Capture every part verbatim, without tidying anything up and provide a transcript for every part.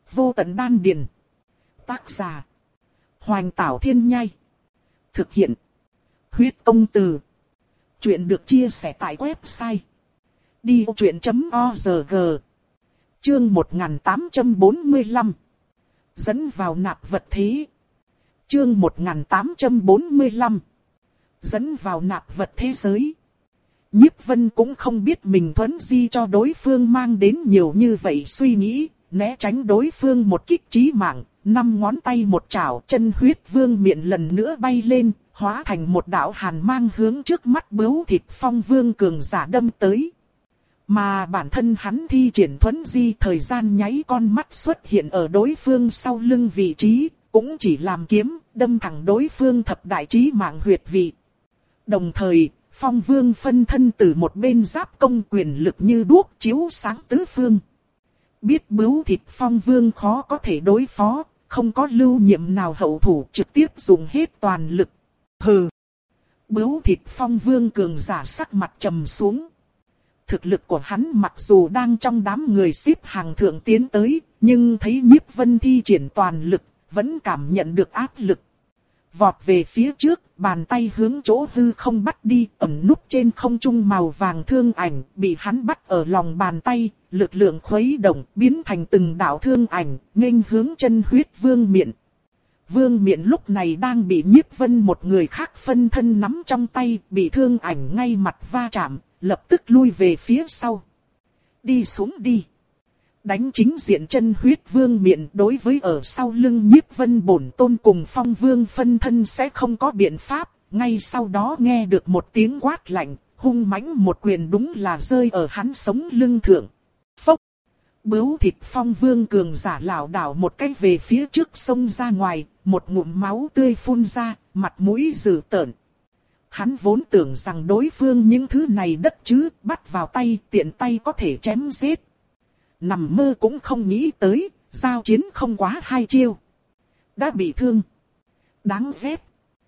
Vô tận đan điền. Tác giả. Hoành Tảo Thiên Nhai. Thực hiện. Huyết Công Từ. Chuyện được chia sẻ tại website đi vô chuyện chấm org. Chương một nghìn tám trăm bốn mươi lăm. Dẫn vào nạp vật thế. Chương một nghìn tám trăm bốn mươi lăm. Dẫn vào nạp vật thế giới. Nhiếp Vân cũng không biết mình thuấn di cho đối phương mang đến nhiều như vậy suy nghĩ, né tránh đối phương một kích chí mạng, năm ngón tay một chảo, chân huyết vương miện lần nữa bay lên, hóa thành một đạo hàn mang hướng trước mắt bướu thịt phong vương cường giả đâm tới. Mà bản thân hắn thi triển thuấn di, thời gian nháy con mắt xuất hiện ở đối phương sau lưng vị trí, cũng chỉ làm kiếm, đâm thẳng đối phương thập đại chí mạng huyệt vị. Đồng thời, Phong Vương phân thân từ một bên giáp công, quyền lực như đuốc chiếu sáng tứ phương. Biết bướu thịt Phong Vương khó có thể đối phó, không có lưu nhiệm nào hậu thủ, trực tiếp dùng hết toàn lực. Hừ! Bướu thịt Phong Vương cường giả sắc mặt trầm xuống. Thực lực của hắn mặc dù đang trong đám người xếp hàng thượng tiến tới, nhưng thấy Nhiếp Vân thi triển toàn lực, vẫn cảm nhận được áp lực. Vọt về phía trước, bàn tay hướng chỗ hư không bắt đi, ẩn núp trên không trung màu vàng thương ảnh, bị hắn bắt ở lòng bàn tay, lực lượng khuấy động, biến thành từng đạo thương ảnh, nghênh hướng chân huyết vương miện. Vương miện lúc này đang bị Nhiếp Vân một người khác phân thân nắm trong tay, bị thương ảnh ngay mặt va chạm, lập tức lui về phía sau. Đi xuống đi. Đánh chính diện chân huyết vương miện, đối với ở sau lưng Nhiếp Vân bổn tôn cùng Phong Vương phân thân sẽ không có biện pháp. Ngay sau đó nghe được một tiếng quát lạnh, hung mãnh một quyền đúng là rơi ở hắn sống lưng thượng. Phốc! Bướu thịt Phong Vương cường giả lảo đảo một cái về phía trước xông ra ngoài, một ngụm máu tươi phun ra, mặt mũi dữ tợn. Hắn vốn tưởng rằng đối phương những thứ này đất chứ, bắt vào tay tiện tay có thể chém giết. Nằm mơ cũng không nghĩ tới, giao chiến không quá hai chiêu. Đã bị thương. Đáng ghét.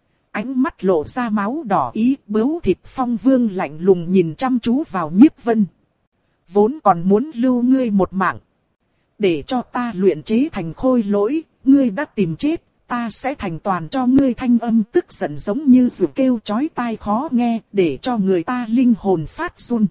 Ánh mắt lộ ra máu đỏ ý, bướu thịt Phong Vương lạnh lùng nhìn chăm chú vào Nhiếp Vân. Vốn còn muốn lưu ngươi một mạng. Để cho ta luyện chế thành khôi lỗi, ngươi đã tìm chết, ta sẽ thành toàn cho ngươi. Thanh âm tức giận giống như dù kêu chói tai khó nghe, để cho người ta linh hồn phát run.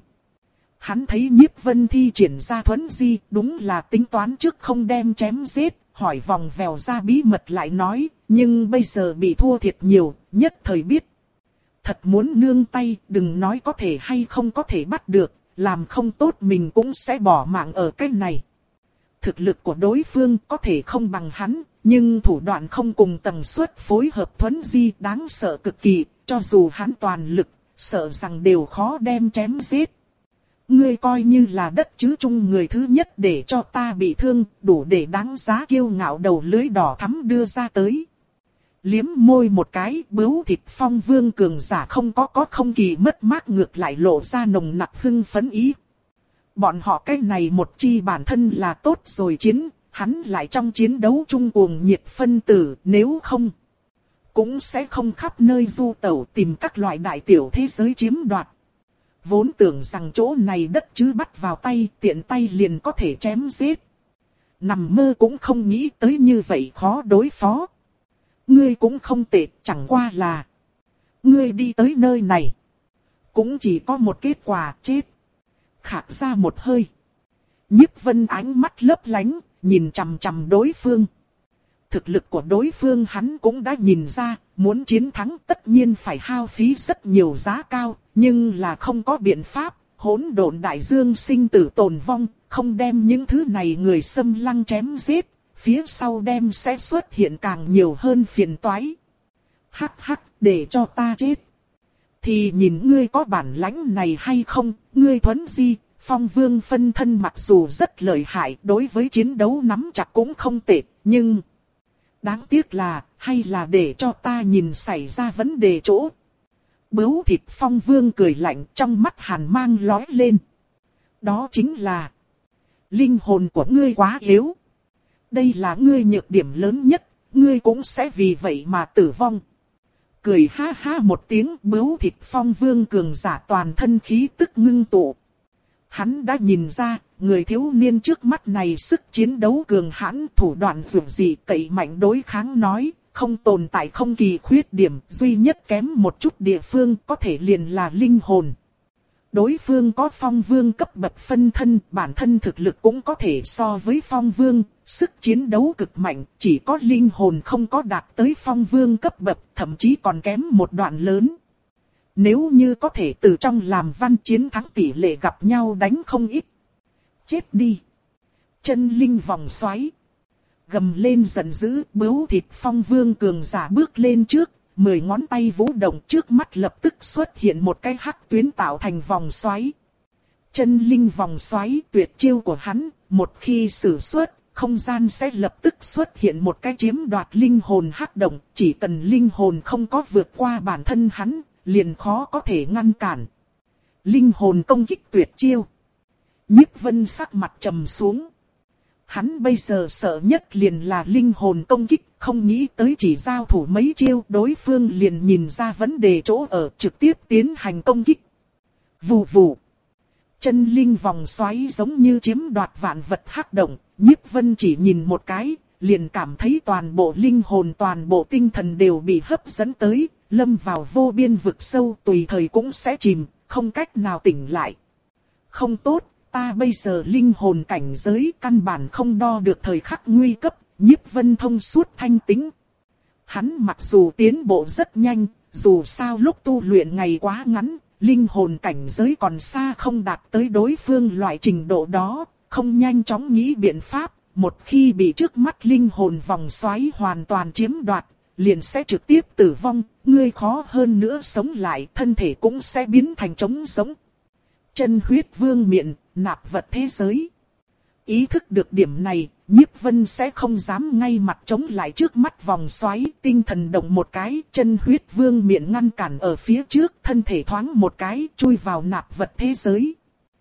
Hắn thấy Nhiếp Vân thi triển ra thuấn di, đúng là tính toán trước không đem chém giết, hỏi vòng vèo ra bí mật lại nói, nhưng bây giờ bị thua thiệt nhiều, nhất thời biết. Thật muốn nương tay, đừng nói có thể hay không có thể bắt được, làm không tốt mình cũng sẽ bỏ mạng ở cái này. Thực lực của đối phương có thể không bằng hắn, nhưng thủ đoạn không cùng tần suất phối hợp thuấn di đáng sợ cực kỳ, cho dù hắn toàn lực, sợ rằng đều khó đem chém giết. Ngươi coi như là đất chứ chung người thứ nhất để cho ta bị thương, đủ để đáng giá kiêu ngạo. Đầu lưới đỏ thắm đưa ra tới. Liếm môi một cái, bướu thịt Phong Vương cường giả không có có không kỳ mất mát, ngược lại lộ ra nồng nặc hưng phấn ý. Bọn họ cái này một chi bản thân là tốt rồi chiến, hắn lại trong chiến đấu chung cuồng nhiệt phân tử, nếu không cũng sẽ không khắp nơi du tẩu tìm các loại đại tiểu thế giới chiếm đoạt. Vốn tưởng rằng chỗ này đất chứ bắt vào tay, tiện tay liền có thể chém giết. Nằm mơ cũng không nghĩ tới như vậy khó đối phó. Ngươi cũng không tệ, chẳng qua là ngươi đi tới nơi này cũng chỉ có một kết quả chết. Khạc ra một hơi. Nhiếp Vân ánh mắt lấp lánh, nhìn chằm chằm đối phương. Thực lực của đối phương hắn cũng đã nhìn ra, muốn chiến thắng tất nhiên phải hao phí rất nhiều giá cao, nhưng là không có biện pháp, hỗn độn đại dương sinh tử tồn vong, không đem những thứ này người xâm lăng chém giết, phía sau đem sẽ xuất hiện càng nhiều hơn phiền toái. Hắc hắc, để cho ta chết. Thì nhìn ngươi có bản lãnh này hay không, ngươi thuấn di, Phong Vương phân thân mặc dù rất lợi hại, đối với chiến đấu nắm chặt cũng không tệ, nhưng đáng tiếc là, hay là để cho ta nhìn xảy ra vấn đề chỗ. Bướu thịt Phong Vương cười lạnh, trong mắt hàn mang lóe lên. Đó chính là linh hồn của ngươi quá yếu. Đây là ngươi nhược điểm lớn nhất, ngươi cũng sẽ vì vậy mà tử vong. Cười ha ha một tiếng, bướu thịt Phong Vương cường giả toàn thân khí tức ngưng tụ. Hắn đã nhìn ra, người thiếu niên trước mắt này sức chiến đấu cường hãn, thủ đoạn dường dị, cậy mạnh đối kháng nói, không tồn tại không kỳ khuyết điểm, duy nhất kém một chút địa phương có thể liền là linh hồn. Đối phương có phong vương cấp bậc phân thân, bản thân thực lực cũng có thể so với phong vương, sức chiến đấu cực mạnh, chỉ có linh hồn không có đạt tới phong vương cấp bậc, thậm chí còn kém một đoạn lớn. Nếu như có thể từ trong làm văn chiến thắng tỷ lệ gặp nhau đánh không ít. Chết đi. Chân linh vòng xoáy. Gầm lên giận dữ, bướu thịt phong vương cường giả bước lên trước. Mười ngón tay vũ động, trước mắt lập tức xuất hiện một cái hắc tuyến tạo thành vòng xoáy. Chân linh vòng xoáy tuyệt chiêu của hắn, một khi sử xuất, không gian sẽ lập tức xuất hiện một cái chiếm đoạt linh hồn hắc động. Chỉ cần linh hồn không có vượt qua bản thân hắn, liền khó có thể ngăn cản. Linh hồn công kích tuyệt chiêu. Nhiếp Vân sắc mặt trầm xuống. Hắn bây giờ sợ nhất liền là linh hồn công kích, không nghĩ tới chỉ giao thủ mấy chiêu, đối phương liền nhìn ra vấn đề chỗ ở, trực tiếp tiến hành công kích. Vù vù. Chân linh vòng xoáy giống như chiếm đoạt vạn vật hắc động, Nhiếp Vân chỉ nhìn một cái, liền cảm thấy toàn bộ linh hồn, toàn bộ tinh thần đều bị hấp dẫn tới, lâm vào vô biên vực sâu, tùy thời cũng sẽ chìm, không cách nào tỉnh lại. Không tốt, ta bây giờ linh hồn cảnh giới căn bản không đo được thời khắc nguy cấp. Nhiếp Vân thông suốt thanh tĩnh. Hắn mặc dù tiến bộ rất nhanh, dù sao lúc tu luyện ngày quá ngắn, linh hồn cảnh giới còn xa không đạt tới đối phương loại trình độ đó, không nhanh chóng nghĩ biện pháp, một khi bị trước mắt linh hồn vòng xoáy hoàn toàn chiếm đoạt, liền sẽ trực tiếp tử vong, ngươi khó hơn nữa sống lại, thân thể cũng sẽ biến thành trống sống. Chân huyết vương miện, nạp vật thế giới. Ý thức được điểm này, Nhiếp Vân sẽ không dám ngay mặt chống lại trước mắt vòng xoáy, tinh thần động một cái, chân huyết vương miện ngăn cản ở phía trước, thân thể thoáng một cái, chui vào nạp vật thế giới.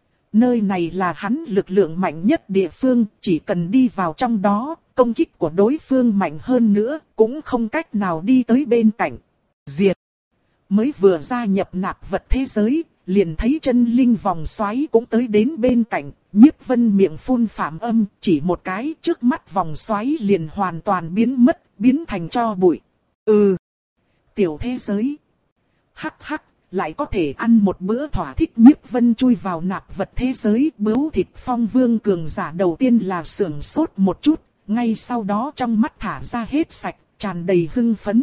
Nơi này là hắn lực lượng mạnh nhất địa phương, chỉ cần đi vào trong đó, công kích của đối phương mạnh hơn nữa, cũng không cách nào đi tới bên cạnh. Diệt! Mới vừa gia nhập nạp vật thế giới, liền thấy chân linh vòng xoáy cũng tới đến bên cạnh, Nhiếp Vân miệng phun phàm âm, chỉ một cái trước mắt vòng xoáy liền hoàn toàn biến mất, biến thành tro bụi. Ừ, tiểu thế giới. Hắc hắc, lại có thể ăn một bữa thỏa thích. Nhiếp Vân chui vào nạp vật thế giới, bướu thịt phong vương cường giả đầu tiên là sưởng sốt một chút, ngay sau đó trong mắt thả ra hết sạch, tràn đầy hưng phấn.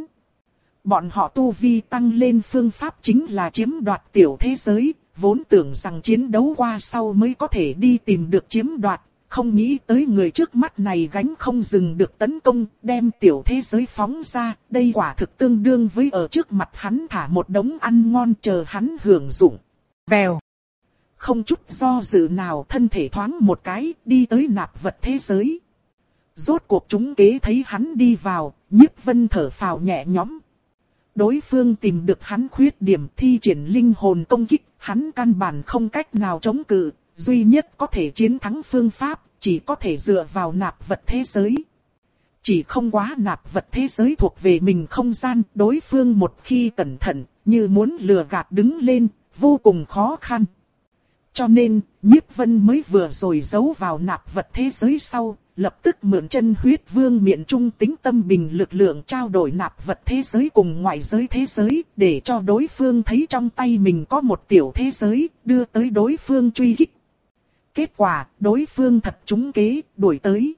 Bọn họ tu vi tăng lên phương pháp chính là chiếm đoạt tiểu thế giới, vốn tưởng rằng chiến đấu qua sau mới có thể đi tìm được chiếm đoạt, không nghĩ tới người trước mắt này gánh không dừng được tấn công, đem tiểu thế giới phóng ra, đây quả thực tương đương với ở trước mặt hắn thả một đống ăn ngon chờ hắn hưởng dụng. Vèo. Không chút do dự nào, thân thể thoáng một cái, đi tới nạp vật thế giới. Rốt cuộc chúng kế thấy hắn đi vào, Nhiếp Vân thở phào nhẹ nhõm. Đối phương tìm được hắn khuyết điểm, thi triển linh hồn công kích, hắn căn bản không cách nào chống cự, duy nhất có thể chiến thắng phương pháp, chỉ có thể dựa vào nạp vật thế giới. Chỉ không quá nạp vật thế giới thuộc về mình không gian, đối phương một khi cẩn thận, như muốn lừa gạt đứng lên, vô cùng khó khăn. Cho nên, Nhiếp Vân mới vừa rồi giấu vào nạp vật thế giới sau, lập tức mượn chân huyết vương miện trung tính tâm bình lực lượng trao đổi nạp vật thế giới cùng ngoại giới thế giới, để cho đối phương thấy trong tay mình có một tiểu thế giới, đưa tới đối phương truy kích. Kết quả, đối phương thật trúng kế, đuổi tới.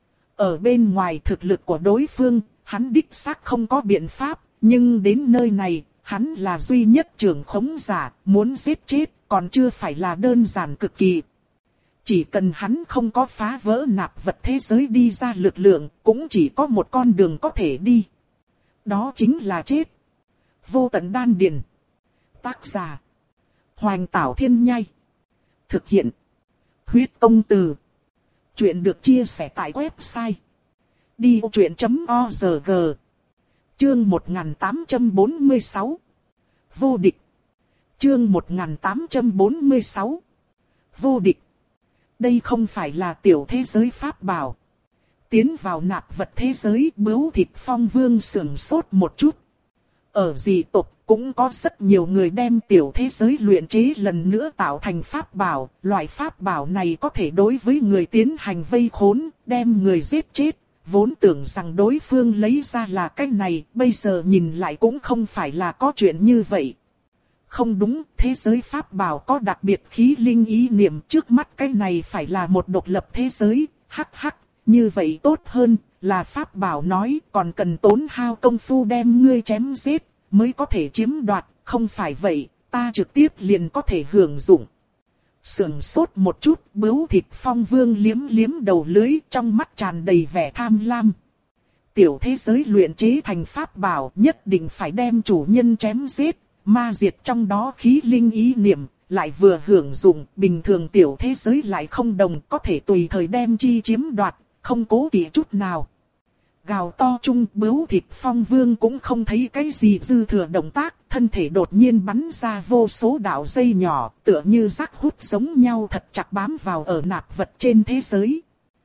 Ở bên ngoài thực lực của đối phương, hắn đích xác không có biện pháp, nhưng đến nơi này, hắn là duy nhất trưởng khống giả, muốn giết chết, còn chưa phải là đơn giản cực kỳ. Chỉ cần hắn không có phá vỡ nạp vật thế giới đi ra lực lượng, cũng chỉ có một con đường có thể đi. Đó chính là chết. Vô tận đan điền. Tác giả: Hoành Tảo Thiên Nhai. Thực hiện: Huyết Tông Từ. Chuyện được chia sẻ tại website đi vô chuyện chấm org. Chương một nghìn tám trăm bốn mươi sáu. Vô địch. Chương một nghìn tám trăm bốn mươi sáu. Vô địch. Đây không phải là tiểu thế giới pháp bảo. Tiến vào nạp vật thế giới, bướu thịt phong vương sườn sốt một chút. Ở dị tộc cũng có rất nhiều người đem tiểu thế giới luyện chế lần nữa tạo thành pháp bảo. Loại pháp bảo này có thể đối với người tiến hành vây khốn, đem người giết chết. Vốn tưởng rằng đối phương lấy ra là cái này, bây giờ nhìn lại cũng không phải là có chuyện như vậy. Không đúng, thế giới pháp bảo có đặc biệt khí linh ý niệm, trước mắt cái này phải là một độc lập thế giới, hắc hắc, như vậy tốt hơn, là pháp bảo nói còn cần tốn hao công phu đem ngươi chém giết, mới có thể chiếm đoạt, không phải vậy, ta trực tiếp liền có thể hưởng dụng. Sườn sốt một chút, Bướu Thịt Phong Vương liếm liếm đầu lưới, trong mắt tràn đầy vẻ tham lam. Tiểu thế giới luyện chế thành pháp bảo nhất định phải đem chủ nhân chém giết, ma diệt trong đó khí linh ý niệm, lại vừa hưởng dụng, bình thường tiểu thế giới lại không đồng, có thể tùy thời đem chi chiếm đoạt, không cố kỵ chút nào. Gào to chung, Bướu Thịt Phong Vương cũng không thấy cái gì dư thừa động tác, thân thể đột nhiên bắn ra vô số đạo dây nhỏ, tựa như rác hút giống nhau thật chặt bám vào ở nạp vật trên thế giới.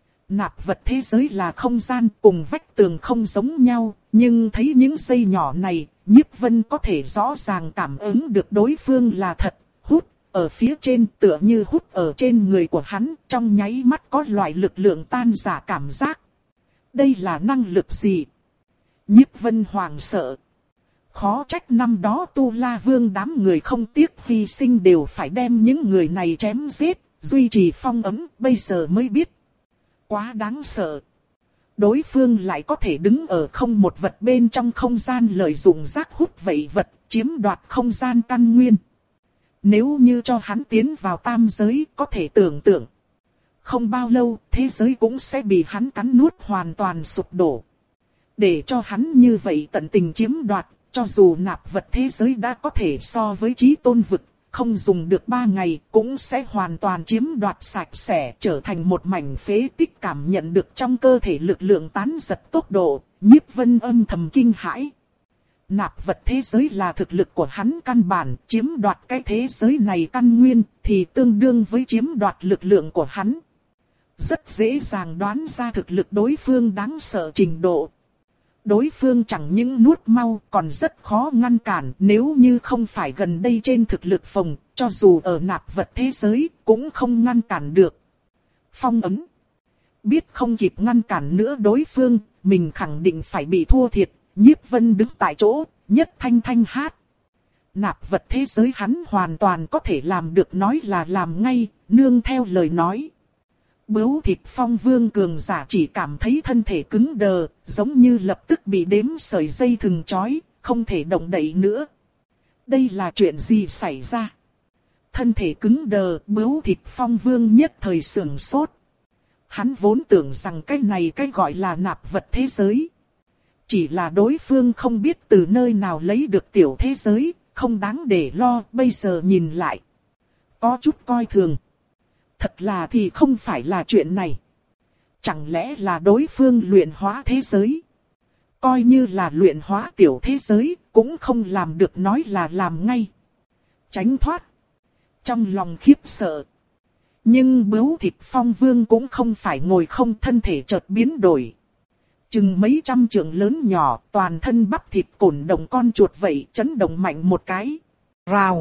Nạp vật thế giới là không gian cùng vách tường không giống nhau, nhưng thấy những dây nhỏ này, Nhiếp Vân có thể rõ ràng cảm ứng được đối phương là thật, hút ở phía trên tựa như hút ở trên người của hắn, trong nháy mắt có loại lực lượng tan rã cảm giác. Đây là năng lực gì? Nhiếp Vân hoảng sợ. Khó trách năm đó Tu La Vương đám người không tiếc hy sinh đều phải đem những người này chém giết, duy trì phong ấm, bây giờ mới biết. Quá đáng sợ. Đối phương lại có thể đứng ở không một vật bên trong không gian lợi dụng rác hút vậy vật, chiếm đoạt không gian căn nguyên. Nếu như cho hắn tiến vào tam giới, có thể tưởng tượng. Không bao lâu, thế giới cũng sẽ bị hắn cắn nuốt hoàn toàn sụp đổ. Để cho hắn như vậy tận tình chiếm đoạt, cho dù nạp vật thế giới đã có thể so với chí tôn vực, không dùng được ba ngày cũng sẽ hoàn toàn chiếm đoạt sạch sẽ, trở thành một mảnh phế tích. Cảm nhận được trong cơ thể lực lượng tán giật tốc độ, Nhiếp Vân âm thầm kinh hãi. Nạp vật thế giới là thực lực của hắn căn bản, chiếm đoạt cái thế giới này căn nguyên thì tương đương với chiếm đoạt lực lượng của hắn. Rất dễ dàng đoán ra thực lực đối phương đáng sợ trình độ. Đối phương chẳng những nuốt mau còn rất khó ngăn cản, nếu như không phải gần đây trên thực lực phòng, cho dù ở nạp vật thế giới cũng không ngăn cản được. Phong ấn. Biết không kịp ngăn cản nữa đối phương, mình khẳng định phải bị thua thiệt. Nhiếp Vân đứng tại chỗ, nhất thanh thanh hát. Nạp vật thế giới hắn hoàn toàn có thể làm được, nói là làm ngay, nương theo lời nói. Bướu Thịt Phong Vương cường giả chỉ cảm thấy thân thể cứng đờ, giống như lập tức bị đếm sợi dây thừng trói, không thể động đậy nữa. Đây là chuyện gì xảy ra? Thân thể cứng đờ, Bướu Thịt Phong Vương nhất thời sửng sốt. Hắn vốn tưởng rằng cái này cái gọi là nạp vật thế giới. Chỉ là đối phương không biết từ nơi nào lấy được tiểu thế giới, không đáng để lo, bây giờ nhìn lại. Có chút coi thường. Thật là thì không phải là chuyện này. Chẳng lẽ là đối phương luyện hóa thế giới? Coi như là luyện hóa tiểu thế giới, cũng không làm được nói là làm ngay. Tránh thoát. Trong lòng khiếp sợ. Nhưng Bướu Thịt Phong Vương cũng không phải ngồi không, thân thể chợt biến đổi. Chừng mấy trăm trượng lớn nhỏ, toàn thân bắp thịt cổn động con chuột vậy, chấn động mạnh một cái. Rào.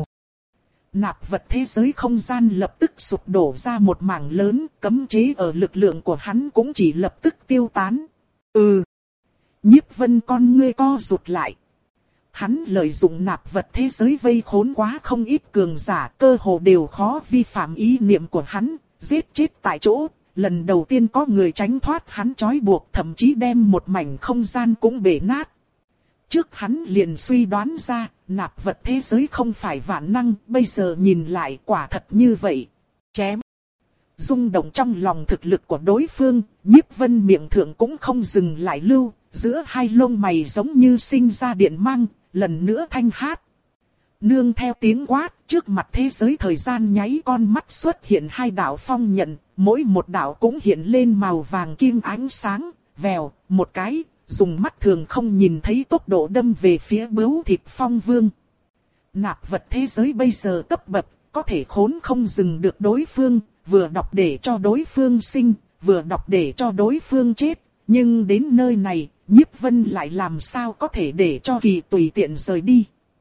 Nạp vật thế giới không gian lập tức sụp đổ ra một mảng lớn, cấm chế ở lực lượng của hắn cũng chỉ lập tức tiêu tán. Ừ. Nhiếp Vân con ngươi co rụt lại. Hắn lợi dụng nạp vật thế giới vây khốn quá không ít cường giả, cơ hồ đều khó vi phạm ý niệm của hắn, giết chết tại chỗ. Lần đầu tiên có người tránh thoát hắn trói buộc, thậm chí đem một mảnh không gian cũng bể nát. Trước hắn liền suy đoán ra, nạp vật thế giới không phải vạn năng, bây giờ nhìn lại quả thật như vậy. Chém. Rung động trong lòng thực lực của đối phương, Nhiếp Vân miệng thượng cũng không dừng lại lưu, giữa hai lông mày giống như sinh ra điện mang, lần nữa thanh hát. Nương theo tiếng quát, trước mặt thế giới thời gian nháy con mắt xuất hiện hai đạo phong nhận, mỗi một đạo cũng hiện lên màu vàng kim ánh sáng, vèo, một cái, dùng mắt thường không nhìn thấy tốc độ đâm về phía Bướu Thịt Phong Vương. Nạp vật thế giới bây giờ cấp bậc, có thể khốn không dừng được đối phương, vừa đọc để cho đối phương sinh, vừa đọc để cho đối phương chết, nhưng đến nơi này, Nhiếp Vân lại làm sao có thể để cho Kỳ tùy tiện rời đi.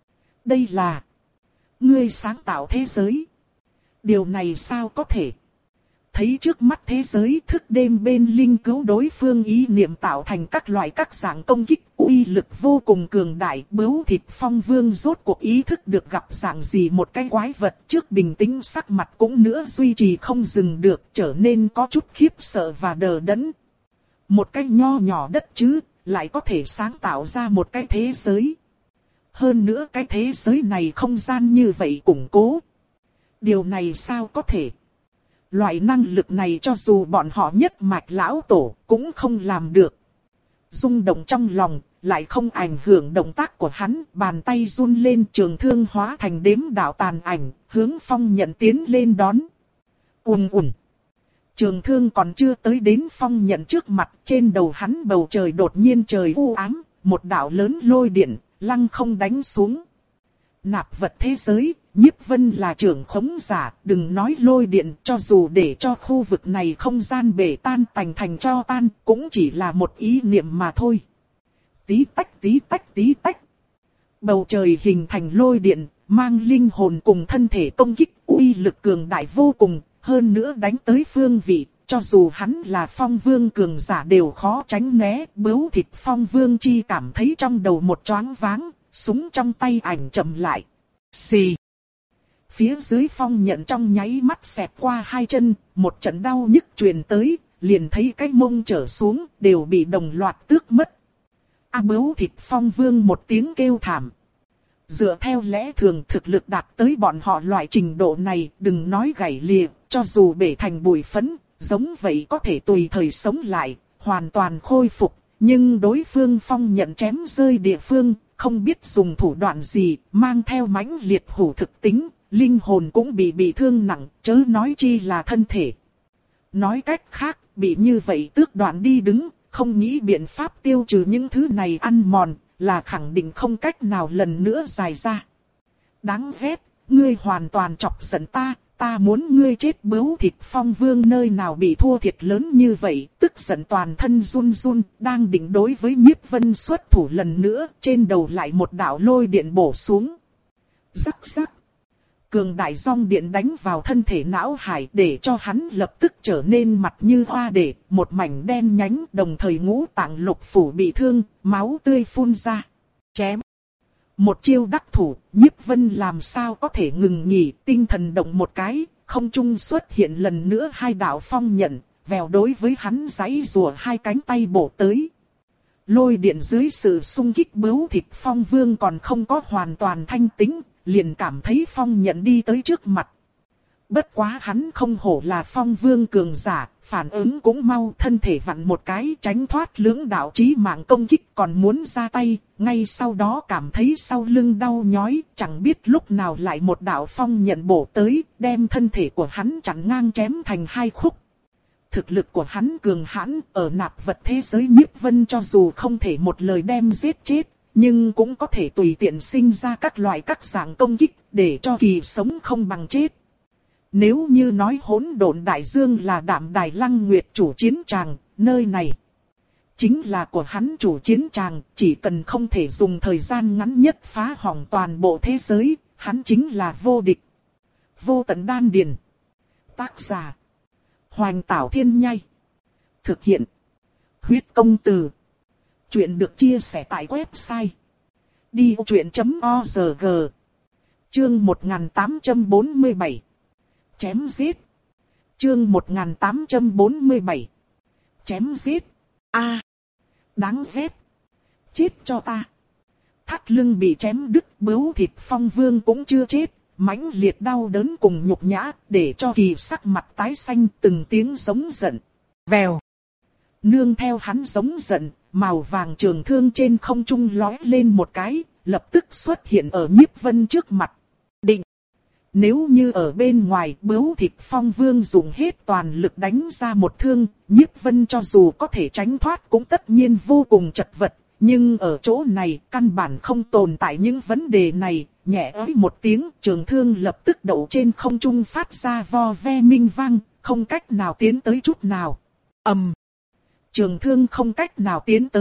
Đây là ngươi sáng tạo thế giới. Điều này sao có thể? Thấy trước mắt thế giới thức đêm bên linh cứu đối phương ý niệm tạo thành các loại các dạng công kích uy lực vô cùng cường đại. Bướu thịt phong vương rốt cuộc ý thức được gặp dạng gì một cái quái vật trước bình tĩnh sắc mặt cũng nữa duy trì không dừng được, trở nên có chút khiếp sợ và đờ đẫn. Một cái nho nhỏ đất chứ, lại có thể sáng tạo ra một cái thế giới. Hơn nữa cái thế giới này không gian như vậy củng cố. Điều này sao có thể? Loại năng lực này cho dù bọn họ nhất mạch lão tổ cũng không làm được. Rung động trong lòng, lại không ảnh hưởng động tác của hắn, bàn tay run lên trường thương hóa thành đếm đạo tàn ảnh, hướng Phong Nhận tiến lên đón. Ùm ùm. Trường thương còn chưa tới đến Phong Nhận trước mặt, trên đầu hắn bầu trời đột nhiên trời u ám, một đạo lớn lôi điện, lăng không đánh xuống. Nạp vật thế giới, Nhiếp Vân là trưởng khống giả, đừng nói lôi điện, cho dù để cho khu vực này không gian bể tan tành thành cho tan, cũng chỉ là một ý niệm mà thôi. Tí tách tí tách tí tách. Bầu trời hình thành lôi điện, mang linh hồn cùng thân thể công kích, uy lực cường đại vô cùng, hơn nữa đánh tới phương vị, cho dù hắn là Phong Vương cường giả đều khó tránh né. Bướu thịt Phong Vương chi cảm thấy trong đầu một choáng váng, súng trong tay ảnh chậm lại. Xì. Phía dưới Phong Nhận trong nháy mắt xẹt qua hai chân, một trận đau nhức truyền tới, liền thấy cái mông trở xuống, đều bị đồng loạt tước mất. A Bướu thịt Phong Vương một tiếng kêu thảm. Dựa theo lẽ thường thực lực đạt tới bọn họ loại trình độ này, đừng nói gãy lìa, cho dù bể thành bụi phấn, giống vậy có thể tùy thời sống lại, hoàn toàn khôi phục. Nhưng đối phương Phong Nhận chém rơi địa phương, không biết dùng thủ đoạn gì, mang theo mãnh liệt hủ thực tính, linh hồn cũng bị bị thương nặng, chớ nói chi là thân thể. Nói cách khác, bị như vậy tước đoạn đi đứng, không nghĩ biện pháp tiêu trừ những thứ này ăn mòn, là khẳng định không cách nào lần nữa dài ra. Đáng ghét, ngươi hoàn toàn chọc giận ta, ta muốn ngươi chết. Bướu thịt Phong Vương nơi nào bị thua thiệt lớn như vậy, tức giận toàn thân run run, đang định đối với Nhiếp Vân xuất thủ lần nữa, trên đầu lại một đạo lôi điện bổ xuống. Rắc rắc. Cường đại dòng điện đánh vào thân thể não hải để cho hắn lập tức trở nên mặt như hoa để, một mảnh đen nhánh, đồng thời ngũ tạng lục phủ bị thương, máu tươi phun ra. Chém. Một chiêu đắc thủ, Nhiếp Vân làm sao có thể ngừng nghỉ, tinh thần động một cái, không trung xuất hiện lần nữa hai đạo phong nhận, vèo đối với hắn giãy rùa hai cánh tay bổ tới. Lôi điện dưới sự xung kích bướu thịt Phong Vương còn không có hoàn toàn thanh tĩnh, liền cảm thấy Phong Nhận đi tới trước mặt. Bất quá hắn không hổ là Phong Vương cường giả, phản ứng cũng mau, thân thể vặn một cái tránh thoát lưỡng đạo chí mạng công kích, còn muốn ra tay, ngay sau đó cảm thấy sau lưng đau nhói, chẳng biết lúc nào lại một đạo Phong Nhận bổ tới, đem thân thể của hắn chặn ngang chém thành hai khúc. Thực lực của hắn cường hãn, ở nạp vật thế giới Nhiếp Vân cho dù không thể một lời đem giết chết, nhưng cũng có thể tùy tiện sinh ra các loại các dạng công kích, để cho Kỳ sống không bằng chết. Nếu như nói hỗn độn đại dương là Đạm Đài Lăng Nguyệt chủ chiến tràng, nơi này chính là của hắn chủ chiến tràng, chỉ cần không thể dùng thời gian ngắn nhất phá hỏng toàn bộ thế giới, hắn chính là vô địch. Vô tận đan điền. Tác giả Hoành Tảo Thiên Nhai. Thực hiện Huyết Công Từ. Chuyện được chia sẻ tại website đi vô chuyện chấm org. Chương một nghìn tám trăm bốn mươi bảy. Chém giết. Chương một nghìn tám trăm bốn mươi bảy. Chém giết. A, à, đáng ghét. Chết cho ta. Thắt lưng bị chém đứt, bướu thịt Phong Vương cũng chưa chết. Mãnh liệt đau đớn cùng nhục nhã, để cho Kỳ sắc mặt tái xanh, từng tiếng giống giận. Vèo. Nương theo hắn giống giận, màu vàng trường thương trên không trung lóe lên một cái, lập tức xuất hiện ở Nhiếp Vân trước mặt. Định. Nếu như ở bên ngoài, bướu thịt Phong Vương dùng hết toàn lực đánh ra một thương, Nhiếp Vân cho dù có thể tránh thoát cũng tất nhiên vô cùng chật vật. Nhưng ở chỗ này, căn bản không tồn tại những vấn đề này. Nhẹ ới một tiếng, trường thương lập tức đậu trên không trung phát ra vo ve minh vang, không cách nào tiến tới chút nào. Ầm. Trường thương không cách nào tiến tới,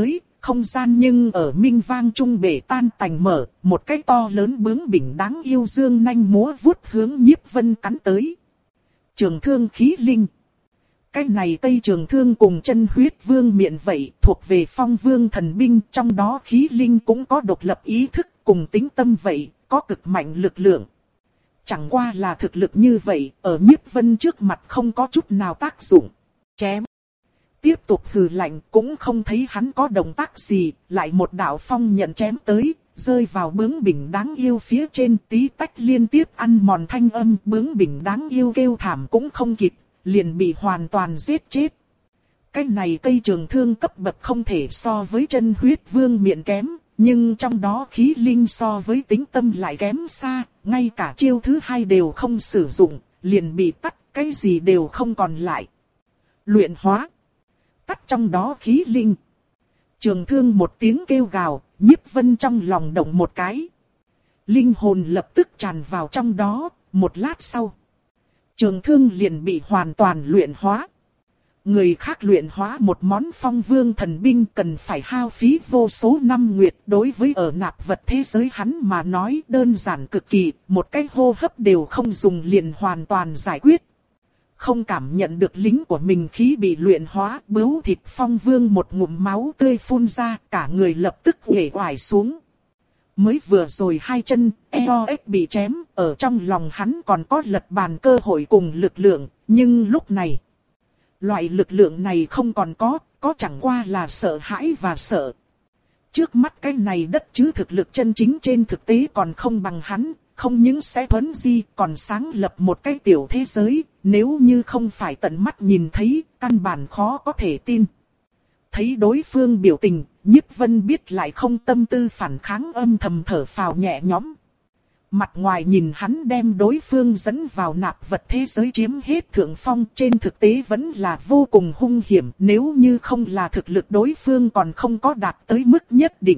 không gian nhưng ở minh vang trung bể tan tành mở, một cái to lớn bướng bỉnh đáng yêu dương nanh múa vuốt hướng Nhiếp Vân cắn tới. Trường thương khí linh. Cái này cây trường thương cùng chân huyết vương miện vậy, thuộc về phong vương thần binh, trong đó khí linh cũng có độc lập ý thức cùng tính tâm vậy, có cực mạnh lực lượng. Chẳng qua là thực lực như vậy, ở Nhiếp Vân trước mặt không có chút nào tác dụng. Chém. Tiếp tục hừ lạnh, cũng không thấy hắn có động tác gì, lại một đạo phong nhận chém tới, rơi vào bướng bỉnh đáng yêu phía trên, tí tách liên tiếp ăn mòn thanh âm, bướng bỉnh đáng yêu kêu thảm cũng không kịp, liền bị hoàn toàn giết chết. Cái này cây trường thương cấp bậc không thể so với chân huyết vương miện kém, nhưng trong đó khí linh so với tính tâm lại kém xa, ngay cả chiêu thứ hai đều không sử dụng, liền bị tắt, cái gì đều không còn lại. Luyện hóa. Tắt trong đó khí linh. Trường thương một tiếng kêu gào, Nhiếp Vân trong lòng động một cái. Linh hồn lập tức tràn vào trong đó, một lát sau. Trường thương liền bị hoàn toàn luyện hóa. Người khác luyện hóa một món phong vương thần binh cần phải hao phí vô số năm nguyệt, đối với ở nạp vật thế giới hắn mà nói đơn giản cực kỳ, một cái hô hấp đều không dùng liền hoàn toàn giải quyết. Không cảm nhận được lính của mình khí bị luyện hóa, bướu thịt phong vương một ngụm máu tươi phun ra, cả người lập tức uể oải xuống. Mới vừa rồi hai chân, eo ếch bị chém, ở trong lòng hắn còn có lật bàn cơ hội cùng lực lượng, nhưng lúc này, loại lực lượng này không còn có, có chẳng qua là sợ hãi và sợ. Trước mắt cái này đất chứ thực lực chân chính trên thực tế còn không bằng hắn, không những sẽ thuấn di còn sáng lập một cái tiểu thế giới, nếu như không phải tận mắt nhìn thấy, căn bản khó có thể tin. Thấy đối phương biểu tình, Nhiếp Vân biết lại không tâm tư phản kháng, âm thầm thở phào nhẹ nhõm. Mặt ngoài nhìn hắn đem đối phương dẫn vào nạp vật thế giới chiếm hết thượng phong, trên thực tế vẫn là vô cùng hung hiểm, nếu như không là thực lực đối phương còn không có đạt tới mức nhất định.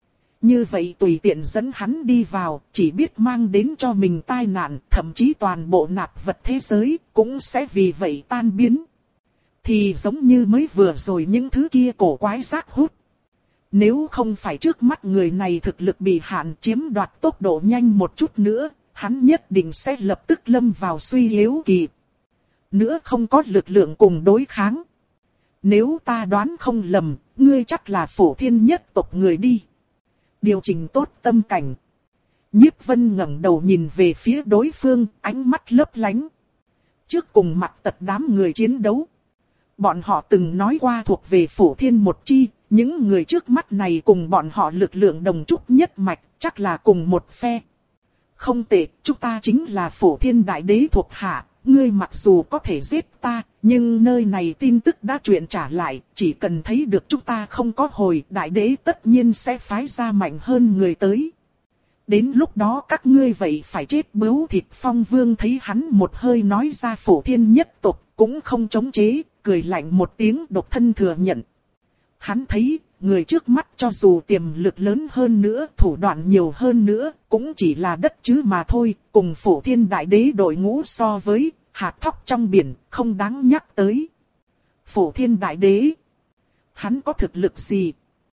Như vậy tùy tiện dẫn hắn đi vào, chỉ biết mang đến cho mình tai nạn, thậm chí toàn bộ nạp vật thế giới cũng sẽ vì vậy tan biến. Thì giống như mới vừa rồi những thứ kia cổ quái rác hút. Nếu không phải trước mắt người này thực lực bị hạn, chiếm đoạt tốc độ nhanh một chút nữa, hắn nhất định sẽ lập tức lâm vào suy yếu kỳ. Nữa không có lực lượng cùng đối kháng. Nếu ta đoán không lầm, ngươi chắc là Phổ Thiên nhất tộc người đi. Điều chỉnh tốt tâm cảnh. Nhiếp Vân ngẩng đầu nhìn về phía đối phương, ánh mắt lấp lánh. Trước cùng mặt tật đám người chiến đấu. Bọn họ từng nói qua thuộc về Phổ Thiên một chi, những người trước mắt này cùng bọn họ lực lượng đồng trúc nhất mạch, chắc là cùng một phe. Không tệ, chúng ta chính là Phổ Thiên Đại Đế thuộc hạ, ngươi mặc dù có thể giết ta, nhưng nơi này tin tức đã truyền trả lại, chỉ cần thấy được chúng ta không có hồi, Đại Đế tất nhiên sẽ phái ra mạnh hơn người tới. Đến lúc đó các ngươi vậy phải chết. Bướu thịt phong vương thấy hắn một hơi nói ra Phổ Thiên nhất tộc, cũng không chống chế, cười lạnh một tiếng độc thân thừa nhận. Hắn thấy, người trước mắt cho dù tiềm lực lớn hơn nữa, thủ đoạn nhiều hơn nữa, cũng chỉ là đất chứ mà thôi, cùng Phổ Thiên Đại Đế đội ngũ so với, hạt thóc trong biển, không đáng nhắc tới. Phổ Thiên Đại Đế, hắn có thực lực gì?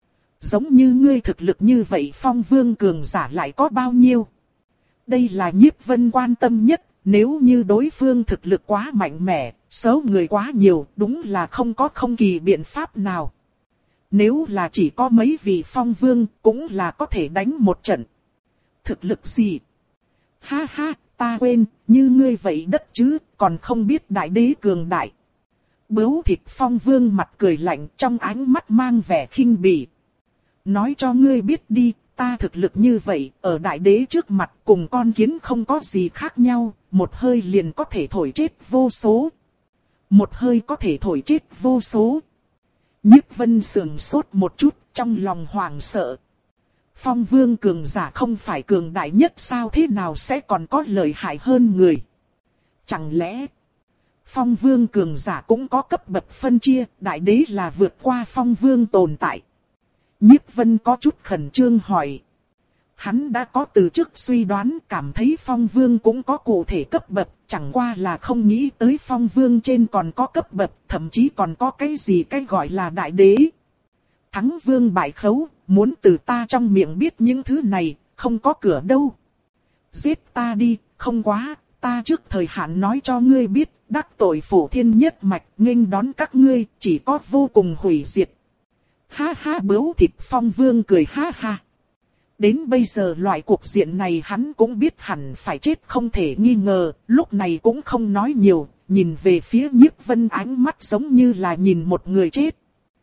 Giống như ngươi thực lực như vậy, phong vương cường giả lại có bao nhiêu? Đây là Nhiếp Vân quan tâm nhất, nếu như đối phương thực lực quá mạnh mẽ, số người quá nhiều, đúng là không có không kỳ biện pháp nào. Nếu là chỉ có mấy vị phong vương, cũng là có thể đánh một trận. Thực lực gì? Ha ha, ta quên, như ngươi vậy đất chứ, còn không biết Đại Đế cường đại. Bướu thịt phong vương mặt cười lạnh, trong ánh mắt mang vẻ khinh bỉ. Nói cho ngươi biết đi, ta thực lực như vậy, ở Đại Đế trước mặt cùng con kiến không có gì khác nhau, một hơi liền có thể thổi chết vô số. Một hơi có thể thổi chết vô số. Nhiếp Vân sườn sốt một chút, trong lòng hoảng sợ. Phong vương cường giả không phải cường đại nhất sao, thế nào sẽ còn có lợi hại hơn người? Chẳng lẽ phong vương cường giả cũng có cấp bậc phân chia, Đại Đế là vượt qua phong vương tồn tại? Nhiếp Vân có chút khẩn trương hỏi. Hắn đã có từ trước suy đoán, cảm thấy phong vương cũng có cụ thể cấp bậc, chẳng qua là không nghĩ tới phong vương trên còn có cấp bậc, thậm chí còn có cái gì cái gọi là Đại Đế. Thắng vương bại khấu, muốn từ ta trong miệng biết những thứ này, không có cửa đâu. Giết ta đi, không quá, ta trước thời hạn nói cho ngươi biết, đắc tội Phổ Thiên nhất mạch, nghênh đón các ngươi, chỉ có vô cùng hủy diệt. Ha ha, Bướu Thịt Phong Vương cười ha ha. Đến bây giờ loại cuộc diện này hắn cũng biết hẳn phải chết không thể nghi ngờ, lúc này cũng không nói nhiều, nhìn về phía Nhiếp Vân ánh mắt giống như là nhìn một người chết.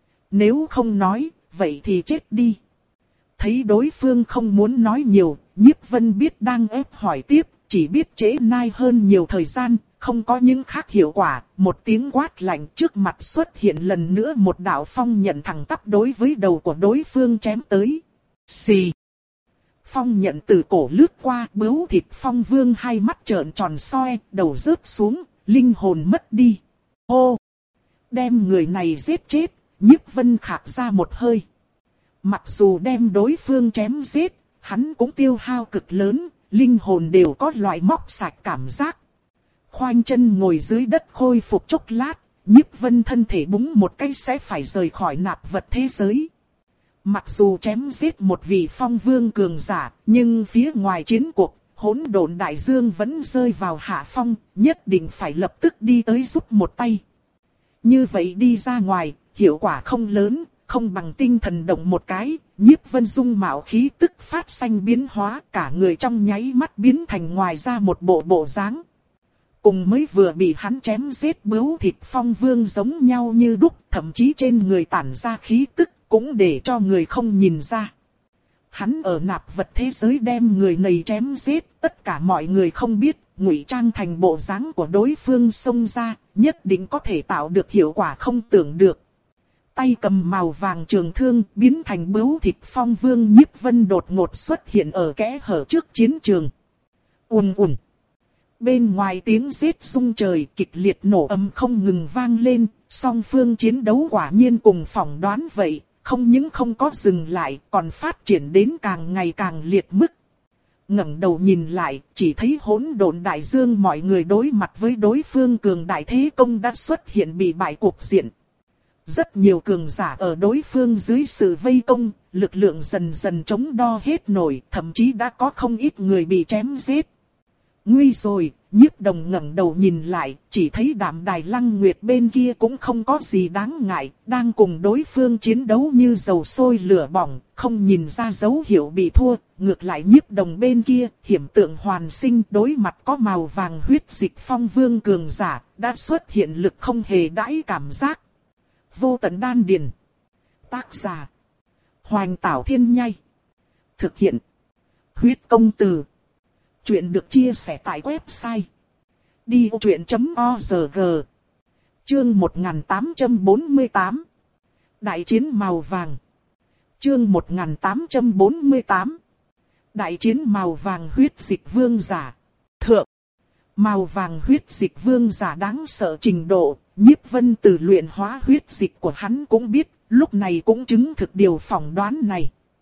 Nếu không nói, vậy thì chết đi. Thấy đối phương không muốn nói nhiều, Nhiếp Vân biết đang ép hỏi tiếp, chỉ biết trễ nai hơn nhiều thời gian, không có những khác hiệu quả. Một tiếng quát lạnh trước mặt xuất hiện lần nữa một đạo phong nhận thẳng tắp đối với đầu của đối phương chém tới. Xì. Phong nhận từ cổ lướt qua, Bướu Thịt Phong Vương hai mắt trợn tròn soi, đầu rớt xuống, linh hồn mất đi. Ô! Đem người này giết chết, Nhiếp Vân khạc ra một hơi. Mặc dù đem đối phương chém giết, hắn cũng tiêu hao cực lớn, linh hồn đều có loại móc sạch cảm giác. Khoanh chân ngồi dưới đất khôi phục chốc lát, Nhiếp Vân thân thể búng một cái sẽ phải rời khỏi nạp vật thế giới. Mặc dù chém giết một vị phong vương cường giả, nhưng phía ngoài chiến cuộc, hỗn độn đại dương vẫn rơi vào hạ phong, nhất định phải lập tức đi tới giúp một tay. Như vậy đi ra ngoài, hiệu quả không lớn, không bằng tinh thần động một cái, Nhiếp Vân dung mạo khí tức phát xanh biến hóa, cả người trong nháy mắt biến thành ngoài ra một bộ bộ dáng. Cùng mới vừa bị hắn chém giết Bướu Thịt Phong Vương giống nhau như đúc, thậm chí trên người tản ra khí tức, cũng để cho người không nhìn ra. Hắn ở nạp vật thế giới đem người này chém giết, tất cả mọi người không biết, ngụy trang thành bộ dáng của đối phương xông ra, nhất định có thể tạo được hiệu quả không tưởng được. Tay cầm màu vàng trường thương biến thành Bướu Thịt Phong Vương, Nhiếp Vân đột ngột xuất hiện ở kẽ hở trước chiến trường. Ùm ùm. Bên ngoài tiếng giết rung trời, kịch liệt nổ ầm không ngừng vang lên, song phương chiến đấu quả nhiên cùng phỏng đoán vậy, không những không có dừng lại, còn phát triển đến càng ngày càng liệt mức. Ngẩng đầu nhìn lại, chỉ thấy hỗn độn đại dương mọi người đối mặt với đối phương cường đại thế công đã xuất hiện bị bại cuộc diện. Rất nhiều cường giả ở đối phương dưới sự vây công, lực lượng dần dần chống đo hết nổi, thậm chí đã có không ít người bị chém giết. Nguy rồi, Nhiếp Đồng ngẩng đầu nhìn lại, chỉ thấy Đạm Đài Lăng Nguyệt bên kia cũng không có gì đáng ngại, đang cùng đối phương chiến đấu như dầu sôi lửa bỏng, không nhìn ra dấu hiệu bị thua. Ngược lại Nhiếp Đồng bên kia, hiểm tượng hoàn sinh, đối mặt có màu vàng huyết dịch phong vương cường giả, đã xuất hiện lực không hề đãi cảm giác. Vô Tận Đan Điền. Tác giả: Hoành Tảo Thiên Nhai. Thực hiện: Huyết Công Từ. Chuyện được chia sẻ tại website đi ô chuyện chấm org. Chương một nghìn tám trăm bốn mươi tám. Đại chiến màu vàng. Chương một nghìn tám trăm bốn mươi tám. Đại chiến màu vàng huyết dịch vương giả. Thượng. Màu vàng huyết dịch vương giả đáng sợ trình độ, Nhiếp Vân từ luyện hóa huyết dịch của hắn cũng biết, lúc này cũng chứng thực điều phỏng đoán này.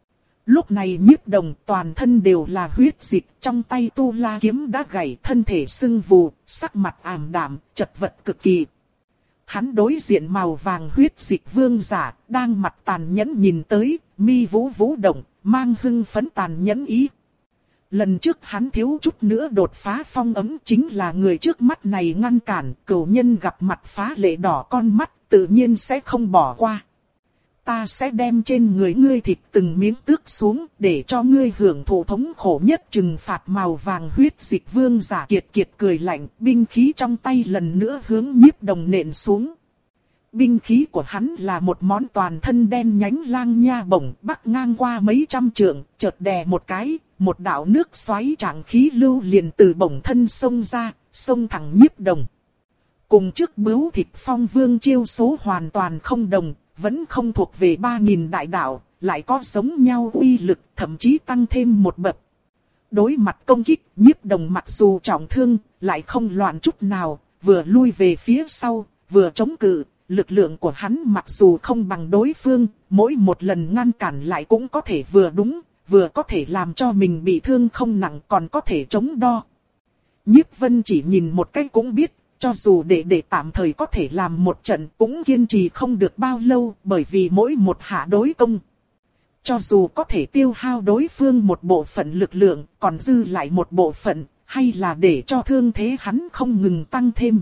Lúc này Nhiếp Đồng toàn thân đều là huyết dịch, trong tay tu la kiếm đã gãy, thân thể sưng vù, sắc mặt ảm đạm, chật vật cực kỳ. Hắn đối diện màu vàng huyết dịch vương giả, đang mặt tàn nhẫn nhìn tới, mi vũ vũ động, mang hưng phấn tàn nhẫn ý. Lần trước hắn thiếu chút nữa đột phá phong ấm, chính là người trước mắt này ngăn cản, cửu nhân gặp mặt phá lệ đỏ con mắt, tự nhiên sẽ không bỏ qua. Ta sẽ đem trên người ngươi thịt từng miếng tước xuống, để cho ngươi hưởng thụ thống khổ nhất trừng phạt. Màu vàng huyết dịch vương giả kiệt kiệt cười lạnh, binh khí trong tay lần nữa hướng Nhiếp Đồng nện xuống. Binh khí của hắn là một món toàn thân đen nhánh lang nha bổng, bắc ngang qua mấy trăm trượng, chợt đè một cái, một đạo nước xoáy trạng khí lưu liền từ bổng thân xông ra, xông thẳng Nhiếp Đồng. Cùng trước Bướu Thịt Phong Vương chiêu số hoàn toàn không đồng, vẫn không thuộc về ba nghìn đại đạo, lại có giống nhau uy lực, thậm chí tăng thêm một bậc. Đối mặt công kích, Nhiếp Đồng mặc dù trọng thương, lại không loạn chút nào, vừa lui về phía sau, vừa chống cự. Lực lượng của hắn mặc dù không bằng đối phương, mỗi một lần ngăn cản lại cũng có thể vừa đúng, vừa có thể làm cho mình bị thương không nặng, còn có thể chống đo. Nhiếp Vân chỉ nhìn một cái cũng biết, cho dù đệ đệ tạm thời có thể làm một trận cũng kiên trì không được bao lâu, bởi vì mỗi một hạ đối công, cho dù có thể tiêu hao đối phương một bộ phận lực lượng, còn dư lại một bộ phận, hay là để cho thương thế hắn không ngừng tăng thêm.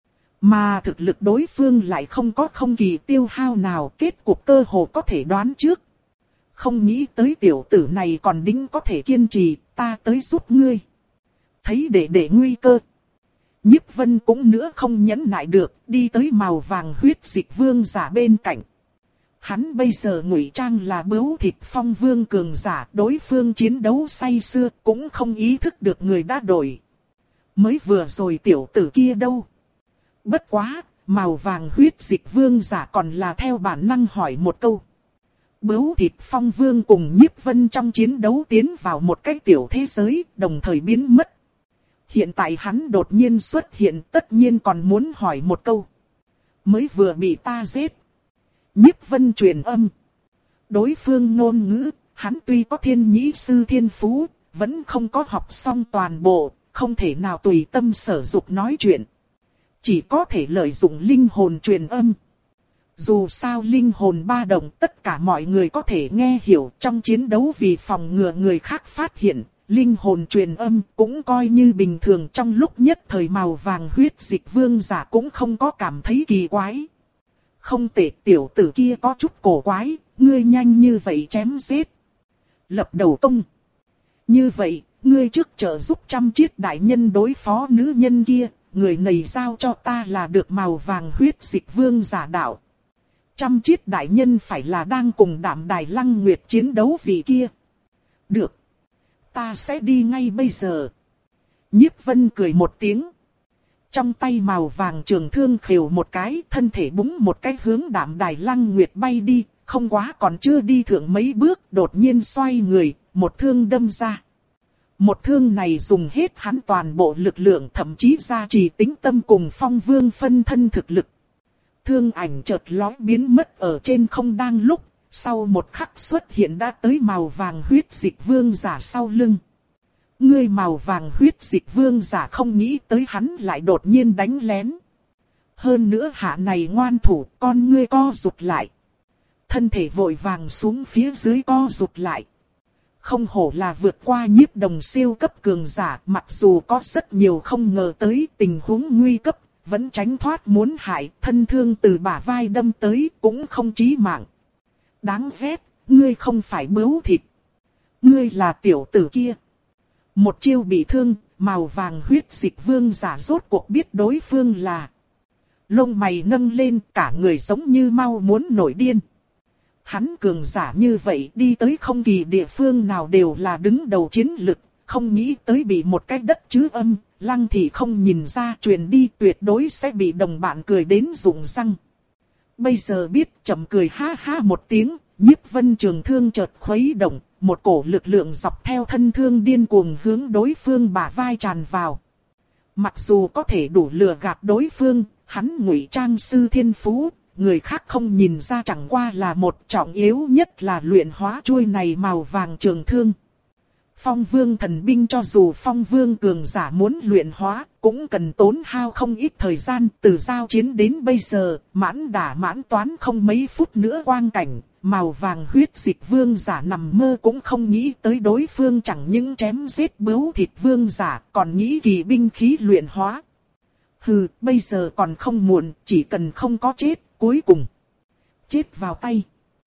Mà thực lực đối phương lại không có không kỳ tiêu hao nào, kết cục cơ hồ có thể đoán trước. Không nghĩ tới tiểu tử này còn đính có thể kiên trì, ta tới giúp ngươi. Thấy đệ đệ nguy cơ, Nhiếp Vân cũng nữa không nhẫn nại được, đi tới màu vàng huyết dịch vương giả bên cạnh. Hắn bây giờ ngụy trang là bướu thịt phong vương cường giả, đối phương chiến đấu say sưa cũng không ý thức được người đã đổi. Mới vừa rồi tiểu tử kia đâu? Bất quá, màu vàng huyết dịch vương giả còn là theo bản năng hỏi một câu. Bướu thịt phong vương cùng Nhiếp Vân trong chiến đấu tiến vào một cái tiểu thế giới, đồng thời biến mất. Hiện tại hắn đột nhiên xuất hiện, tất nhiên còn muốn hỏi một câu. Mới vừa bị ta giết. Nhiếp Vân truyền âm. Đối phương ngôn ngữ, hắn tuy có thiên nhĩ sư thiên phú, vẫn không có học xong toàn bộ, không thể nào tùy tâm sở dục nói chuyện. Chỉ có thể lợi dụng linh hồn truyền âm. Dù sao linh hồn ba động tất cả mọi người có thể nghe hiểu, trong chiến đấu vì phòng ngừa người khác phát hiện, linh hồn truyền âm cũng coi như bình thường. Trong lúc nhất thời màu vàng huyết dịch vương giả cũng không có cảm thấy kỳ quái. Không tệ, tiểu tử kia có chút cổ quái, ngươi nhanh như vậy chém giết. Lập đầu công. Như vậy, ngươi trước trợ giúp Trăm Chiết đại nhân đối phó nữ nhân kia, người này giao cho ta là được. Màu vàng huyết dịch vương giả đạo. Trăm Chiết đại nhân phải là đang cùng Đạm Đài Lăng Nguyệt chiến đấu vì kia. Được. Ta sẽ đi ngay bây giờ. Nhiếp Vân cười một tiếng. Trong tay màu vàng trường thương khều một cái, thân thể búng một cái hướng Đạm Đài Lăng Nguyệt bay đi, không quá còn chưa đi thượng mấy bước, đột nhiên xoay người, một thương đâm ra. Một thương này dùng hết hắn toàn bộ lực lượng, thậm chí gia trì tính tâm cùng Phong Vương phân thân thực lực. Thương ảnh chợt lóe biến mất ở trên không đang lúc, sau một khắc xuất hiện đã tới màu vàng huyết dịch vương giả sau lưng. Ngươi màu vàng huyết dịch vương giả không nghĩ tới hắn lại đột nhiên đánh lén. Hơn nữa hạ này ngoan thủ, con ngươi co rụt lại. Thân thể vội vàng xuống phía dưới co rụt lại. Không hổ là vượt qua nhiếp đồng siêu cấp cường giả, mặc dù có rất nhiều không ngờ tới tình huống nguy cấp, vẫn tránh thoát muốn hại, thân thương từ bả vai đâm tới cũng không chí mạng. Đáng ghét, ngươi không phải bướu thịt. Ngươi là tiểu tử kia. Một chiêu bị thương, màu vàng huyết dịch vương giả rốt cuộc biết đối phương là. Lông mày nâng lên, cả người giống như mau muốn nổi điên. Hắn cường giả như vậy đi tới không kỳ địa phương nào đều là đứng đầu chiến lực, không nghĩ tới bị một cái đất chứa âm, Lăng Thị không nhìn ra truyền đi tuyệt đối sẽ bị đồng bạn cười đến rụng răng. Bây giờ biết chậm cười ha ha một tiếng, Nhiếp Vân trường thương chợt khuấy động, một cổ lực lượng dọc theo thân thương điên cuồng hướng đối phương bả vai tràn vào. Mặc dù có thể đủ lừa gạt đối phương, hắn ngụy trang sư thiên phú, người khác không nhìn ra, chẳng qua là một trọng yếu nhất là luyện hóa chuôi này màu vàng trường thương. Phong Vương thần binh cho dù Phong Vương cường giả muốn luyện hóa, cũng cần tốn hao không ít thời gian. Từ giao chiến đến bây giờ, mãn đả mãn toán không mấy phút nữa quang cảnh, màu vàng huyết dịch vương giả nằm mơ cũng không nghĩ tới đối phương chẳng những chém giết bướu thịt vương giả, còn nghĩ kỳ binh khí luyện hóa. Hừ, bây giờ còn không muộn, chỉ cần không có chết, cuối cùng chết vào tay.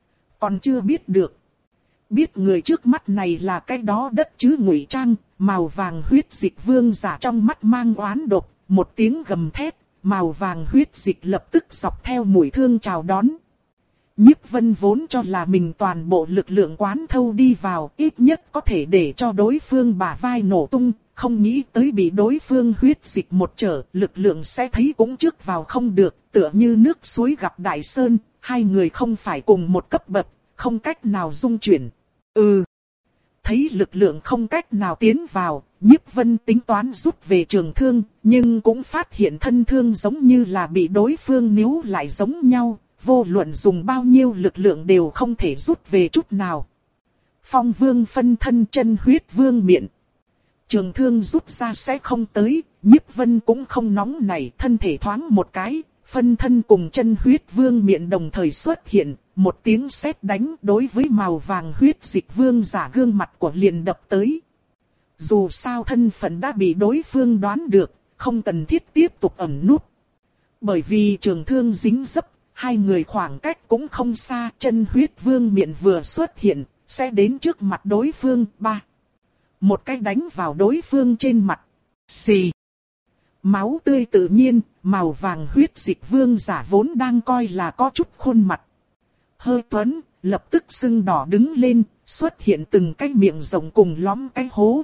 Còn chưa biết được. Biết người trước mắt này là cái đó đất chứ ngụy trang, màu vàng huyết dịch vương giả trong mắt mang oán độc, một tiếng gầm thét, màu vàng huyết dịch lập tức dọc theo mũi thương chào đón. Nhiếp Vân vốn cho là mình toàn bộ lực lượng quán thâu đi vào, ít nhất có thể để cho đối phương bả vai nổ tung, không nghĩ tới bị đối phương huyết dịch một trở, lực lượng sẽ thấy cũng trước vào không được, tựa như nước suối gặp đại sơn, hai người không phải cùng một cấp bậc, không cách nào dung chuyển. Ừ. Thấy lực lượng không cách nào tiến vào, Nhiếp Vân tính toán rút về trường thương, nhưng cũng phát hiện thân thương giống như là bị đối phương níu lại giống nhau, vô luận dùng bao nhiêu lực lượng đều không thể rút về chút nào. Phong Vương phân thân chân huyết vương miện. Trường thương rút ra sẽ không tới, Nhiếp Vân cũng không nóng nảy, thân thể thoáng một cái, phân thân cùng chân huyết vương miện đồng thời xuất hiện, một tiếng sét đánh đối với màu vàng huyết dịch vương giả gương mặt của liền đập tới. Dù sao thân phận đã bị đối phương đoán được, không cần thiết tiếp tục ẩn núp. Bởi vì trường thương dính dấp, hai người khoảng cách cũng không xa, chân huyết vương miện vừa xuất hiện, sẽ đến trước mặt đối phương. Ba. Một cái đánh vào đối phương trên mặt. Xì. Máu tươi tự nhiên, màu vàng huyết dịch vương giả vốn đang coi là có chút khuôn mặt. Hơi tuấn, lập tức sưng đỏ đứng lên, xuất hiện từng cái miệng rộng cùng lõm cái hố.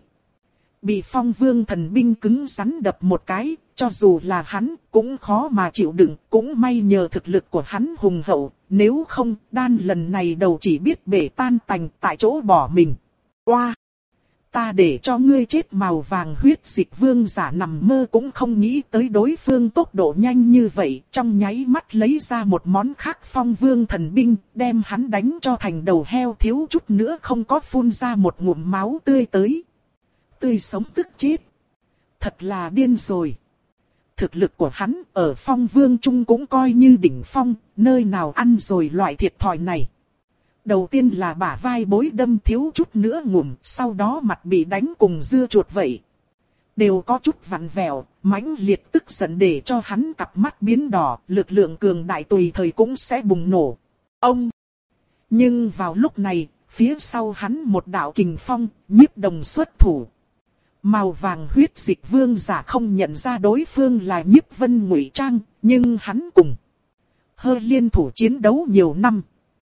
Bị Phong Vương thần binh cứng rắn đập một cái, cho dù là hắn cũng khó mà chịu đựng, cũng may nhờ thực lực của hắn hùng hậu, nếu không đan lần này đầu chỉ biết bể tan tành tại chỗ bỏ mình. Oa! Ta để cho ngươi chết, màu vàng huyết dịch vương giả nằm mơ cũng không nghĩ tới đối phương tốc độ nhanh như vậy, trong nháy mắt lấy ra một món khác Phong Vương thần binh, đem hắn đánh cho thành đầu heo, thiếu chút nữa không có phun ra một ngụm máu tươi tới. Tươi sống tức chết. Thật là điên rồi. Thực lực của hắn ở Phong Vương Trung cũng coi như đỉnh phong, nơi nào ăn rồi loại thiệt thòi này. Đầu tiên là bả vai bối đâm thiếu chút nữa ngủm, sau đó mặt bị đánh cùng dưa chuột vậy. Đều có chút vặn vẹo, mãnh liệt tức giận để cho hắn cặp mắt biến đỏ, lực lượng cường đại tùy thời cũng sẽ bùng nổ. Ông! Nhưng vào lúc này, phía sau hắn một đạo kình phong, Nhiếp Đồng xuất thủ. Màu vàng huyết dịch vương giả không nhận ra đối phương là Nhiếp Vân ngụy trang, nhưng hắn cùng Hơ liên thủ chiến đấu nhiều năm.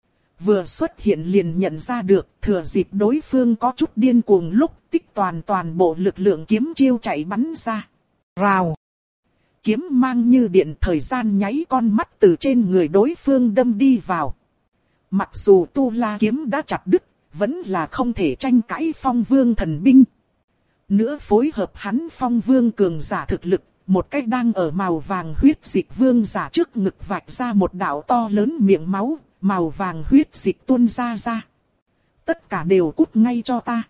Vừa xuất hiện liền nhận ra được, thừa dịp đối phương có chút điên cuồng lúc tích toàn toàn bộ lực lượng kiếm chiêu chạy bắn ra. Rào! Kiếm mang như điện, thời gian nháy con mắt từ trên người đối phương đâm đi vào. Mặc dù tu la kiếm đã chặt đứt, vẫn là không thể tranh cãi Phong Vương thần binh. Nữa phối hợp hắn Phong Vương cường giả thực lực, một cách đang ở màu vàng huyết dịch vương giả trước ngực vạch ra một đạo to lớn miệng máu, màu vàng huyết dịch tuôn ra ra. Tất cả đều cút ngay cho ta.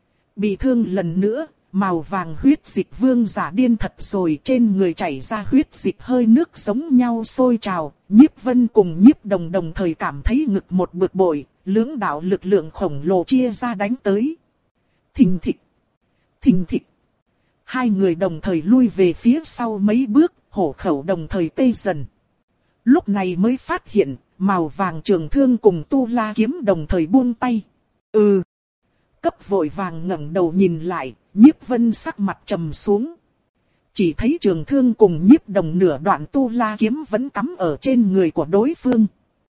Bị thương lần nữa, màu vàng huyết dịch vương giả điên thật rồi, trên người chảy ra huyết dịch hơi nước giống nhau sôi trào. Nhiếp Vân cùng Nhiếp Đồng đồng thời cảm thấy ngực một bực bội, lưỡng đạo lực lượng khổng lồ chia ra đánh tới. Thình thịch, thình thịch. Hai người đồng thời lui về phía sau mấy bước, hổ khẩu đồng thời tê dần. Lúc này mới phát hiện, màu vàng trường thương cùng tu la kiếm đồng thời buông tay. Ừ. Cấp vội vàng ngẩng đầu nhìn lại, Nhiếp Vân sắc mặt trầm xuống. Chỉ thấy trường thương cùng Nhiếp Đồng nửa đoạn tu la kiếm vẫn cắm ở trên người của đối phương.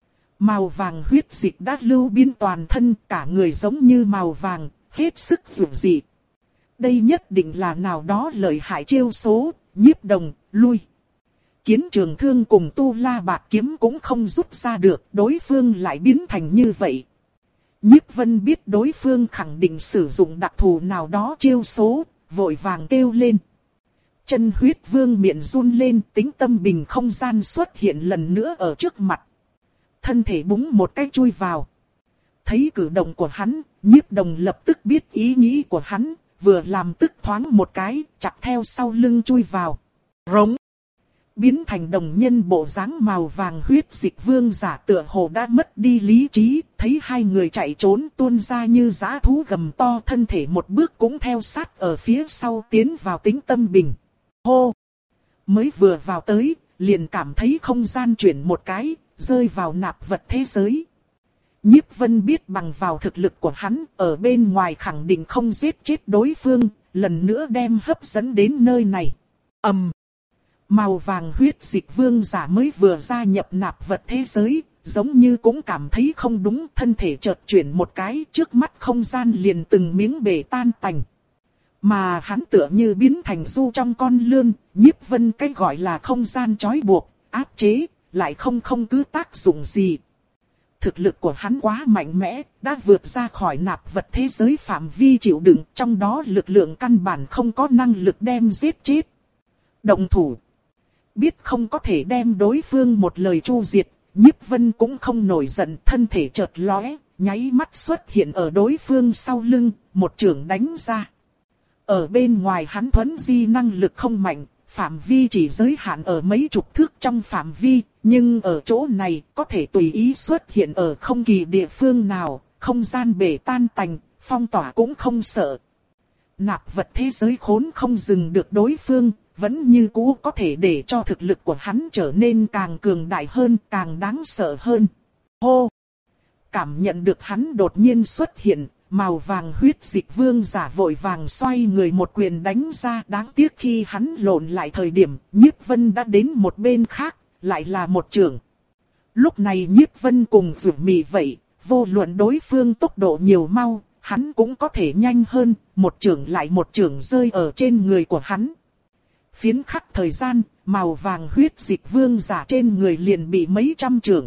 Màu vàng huyết dịch đã lưu biến toàn thân, cả người giống như màu vàng, hết sức dữ dị. Đây nhất định là nào đó lợi hại chiêu số, Nhiếp Đồng, lui. Kiến trường thương cùng tu la bạc kiếm cũng không rút ra được, đối phương lại biến thành như vậy. Nhiếp Vân biết đối phương khẳng định sử dụng đặc thù nào đó chiêu số, vội vàng kêu lên. Chân huyết vương miệng run lên, tính tâm bình không gian xuất hiện lần nữa ở trước mặt. Thân thể búng một cái chui vào. Thấy cử động của hắn, Nhiếp Đồng lập tức biết ý nghĩ của hắn, vừa làm tức thoáng một cái, chặt theo sau lưng chui vào. Rống! Biến thành đồng nhân bộ dáng màu vàng huyết dịch vương giả tựa hồ đã mất đi lý trí, thấy hai người chạy trốn tuôn ra như dã thú gầm to, thân thể một bước cũng theo sát ở phía sau tiến vào tính tâm bình. Hô! Mới vừa vào tới, liền cảm thấy không gian chuyển một cái, rơi vào nạp vật thế giới. Nhiếp Vân biết bằng vào thực lực của hắn, ở bên ngoài khẳng định không giết chết đối phương, lần nữa đem hấp dẫn đến nơi này. Ầm! Màu vàng huyết dịch vương giả mới vừa gia nhập nạp vật thế giới, giống như cũng cảm thấy không đúng, thân thể chợt chuyển một cái, trước mắt không gian liền từng miếng bể tan tành. Mà hắn tựa như biến thành du trong con lươn, Nhiếp Vân cái gọi là không gian trói buộc, áp chế, lại không không cứ tác dụng gì. Thực lực của hắn quá mạnh mẽ, đã vượt ra khỏi nạp vật thế giới phạm vi chịu đựng, trong đó lực lượng căn bản không có năng lực đem giết chết. Động thủ. Biết không có thể đem đối phương một lời chu diệt, Nhiếp Vân cũng không nổi giận, thân thể chợt lóe, nháy mắt xuất hiện ở đối phương sau lưng, một chưởng đánh ra. Ở bên ngoài hắn thuấn di năng lực không mạnh, phạm vi chỉ giới hạn ở mấy chục thước trong phạm vi, nhưng ở chỗ này có thể tùy ý xuất hiện ở không kỳ địa phương nào, không gian bể tan tành, phong tỏa cũng không sợ. Nạp vật thế giới khốn không dừng được đối phương, vẫn như cũ có thể để cho thực lực của hắn trở nên càng cường đại hơn, càng đáng sợ hơn. Hô! Cảm nhận được hắn đột nhiên xuất hiện, màu vàng huyết dịch vương giả vội vàng xoay người một quyền đánh ra. Đáng tiếc khi hắn lộn lại thời điểm, Nhiếp Vân đã đến một bên khác, lại là một chưởng. Lúc này Nhiếp Vân cùng Dụ Mị vậy, vô luận đối phương tốc độ nhiều mau, hắn cũng có thể nhanh hơn, một chưởng lại một chưởng rơi ở trên người của hắn. Phiến khắc thời gian, màu vàng huyết dịch vương giả trên người liền bị mấy trăm chưởng.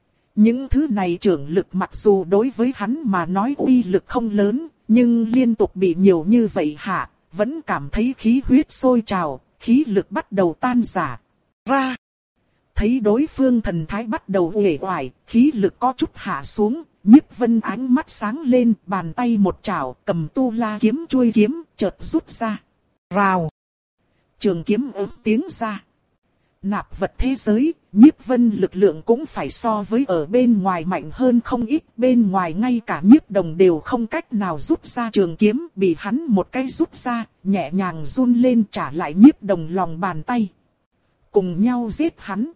Những thứ này chưởng lực mặc dù đối với hắn mà nói uy lực không lớn, nhưng liên tục bị nhiều như vậy hạ, vẫn cảm thấy khí huyết sôi trào, khí lực bắt đầu tan rã. Ra! Thấy đối phương thần thái bắt đầu uể oải, khí lực có chút hạ xuống, Nhiếp Vân ánh mắt sáng lên, bàn tay một chảo, cầm tu la kiếm chuôi kiếm, chợt rút ra. Rào! Trường kiếm ớt tiếng ra. Nạp vật thế giới, Nhiếp Vân lực lượng cũng phải so với ở bên ngoài mạnh hơn không ít. Bên ngoài ngay cả Nhiếp Đồng đều không cách nào rút ra trường kiếm, bị hắn một cái rút ra, nhẹ nhàng run lên trả lại Nhiếp Đồng lòng bàn tay. Cùng nhau giết hắn.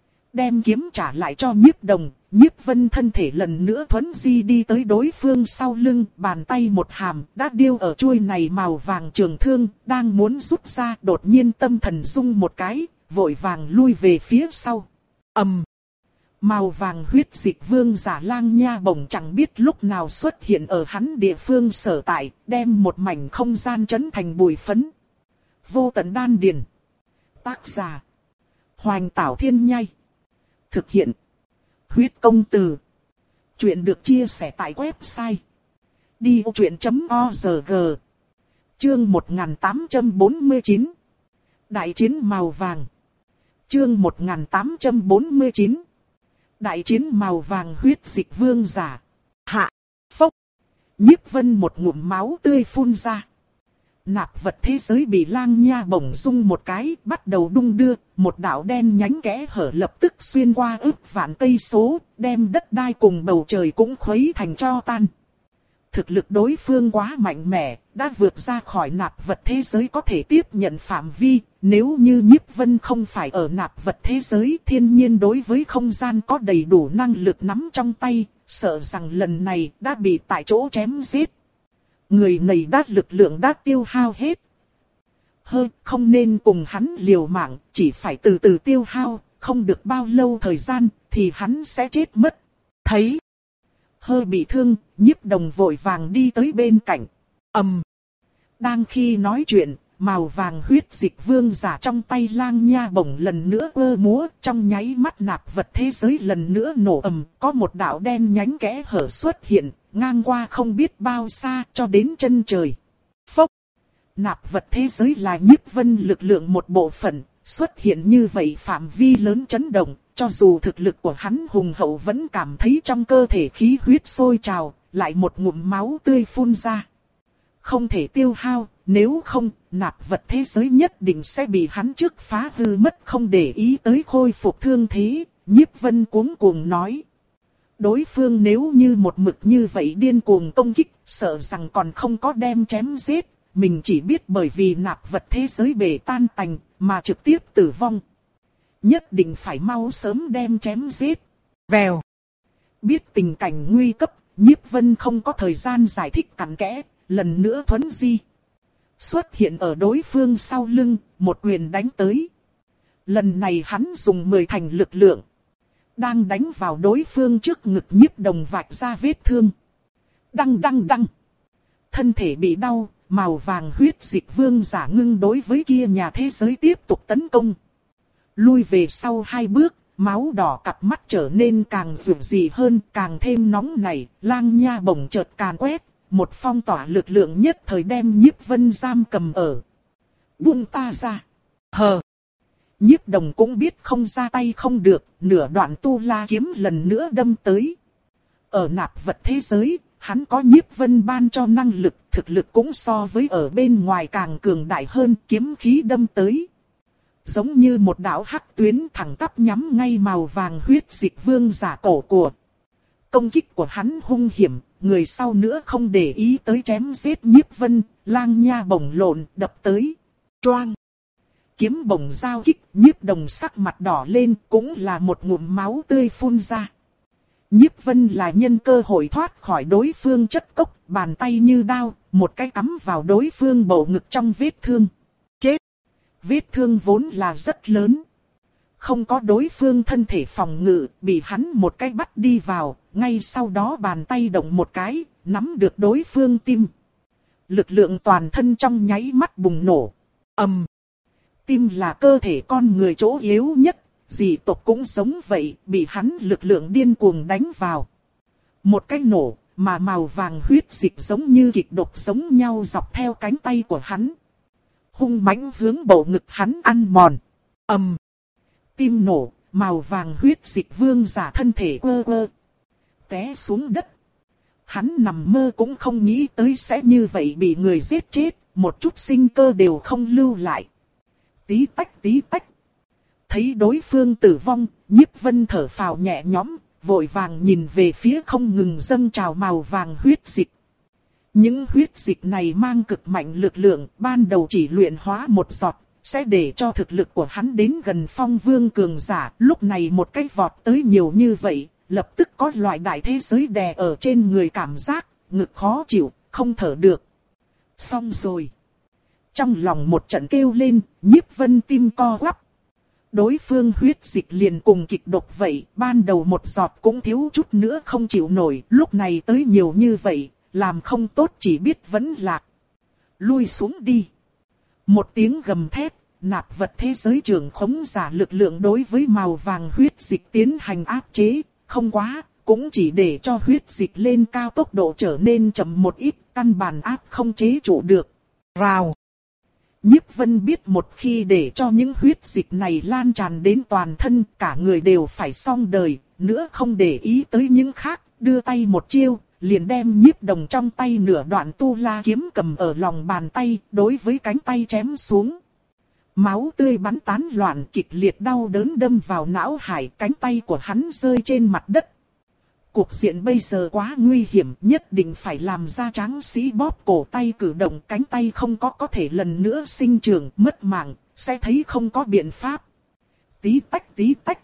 Đem kiếm trả lại cho Nhiếp Đồng, Nhiếp Vân thân thể lần nữa thuấn di đi tới đối phương sau lưng, bàn tay một hàm đã điêu ở chuôi này màu vàng trường thương, đang muốn rút ra, đột nhiên tâm thần rung một cái, vội vàng lui về phía sau. Ầm! Um, màu vàng huyết dịch vương giả Lang Nha Bổng chẳng biết lúc nào xuất hiện ở hắn địa phương sở tại, đem một mảnh không gian chấn thành bụi phấn. Vô tận đan điền. Tác giả: Hoành Tảo Thiên Nhai. Thực hiện: Huyết Công Từ. Chuyện được chia sẻ tại website đi ô chuyện chấm org. Chương một nghìn tám trăm bốn mươi chín. Đại chiến màu vàng. Chương một nghìn tám trăm bốn mươi chín. Đại chiến màu vàng huyết dịch vương giả. Hạ! Phốc! Nhiếp Vân một ngụm máu tươi phun ra. Nạp vật thế giới bị Lang Nha Bổng rung một cái, bắt đầu đung đưa, một đạo đen nhánh kẽ hở lập tức xuyên qua ức vạn cây số, đem đất đai cùng bầu trời cũng khuấy thành tro tan. Thực lực đối phương quá mạnh mẽ, đã vượt ra khỏi nạp vật thế giới có thể tiếp nhận phạm vi. Nếu như Nhiếp Vân không phải ở nạp vật thế giới, thiên nhiên đối với không gian có đầy đủ năng lực nắm trong tay, sợ rằng lần này đã bị tại chỗ chém giết. Người này đã lực lượng đã tiêu hao hết. Hơi không nên cùng hắn liều mạng, chỉ phải từ từ tiêu hao, không được bao lâu thời gian thì hắn sẽ chết mất. Thấy hơi bị thương, Nhiếp Đồng vội vàng đi tới bên cạnh. Ầm! Um, đang khi nói chuyện, màu vàng huyết dịch vương giả trong tay Lang Nha Bổng lần nữa ơ múa, trong nháy mắt nạp vật thế giới lần nữa nổ ầm, có một đạo đen nhánh kẽ hở xuất hiện, ngang qua không biết bao xa cho đến chân trời. Phốc! Nạp vật thế giới là Nhiếp Vân lực lượng một bộ phận, xuất hiện như vậy phạm vi lớn chấn động, cho dù thực lực của hắn hùng hậu vẫn cảm thấy trong cơ thể khí huyết sôi trào, lại một ngụm máu tươi phun ra. Không thể tiêu hao, nếu không, nạp vật thế giới nhất định sẽ bị hắn trước phá hư mất, không để ý tới khôi phục thương thế. Nhiếp Vân cuống cuồng nói. Đối phương nếu như một mực như vậy điên cuồng công kích, sợ rằng còn không có đem chém giết, mình chỉ biết bởi vì nạp vật thế giới bể tan tành, mà trực tiếp tử vong. Nhất định phải mau sớm đem chém giết. Vèo. Biết tình cảnh nguy cấp, Nhiếp Vân không có thời gian giải thích cặn kẽ, lần nữa thuấn di. Xuất hiện ở đối phương sau lưng, một quyền đánh tới. Lần này hắn dùng mười thành lực lượng. Đang đánh vào đối phương trước ngực Nhiếp Đồng vạch ra vết thương. Đăng đăng đăng. Thân thể bị đau, màu vàng huyết dịch vương giả ngưng đối với kia nhà thế giới tiếp tục tấn công. Lui về sau hai bước, máu đỏ cặp mắt trở nên càng rực rỡ hơn, càng thêm nóng nảy. Lang Nha Bổng chợt càn quét, một phong tỏa lực lượng nhất thời đem Nhiếp Vân giam cầm ở. Buông ta ra. Hờ. Nhiếp Đồng cũng biết không ra tay không được, nửa đoạn tu la kiếm lần nữa đâm tới. Ở nạp vật thế giới, hắn có Nhiếp Vân ban cho năng lực, thực lực cũng so với ở bên ngoài càng cường đại hơn, kiếm khí đâm tới. Giống như một đạo hắc tuyến thẳng tắp nhắm ngay màu vàng huyết dịch vương giả cổ của. Công kích của hắn hung hiểm, người sau nữa không để ý tới chém giết Nhiếp Vân, lang nha bổng lộn đập tới. Choang! Kiếm bổng giao kích, Nhiếp Đồng sắc mặt đỏ lên, cũng là một ngụm máu tươi phun ra. Nhiếp Vân là nhân cơ hội thoát khỏi đối phương chất cốc, bàn tay như đao, một cái cắm vào đối phương bầu ngực trong vết thương. Chết! Vết thương vốn là rất lớn. Không có đối phương thân thể phòng ngự, bị hắn một cái bắt đi vào, ngay sau đó bàn tay động một cái, nắm được đối phương tim. Lực lượng toàn thân trong nháy mắt bùng nổ. Ầm! Tim là cơ thể con người chỗ yếu nhất, dị tộc cũng giống vậy, bị hắn lực lượng điên cuồng đánh vào. Một cái nổ, mà màu vàng huyết dịch giống như kịch độc giống nhau dọc theo cánh tay của hắn. Hung mãnh hướng bầu ngực hắn ăn mòn. Ầm! Tim nổ, màu vàng huyết dịch vương giả thân thể quơ quơ. Té xuống đất. Hắn nằm mơ cũng không nghĩ tới sẽ như vậy bị người giết chết, một chút sinh cơ đều không lưu lại. Tí tách tí tách. Thấy đối phương tử vong, Nhiếp Vân thở phào nhẹ nhõm, vội vàng nhìn về phía không ngừng dâng trào màu vàng huyết dịch. Những huyết dịch này mang cực mạnh lực lượng, ban đầu chỉ luyện hóa một giọt, sẽ để cho thực lực của hắn đến gần phong vương cường giả. Lúc này một cái vọt tới nhiều như vậy, lập tức có loại đại thế giới đè ở trên người cảm giác, ngực khó chịu, không thở được. Xong rồi. Trong lòng một trận kêu lên, Nhiếp Vân tim co quắp. Đối phương huyết dịch liền cùng kịch độc vậy, ban đầu một giọt cũng thiếu chút nữa không chịu nổi, lúc này tới nhiều như vậy, làm không tốt chỉ biết vẫn lạc. Lui xuống đi. Một tiếng gầm thét, nạp vật thế giới trưởng khống giả lực lượng đối với màu vàng huyết dịch tiến hành áp chế, không quá, cũng chỉ để cho huyết dịch lên cao tốc độ trở nên chậm một ít, căn bản áp không chế trụ được. Rào! Nhiếp Vân biết một khi để cho những huyết dịch này lan tràn đến toàn thân, cả người đều phải xong đời, nữa không để ý tới những khác, đưa tay một chiêu, liền đem Nhiếp Đồng trong tay nửa đoạn tu la kiếm cầm ở lòng bàn tay, đối với cánh tay chém xuống. Máu tươi bắn tán loạn, kịch liệt đau đớn đâm vào não hải, cánh tay của hắn rơi trên mặt đất. Cuộc diện bây giờ quá nguy hiểm, nhất định phải làm ra tráng sĩ bóp cổ tay cử động, cánh tay không có có thể lần nữa sinh trưởng, mất mạng, sẽ thấy không có biện pháp. Tí tách tí tách.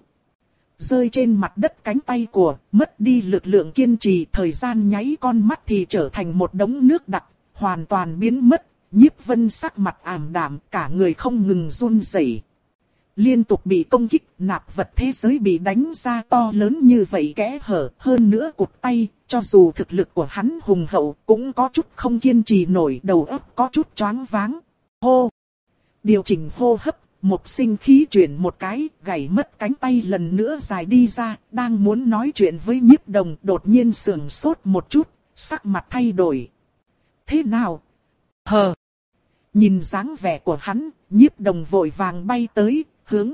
Rơi trên mặt đất cánh tay của, mất đi lực lượng kiên trì, thời gian nháy con mắt thì trở thành một đống nước đặc, hoàn toàn biến mất. Nhiếp Vân sắc mặt ảm đạm, cả người không ngừng run rẩy. Liên tục bị công kích, nạp vật thế giới bị đánh ra to lớn như vậy kẽ hở, hơn nữa cụt tay, cho dù thực lực của hắn hùng hậu, cũng có chút không kiên trì nổi, đầu óc có chút choáng váng. Hô! Điều chỉnh hô hấp, một sinh khí chuyển một cái, gãy mất cánh tay lần nữa dài đi ra, đang muốn nói chuyện với Nhiếp Đồng, đột nhiên sườn sốt một chút, sắc mặt thay đổi. Thế nào? Hờ! Nhìn dáng vẻ của hắn, Nhiếp Đồng vội vàng bay tới, hướng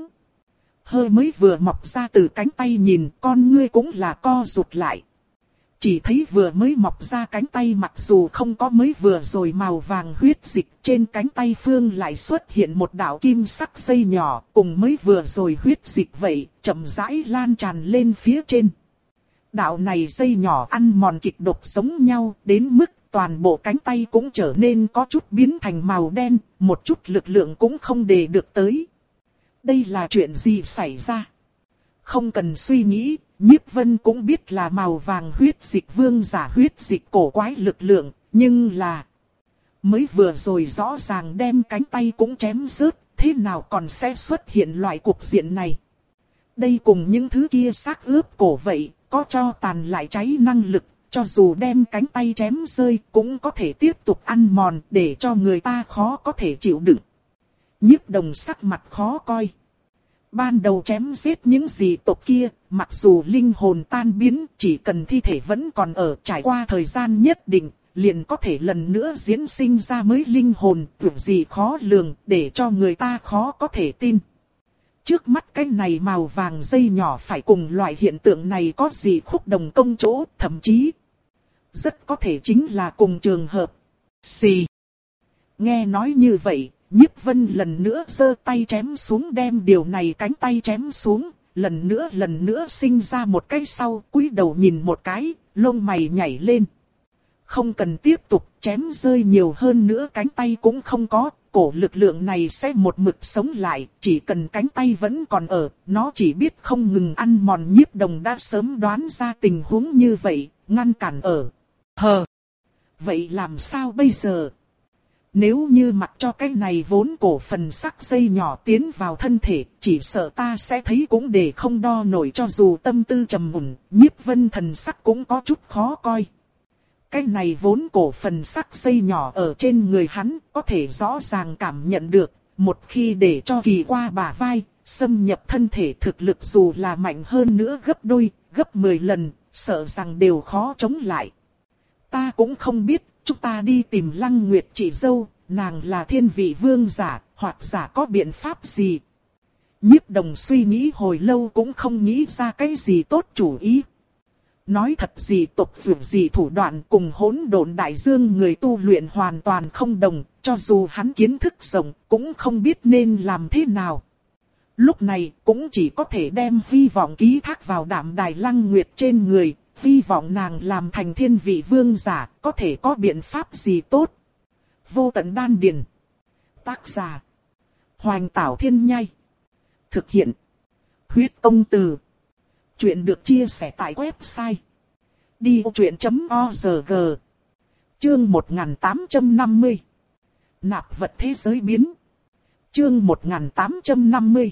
hơi mới vừa mọc ra từ cánh tay nhìn, con ngươi cũng là co rụt lại. Chỉ thấy vừa mới mọc ra cánh tay mặc dù không có mới vừa rồi màu vàng huyết dịch, trên cánh tay phương lại xuất hiện một đạo kim sắc dây nhỏ, cùng mới vừa rồi huyết dịch vậy, chậm rãi lan tràn lên phía trên. Đạo này dây nhỏ ăn mòn kịch độc giống nhau, đến mức toàn bộ cánh tay cũng trở nên có chút biến thành màu đen, một chút lực lượng cũng không để được tới. Đây là chuyện gì xảy ra? Không cần suy nghĩ, Nhiếp Vân cũng biết là màu vàng huyết dịch vương giả huyết dịch cổ quái lực lượng, nhưng là mới vừa rồi rõ ràng đem cánh tay cũng chém rớt, thế nào còn sẽ xuất hiện loại cục diện này? Đây cùng những thứ kia xác ướp cổ vậy, có cho tàn lại cháy năng lực, cho dù đem cánh tay chém rơi cũng có thể tiếp tục ăn mòn để cho người ta khó có thể chịu đựng. Nhiếp Đồng sắc mặt khó coi. Ban đầu chém giết những dị tộc kia, mặc dù linh hồn tan biến, chỉ cần thi thể vẫn còn ở, trải qua thời gian nhất định, liền có thể lần nữa diễn sinh ra mới linh hồn, tưởng gì khó lường, để cho người ta khó có thể tin. Trước mắt cái này màu vàng dây nhỏ phải cùng loại hiện tượng này có gì khúc đồng công chỗ, thậm chí rất có thể chính là cùng trường hợp. Xì. Nghe nói như vậy, Nhiếp Vân lần nữa giơ tay chém xuống đem điều này cánh tay chém xuống, lần nữa lần nữa sinh ra một cái sau, cúi đầu nhìn một cái, lông mày nhảy lên. Không cần tiếp tục chém rơi nhiều hơn nữa cánh tay cũng không có, cổ lực lượng này sẽ một mực sống lại, chỉ cần cánh tay vẫn còn ở, nó chỉ biết không ngừng ăn mòn. Nhiếp Đồng đã sớm đoán ra tình huống như vậy, ngăn cản ở. Hờ! Vậy làm sao bây giờ? Nếu như mặc cho cái này vốn cổ phần sắc dây nhỏ tiến vào thân thể, chỉ sợ ta sẽ thấy cũng để không đo nổi. Cho dù tâm tư trầm mùn, Nhiếp Vân thần sắc cũng có chút khó coi. Cái này vốn cổ phần sắc dây nhỏ ở trên người hắn, có thể rõ ràng cảm nhận được, một khi để cho kỳ qua bả vai, xâm nhập thân thể thực lực dù là mạnh hơn nữa gấp đôi, gấp mười lần, sợ rằng đều khó chống lại. Ta cũng không biết, chúng ta đi tìm Lăng Nguyệt chị dâu, nàng là thiên vị vương giả, hoặc giả có biện pháp gì. Nhiếp Đồng suy nghĩ hồi lâu cũng không nghĩ ra cái gì tốt chủ ý. Nói thật gì tộc vượt gì thủ đoạn cùng hỗn độn đại dương người tu luyện hoàn toàn không đồng, cho dù hắn kiến thức rộng cũng không biết nên làm thế nào. Lúc này cũng chỉ có thể đem hy vọng ký thác vào Đạm Đài Lăng Nguyệt trên người, hy vọng nàng làm thành thiên vị vương giả, có thể có biện pháp gì tốt. Vô Tận Đan Điền. Tác giả: Hoành Tảo Thiên Nhai. Thực hiện: Huyết Tông Từ. Chuyện được chia sẻ tại website đi vô chuyện chấm org. Chương một nghìn tám trăm năm mươi. Nạp vật thế giới biến. Chương một nghìn tám trăm năm mươi.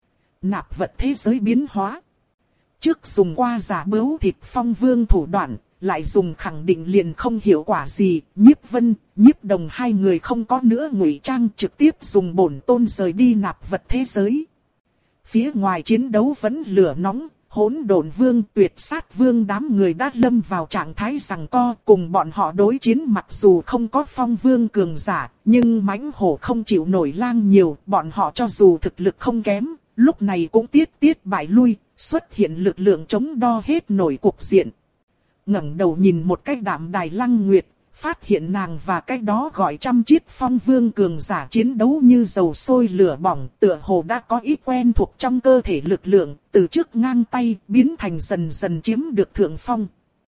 Nạp vật thế giới biến hóa. Trước dùng qua giả bướu thịt Phong Vương thủ đoạn, lại dùng khẳng định liền không hiệu quả gì. Nhiếp Vân, Nhiếp Đồng hai người không có nữa ngụy trang, trực tiếp dùng bổn tôn rời đi nạp vật thế giới. Phía ngoài chiến đấu vẫn lửa nóng. Hỗn Độn Vương, Tuyệt Sát Vương đám người đã lâm vào trạng thái giằng co, cùng bọn họ đối chiến. Mặc dù không có Phong Vương cường giả, nhưng mãnh hổ không chịu nổi lang nhiều, bọn họ cho dù thực lực không kém, lúc này cũng tiết tiết bại lui, xuất hiện lực lượng chống đo hết nổi cục diện. Ngẩng đầu nhìn một cái Đạm Đài Lăng Nguyệt, phát hiện nàng và cái đó gọi trăm chiết Phong Vương cường giả chiến đấu như dầu sôi lửa bỏng, tựa hồ đã có ít quen thuộc trong cơ thể lực lượng, từ trước ngang tay biến thành dần dần chiếm được thượng phong.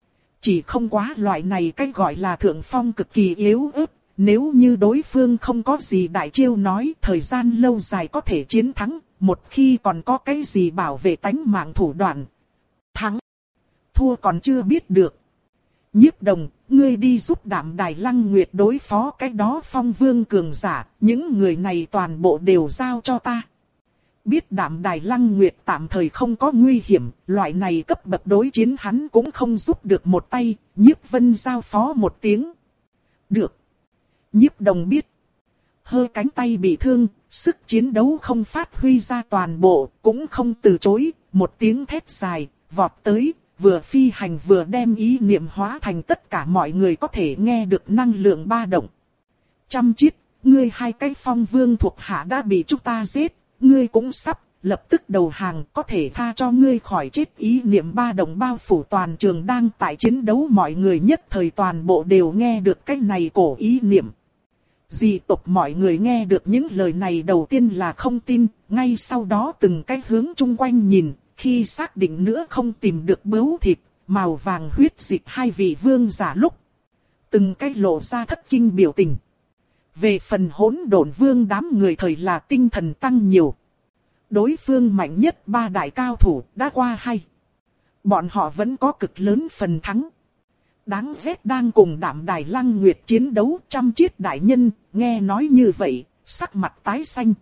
Chỉ không quá loại này cái gọi là thượng phong cực kỳ yếu ớt, nếu như đối phương không có gì đại chiêu nói, thời gian lâu dài có thể chiến thắng, một khi còn có cái gì bảo vệ tánh mạng thủ đoạn. Thắng, thua còn chưa biết được. Nhiếp Đồng, ngươi đi giúp Đạm Đài Lăng Nguyệt đối phó cái đó Phong Vương cường giả, những người này toàn bộ đều giao cho ta. Biết Đạm Đài Lăng Nguyệt tạm thời không có nguy hiểm, loại này cấp bậc đối chiến hắn cũng không giúp được một tay, Nhiếp Vân giao phó một tiếng. Được. Nhiếp Đồng biết. Hơi cánh tay bị thương, sức chiến đấu không phát huy ra toàn bộ, cũng không từ chối, một tiếng thét dài, vọt tới. Vừa phi hành vừa đem ý niệm hóa thành tất cả mọi người có thể nghe được năng lượng ba động. Trăm chiết, ngươi hai cái Phong Vương thuộc hạ đã bị chúng ta giết, ngươi cũng sắp, lập tức đầu hàng, có thể tha cho ngươi khỏi chết. Ý niệm ba động bao phủ toàn trường đang tại chiến đấu, mọi người nhất thời toàn bộ đều nghe được cái này cổ ý niệm. Dị tộc mọi người nghe được những lời này đầu tiên là không tin, ngay sau đó từng cái hướng chung quanh nhìn. Khi xác định nữa không tìm được bướu thịt, màu vàng huyết dịch hai vị vương giả lúc, từng cái lộ ra thất kinh biểu tình. Về phần Hỗn Độn Vương đám người thời là tinh thần tăng nhiều. Đối phương mạnh nhất ba đại cao thủ đã qua hay. Bọn họ vẫn có cực lớn phần thắng. Đáng ghét đang cùng Đạm Đài Lăng Nguyệt chiến đấu. Trăm chiết đại nhân, nghe nói như vậy, sắc mặt tái xanh.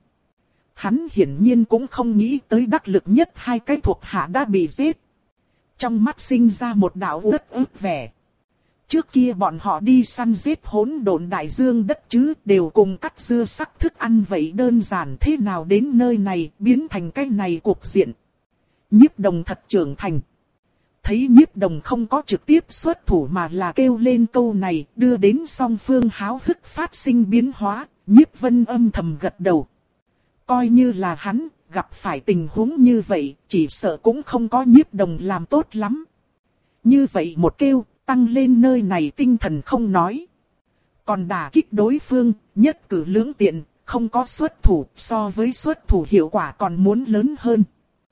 Hắn hiển nhiên cũng không nghĩ tới đắc lực nhất hai cái thuộc hạ đã bị giết. Trong mắt sinh ra một đạo uất ức vẻ. Trước kia bọn họ đi săn giết Hỗn Độn đại dương đất chứ, đều cùng cắt dưa sắc thức ăn vậy đơn giản, thế nào đến nơi này biến thành cái này cuộc diện. Nhiếp Đồng thật trưởng thành. Thấy Nhiếp Đồng không có trực tiếp xuất thủ mà là kêu lên câu này, đưa đến song phương háo hức phát sinh biến hóa. Nhiếp Vân âm thầm gật đầu. Coi như là hắn, gặp phải tình huống như vậy, chỉ sợ cũng không có Nhiếp Đồng làm tốt lắm. Như vậy một kêu, tăng lên nơi này tinh thần không nói. Còn đả kích đối phương, nhất cử lưỡng tiện, không có xuất thủ, so với xuất thủ hiệu quả còn muốn lớn hơn.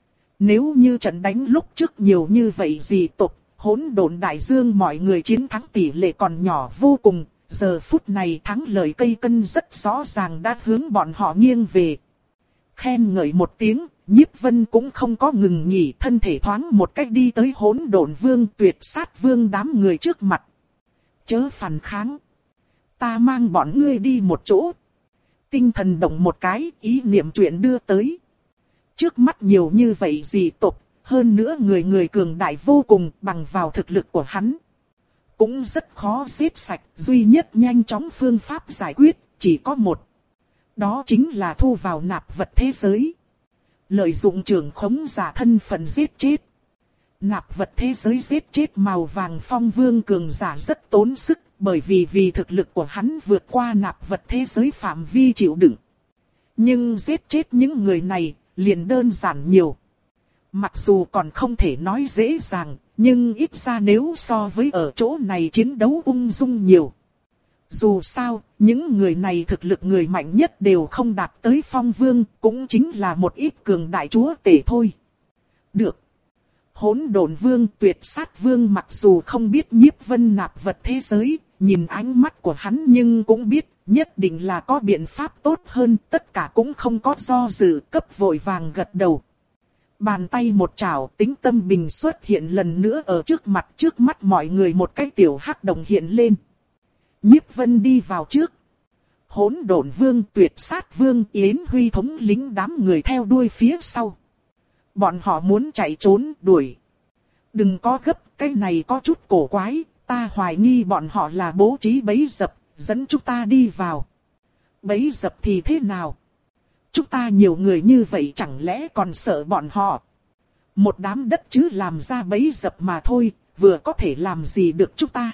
Nếu như trận đánh lúc trước nhiều như vậy gì tộc, hỗn độn đại dương mọi người chiến thắng tỷ lệ còn nhỏ vô cùng, giờ phút này thắng lợi cây cân rất rõ ràng đã hướng bọn họ nghiêng về. Khen ngợi một tiếng, Nhiếp Vân cũng không có ngừng nghỉ, thân thể thoáng một cách đi tới hỗn độn vương tuyệt sát vương đám người trước mặt. Chớ phản kháng. Ta mang bọn ngươi đi một chỗ. Tinh thần động một cái, ý niệm chuyện đưa tới. Trước mắt nhiều như vậy dị tộc, hơn nữa người người cường đại vô cùng bằng vào thực lực của hắn. Cũng rất khó giết sạch, duy nhất nhanh chóng phương pháp giải quyết, chỉ có một. Đó chính là thu vào nạp vật thế giới. Lợi dụng trưởng khống giả thân phận giết chết. Nạp vật thế giới giết chết màu vàng phong vương cường giả rất tốn sức, bởi vì vì thực lực của hắn vượt qua nạp vật thế giới phạm vi chịu đựng. Nhưng giết chết những người này, liền đơn giản nhiều. Mặc dù còn không thể nói dễ dàng, nhưng ít ra nếu so với ở chỗ này chiến đấu ung dung nhiều. Dù sao, những người này thực lực người mạnh nhất đều không đạt tới phong vương, cũng chính là một ít cường đại chúa tể thôi. Được. Hỗn độn vương tuyệt sát vương mặc dù không biết Nhiếp Vân nạp vật thế giới, nhìn ánh mắt của hắn nhưng cũng biết nhất định là có biện pháp tốt hơn, tất cả cũng không có do dự, cấp vội vàng gật đầu. Bàn tay một chảo, Tính Tâm Bình xuất hiện lần nữa ở trước mặt, trước mắt mọi người một cái tiểu hắc đồng hiện lên. Nhiếp Vân đi vào trước. Hỗn độn vương tuyệt sát vương Yến Huy thống lĩnh đám người theo đuôi phía sau. Bọn họ muốn chạy trốn đuổi. Đừng có gấp, cái này có chút cổ quái, ta hoài nghi bọn họ là bố trí bẫy dập, dẫn chúng ta đi vào. Bẫy dập thì thế nào? Chúng ta nhiều người như vậy chẳng lẽ còn sợ bọn họ? Một đám đất chứ làm ra bẫy dập mà thôi, vừa có thể làm gì được chúng ta?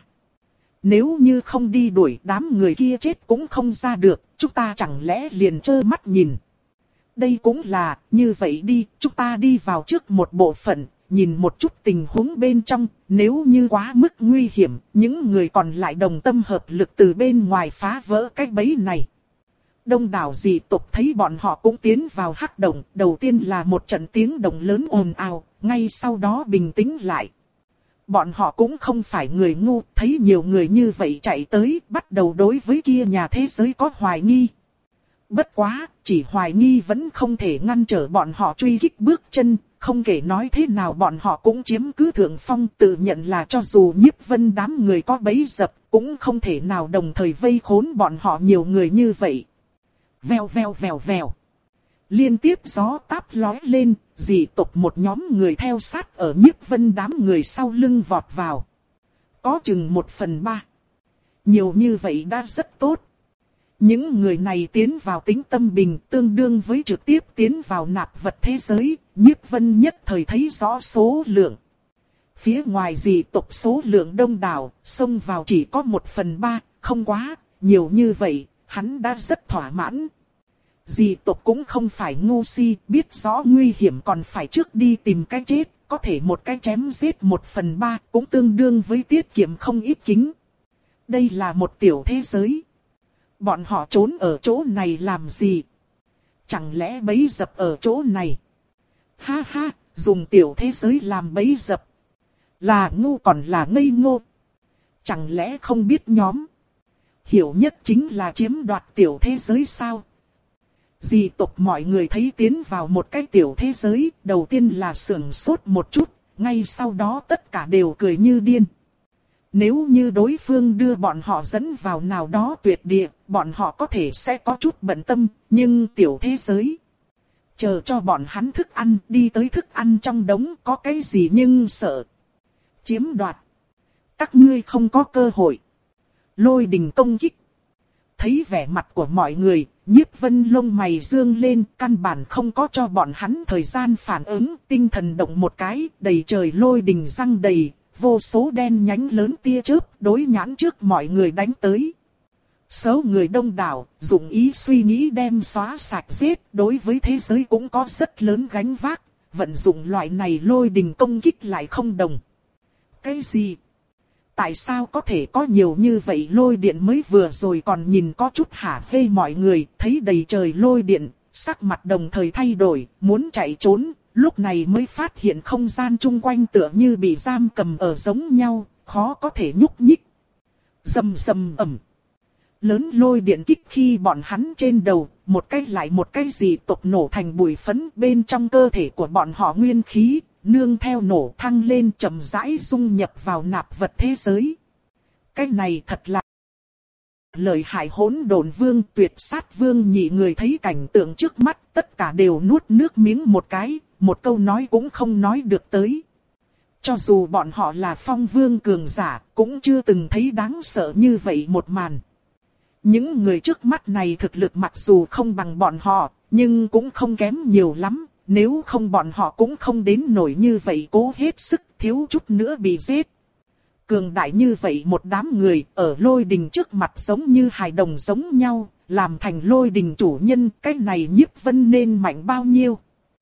Nếu như không đi đuổi đám người kia chết cũng không ra được, chúng ta chẳng lẽ liền trơ mắt nhìn. Đây cũng là, như vậy đi, chúng ta đi vào trước một bộ phận, nhìn một chút tình huống bên trong, nếu như quá mức nguy hiểm, những người còn lại đồng tâm hợp lực từ bên ngoài phá vỡ cái bẫy này. Đông đảo dị tộc thấy bọn họ cũng tiến vào hắc động, đầu tiên là một trận tiếng động lớn ồn ào, ngay sau đó bình tĩnh lại. Bọn họ cũng không phải người ngu, thấy nhiều người như vậy chạy tới, bắt đầu đối với kia nhà thế giới có hoài nghi. Bất quá, chỉ hoài nghi vẫn không thể ngăn trở bọn họ truy kích bước chân, không kể nói thế nào bọn họ cũng chiếm cứ thượng phong, tự nhận là cho dù Nhiếp Vân đám người có bẫy dập, cũng không thể nào đồng thời vây khốn bọn họ nhiều người như vậy. Vèo vèo vèo vèo. Liên tiếp gió táp lói lên, dị tộc một nhóm người theo sát ở Nhiếp Vân đám người sau lưng vọt vào. Có chừng một phần ba. Nhiều như vậy đã rất tốt. Những người này tiến vào Tính Tâm Bình tương đương với trực tiếp tiến vào nạp vật thế giới, Nhiếp Vân nhất thời thấy rõ số lượng. Phía ngoài dị tộc số lượng đông đảo, xông vào chỉ có một phần ba, không quá, nhiều như vậy, hắn đã rất thỏa mãn. Dị tộc cũng không phải ngu si, biết rõ nguy hiểm còn phải trước đi tìm cái chết, có thể một cái chém giết một phần ba, cũng tương đương với tiết kiệm không ít kính. Đây là một tiểu thế giới. Bọn họ trốn ở chỗ này làm gì? Chẳng lẽ bẫy dập ở chỗ này? Ha ha, dùng tiểu thế giới làm bẫy dập. Là ngu còn là ngây ngô. Chẳng lẽ không biết nhóm? Hiểu nhất chính là chiếm đoạt tiểu thế giới sao? Dị tộc mọi người thấy tiến vào một cái tiểu thế giới, đầu tiên là sưởng sốt một chút, ngay sau đó tất cả đều cười như điên. Nếu như đối phương đưa bọn họ dẫn vào nào đó tuyệt địa, bọn họ có thể sẽ có chút bận tâm, nhưng tiểu thế giới. Chờ cho bọn hắn thức ăn, đi tới thức ăn trong đống có cái gì nhưng sợ. Chiếm đoạt. Các ngươi không có cơ hội. Lôi đình công kích. Thấy vẻ mặt của mọi người, Nhiếp Vân lông mày dương lên, căn bản không có cho bọn hắn thời gian phản ứng, tinh thần động một cái, đầy trời lôi đình răng đầy, vô số đen nhánh lớn tia chớp đối nhãn trước mọi người đánh tới. Số người đông đảo, dụng ý suy nghĩ đem xóa sạch giết, đối với thế giới cũng có rất lớn gánh vác, vận dụng loại này lôi đình công kích lại không đồng. Cái gì? Tại sao có thể có nhiều như vậy lôi điện, mới vừa rồi còn nhìn có chút hả hê mọi người, thấy đầy trời lôi điện, sắc mặt đồng thời thay đổi, muốn chạy trốn, lúc này mới phát hiện không gian chung quanh tựa như bị giam cầm ở giống nhau, khó có thể nhúc nhích. Rầm rầm ầm. Lớn lôi điện kích khi bọn hắn trên đầu, một cái lại một cái gì tộc nổ thành bụi phấn, bên trong cơ thể của bọn họ nguyên khí, nương theo nổ thăng lên chậm rãi dung nhập vào nạp vật thế giới. Cái này thật là lợi hại. Hỗn độn vương, tuyệt sát vương nhị người thấy cảnh tượng trước mắt, tất cả đều nuốt nước miếng một cái, một câu nói cũng không nói được tới. Cho dù bọn họ là phong vương cường giả, cũng chưa từng thấy đáng sợ như vậy một màn. Những người trước mắt này thực lực mặc dù không bằng bọn họ, nhưng cũng không kém nhiều lắm, nếu không bọn họ cũng không đến nổi như vậy, cố hết sức thiếu chút nữa bị giết. Cường đại như vậy một đám người ở lôi đình trước mặt giống như hài đồng giống nhau, làm thành lôi đình chủ nhân, cái này Nhiếp Vân nên mạnh bao nhiêu.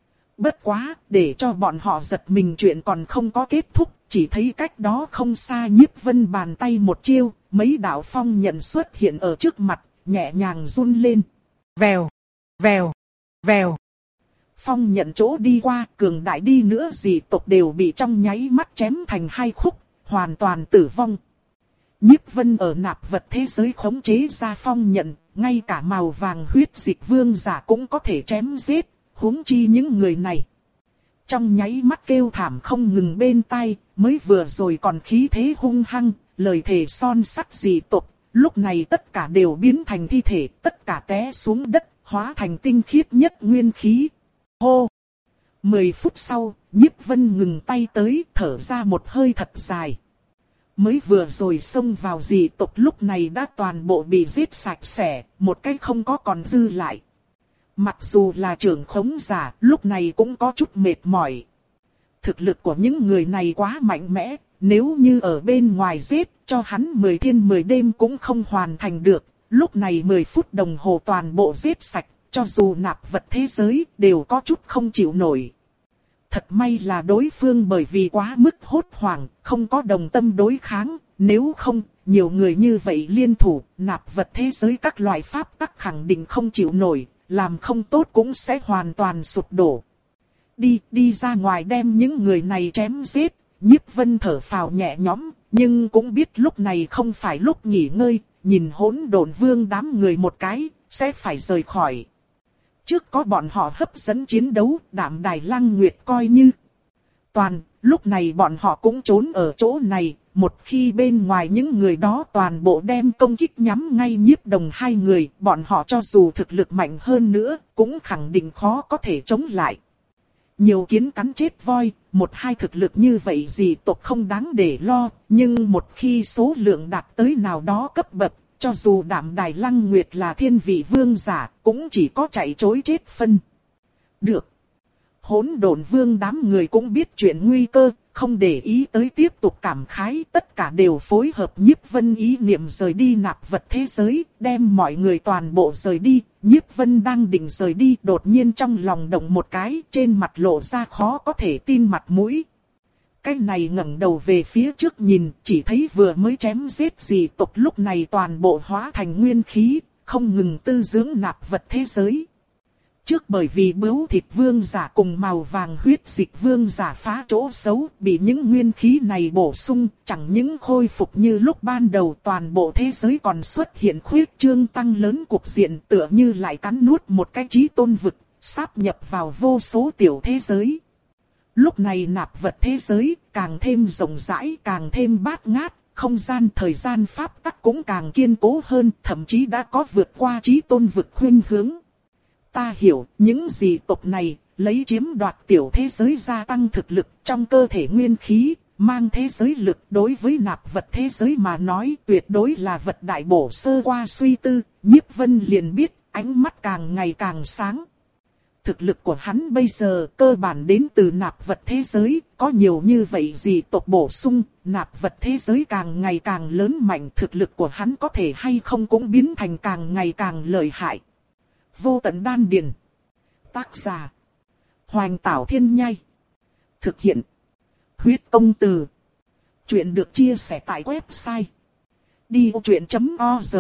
Bất quá, để cho bọn họ giật mình chuyện còn không có kết thúc, chỉ thấy cách đó không xa Nhiếp Vân bàn tay một chiêu, mấy đạo phong nhận xuất hiện ở trước mặt, nhẹ nhàng run lên. Vèo, vèo, vèo. Phong nhận chỗ đi qua, cường đại đi nữa gì tộc đều bị trong nháy mắt chém thành hai khúc, hoàn toàn tử vong. Nhiếp Vân ở nạp vật thế giới khống chế ra phong nhận, ngay cả màu vàng huyết dịch vương giả cũng có thể chém giết, huống chi những người này. Trong nháy mắt kêu thảm không ngừng bên tai, mới vừa rồi còn khí thế hung hăng, lời thề son sắt dị tộc, lúc này tất cả đều biến thành thi thể, tất cả té xuống đất, hóa thành tinh khiết nhất nguyên khí. Hô! Mười phút sau, Nhiếp Vân ngừng tay tới, thở ra một hơi thật dài. Mới vừa rồi xông vào dị tộc lúc này đã toàn bộ bị giết sạch sẽ, một cách không có còn dư lại. Mặc dù là trưởng khống giả, lúc này cũng có chút mệt mỏi. Thực lực của những người này quá mạnh mẽ, nếu như ở bên ngoài giết, cho hắn mười thiên mười đêm cũng không hoàn thành được. Lúc này mười phút đồng hồ toàn bộ giết sạch, cho dù nạp vật thế giới, đều có chút không chịu nổi. Thật may là đối phương bởi vì quá mức hốt hoảng, không có đồng tâm đối kháng, nếu không, nhiều người như vậy liên thủ, nạp vật thế giới các loại pháp tắc khẳng định không chịu nổi, làm không tốt cũng sẽ hoàn toàn sụp đổ. Đi, đi ra ngoài đem những người này chém giết, Nhiếp Vân thở phào nhẹ nhõm, nhưng cũng biết lúc này không phải lúc nghỉ ngơi, nhìn hỗn độn vương đám người một cái, sẽ phải rời khỏi. Trước có bọn họ hấp dẫn chiến đấu, Đạm Đài Lăng Nguyệt coi như toàn, lúc này bọn họ cũng trốn ở chỗ này, một khi bên ngoài những người đó toàn bộ đem công kích nhắm ngay Nhiếp Đồng hai người, bọn họ cho dù thực lực mạnh hơn nữa, cũng khẳng định khó có thể chống lại. Nhiều kiến cắn chết voi, một hai thực lực như vậy gì tộc không đáng để lo, nhưng một khi số lượng đạt tới nào đó cấp bậc, cho dù Đạm Đài Lăng Nguyệt là thiên vị vương giả, cũng chỉ có chạy trối chết phân. Được. Hỗn độn vương đám người cũng biết chuyện nguy cơ, không để ý tới tiếp tục cảm khái, tất cả đều phối hợp Nhiếp Vân ý niệm rời đi nạp vật thế giới, đem mọi người toàn bộ rời đi. Nhiếp Vân đang định rời đi, đột nhiên trong lòng động một cái, trên mặt lộ ra khó có thể tin mặt mũi. Cái này ngẩng đầu về phía trước nhìn, chỉ thấy vừa mới chém giết dị tộc lúc này toàn bộ hóa thành nguyên khí, không ngừng tư dưỡng nạp vật thế giới. Trước bởi vì bướu thịt vương giả cùng màu vàng huyết dịch vương giả phá chỗ xấu, bị những nguyên khí này bổ sung, chẳng những khôi phục như lúc ban đầu, toàn bộ thế giới còn xuất hiện khuyết trương tăng lớn cục diện, tựa như lại cắn nuốt một cái chí tôn vực, sáp nhập vào vô số tiểu thế giới. Lúc này nạp vật thế giới càng thêm rộng rãi, càng thêm bát ngát, không gian thời gian pháp tắc cũng càng kiên cố hơn, thậm chí đã có vượt qua chí tôn vực khuynh hướng. Ta hiểu, những dị tộc này, lấy chiếm đoạt tiểu thế giới gia tăng thực lực trong cơ thể nguyên khí, mang thế giới lực đối với nạp vật thế giới mà nói tuyệt đối là vật đại bổ. Sơ qua suy tư, Nhiếp Vân liền biết, ánh mắt càng ngày càng sáng. Thực lực của hắn bây giờ cơ bản đến từ nạp vật thế giới, có nhiều như vậy dị tộc bổ sung, nạp vật thế giới càng ngày càng lớn mạnh, thực lực của hắn có thể hay không cũng biến thành càng ngày càng lợi hại. Vô tận đan điền. Tác giả: Hoành Tảo Thiên Nhai. Thực hiện: Huyết Công Từ. Chuyện được chia sẻ tại website đi vô chuyện chấm org.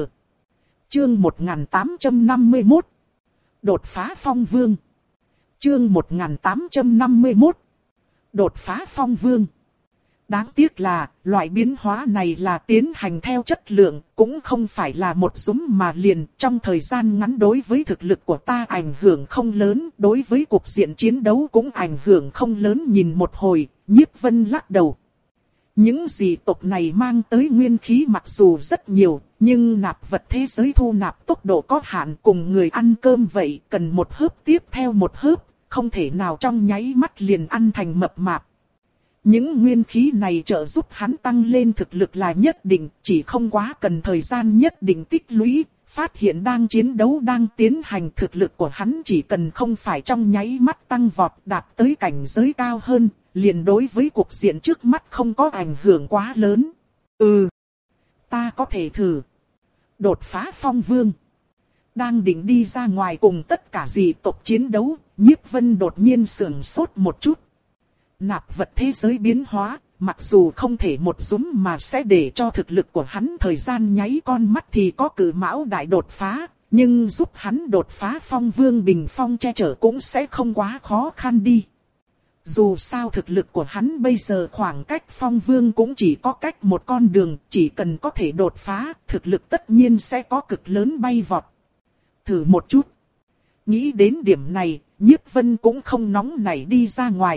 Chương một nghìn tám trăm năm mươi mốt. Đột phá phong vương. Chương một nghìn tám trăm năm mươi mốt. Đột phá phong vương. Đáng tiếc là, loại biến hóa này là tiến hành theo chất lượng, cũng không phải là một dúm mà liền. Trong thời gian ngắn đối với thực lực của ta ảnh hưởng không lớn, đối với cuộc diện chiến đấu cũng ảnh hưởng không lớn. Nhìn một hồi, Nhiếp Vân lắc đầu. Những dị tộc này mang tới nguyên khí mặc dù rất nhiều, nhưng nạp vật thế giới thu nạp tốc độ có hạn, cùng người ăn cơm vậy, cần một hớp tiếp theo một hớp, không thể nào trong nháy mắt liền ăn thành mập mạp. Những nguyên khí này trợ giúp hắn tăng lên thực lực là nhất định, chỉ không quá cần thời gian nhất định tích lũy. Phát hiện đang chiến đấu đang tiến hành, thực lực của hắn chỉ cần không phải trong nháy mắt tăng vọt đạt tới cảnh giới cao hơn, liền đối với cuộc diện trước mắt không có ảnh hưởng quá lớn. Ừ, ta có thể thử. Đột phá phong vương. Đang định đi ra ngoài cùng tất cả dị tộc chiến đấu, Nhiếp Vân đột nhiên sửng sốt một chút. Nạp vật thế giới biến hóa, mặc dù không thể một dúm mà sẽ để cho thực lực của hắn thời gian nháy con mắt thì có cử mão đại đột phá, nhưng giúp hắn đột phá phong vương bình phong che chở cũng sẽ không quá khó khăn đi. Dù sao thực lực của hắn bây giờ khoảng cách phong vương cũng chỉ có cách một con đường, chỉ cần có thể đột phá, thực lực tất nhiên sẽ có cực lớn bay vọt. Thử một chút. Nghĩ đến điểm này, Nhiếp Vân cũng không nóng nảy đi ra ngoài.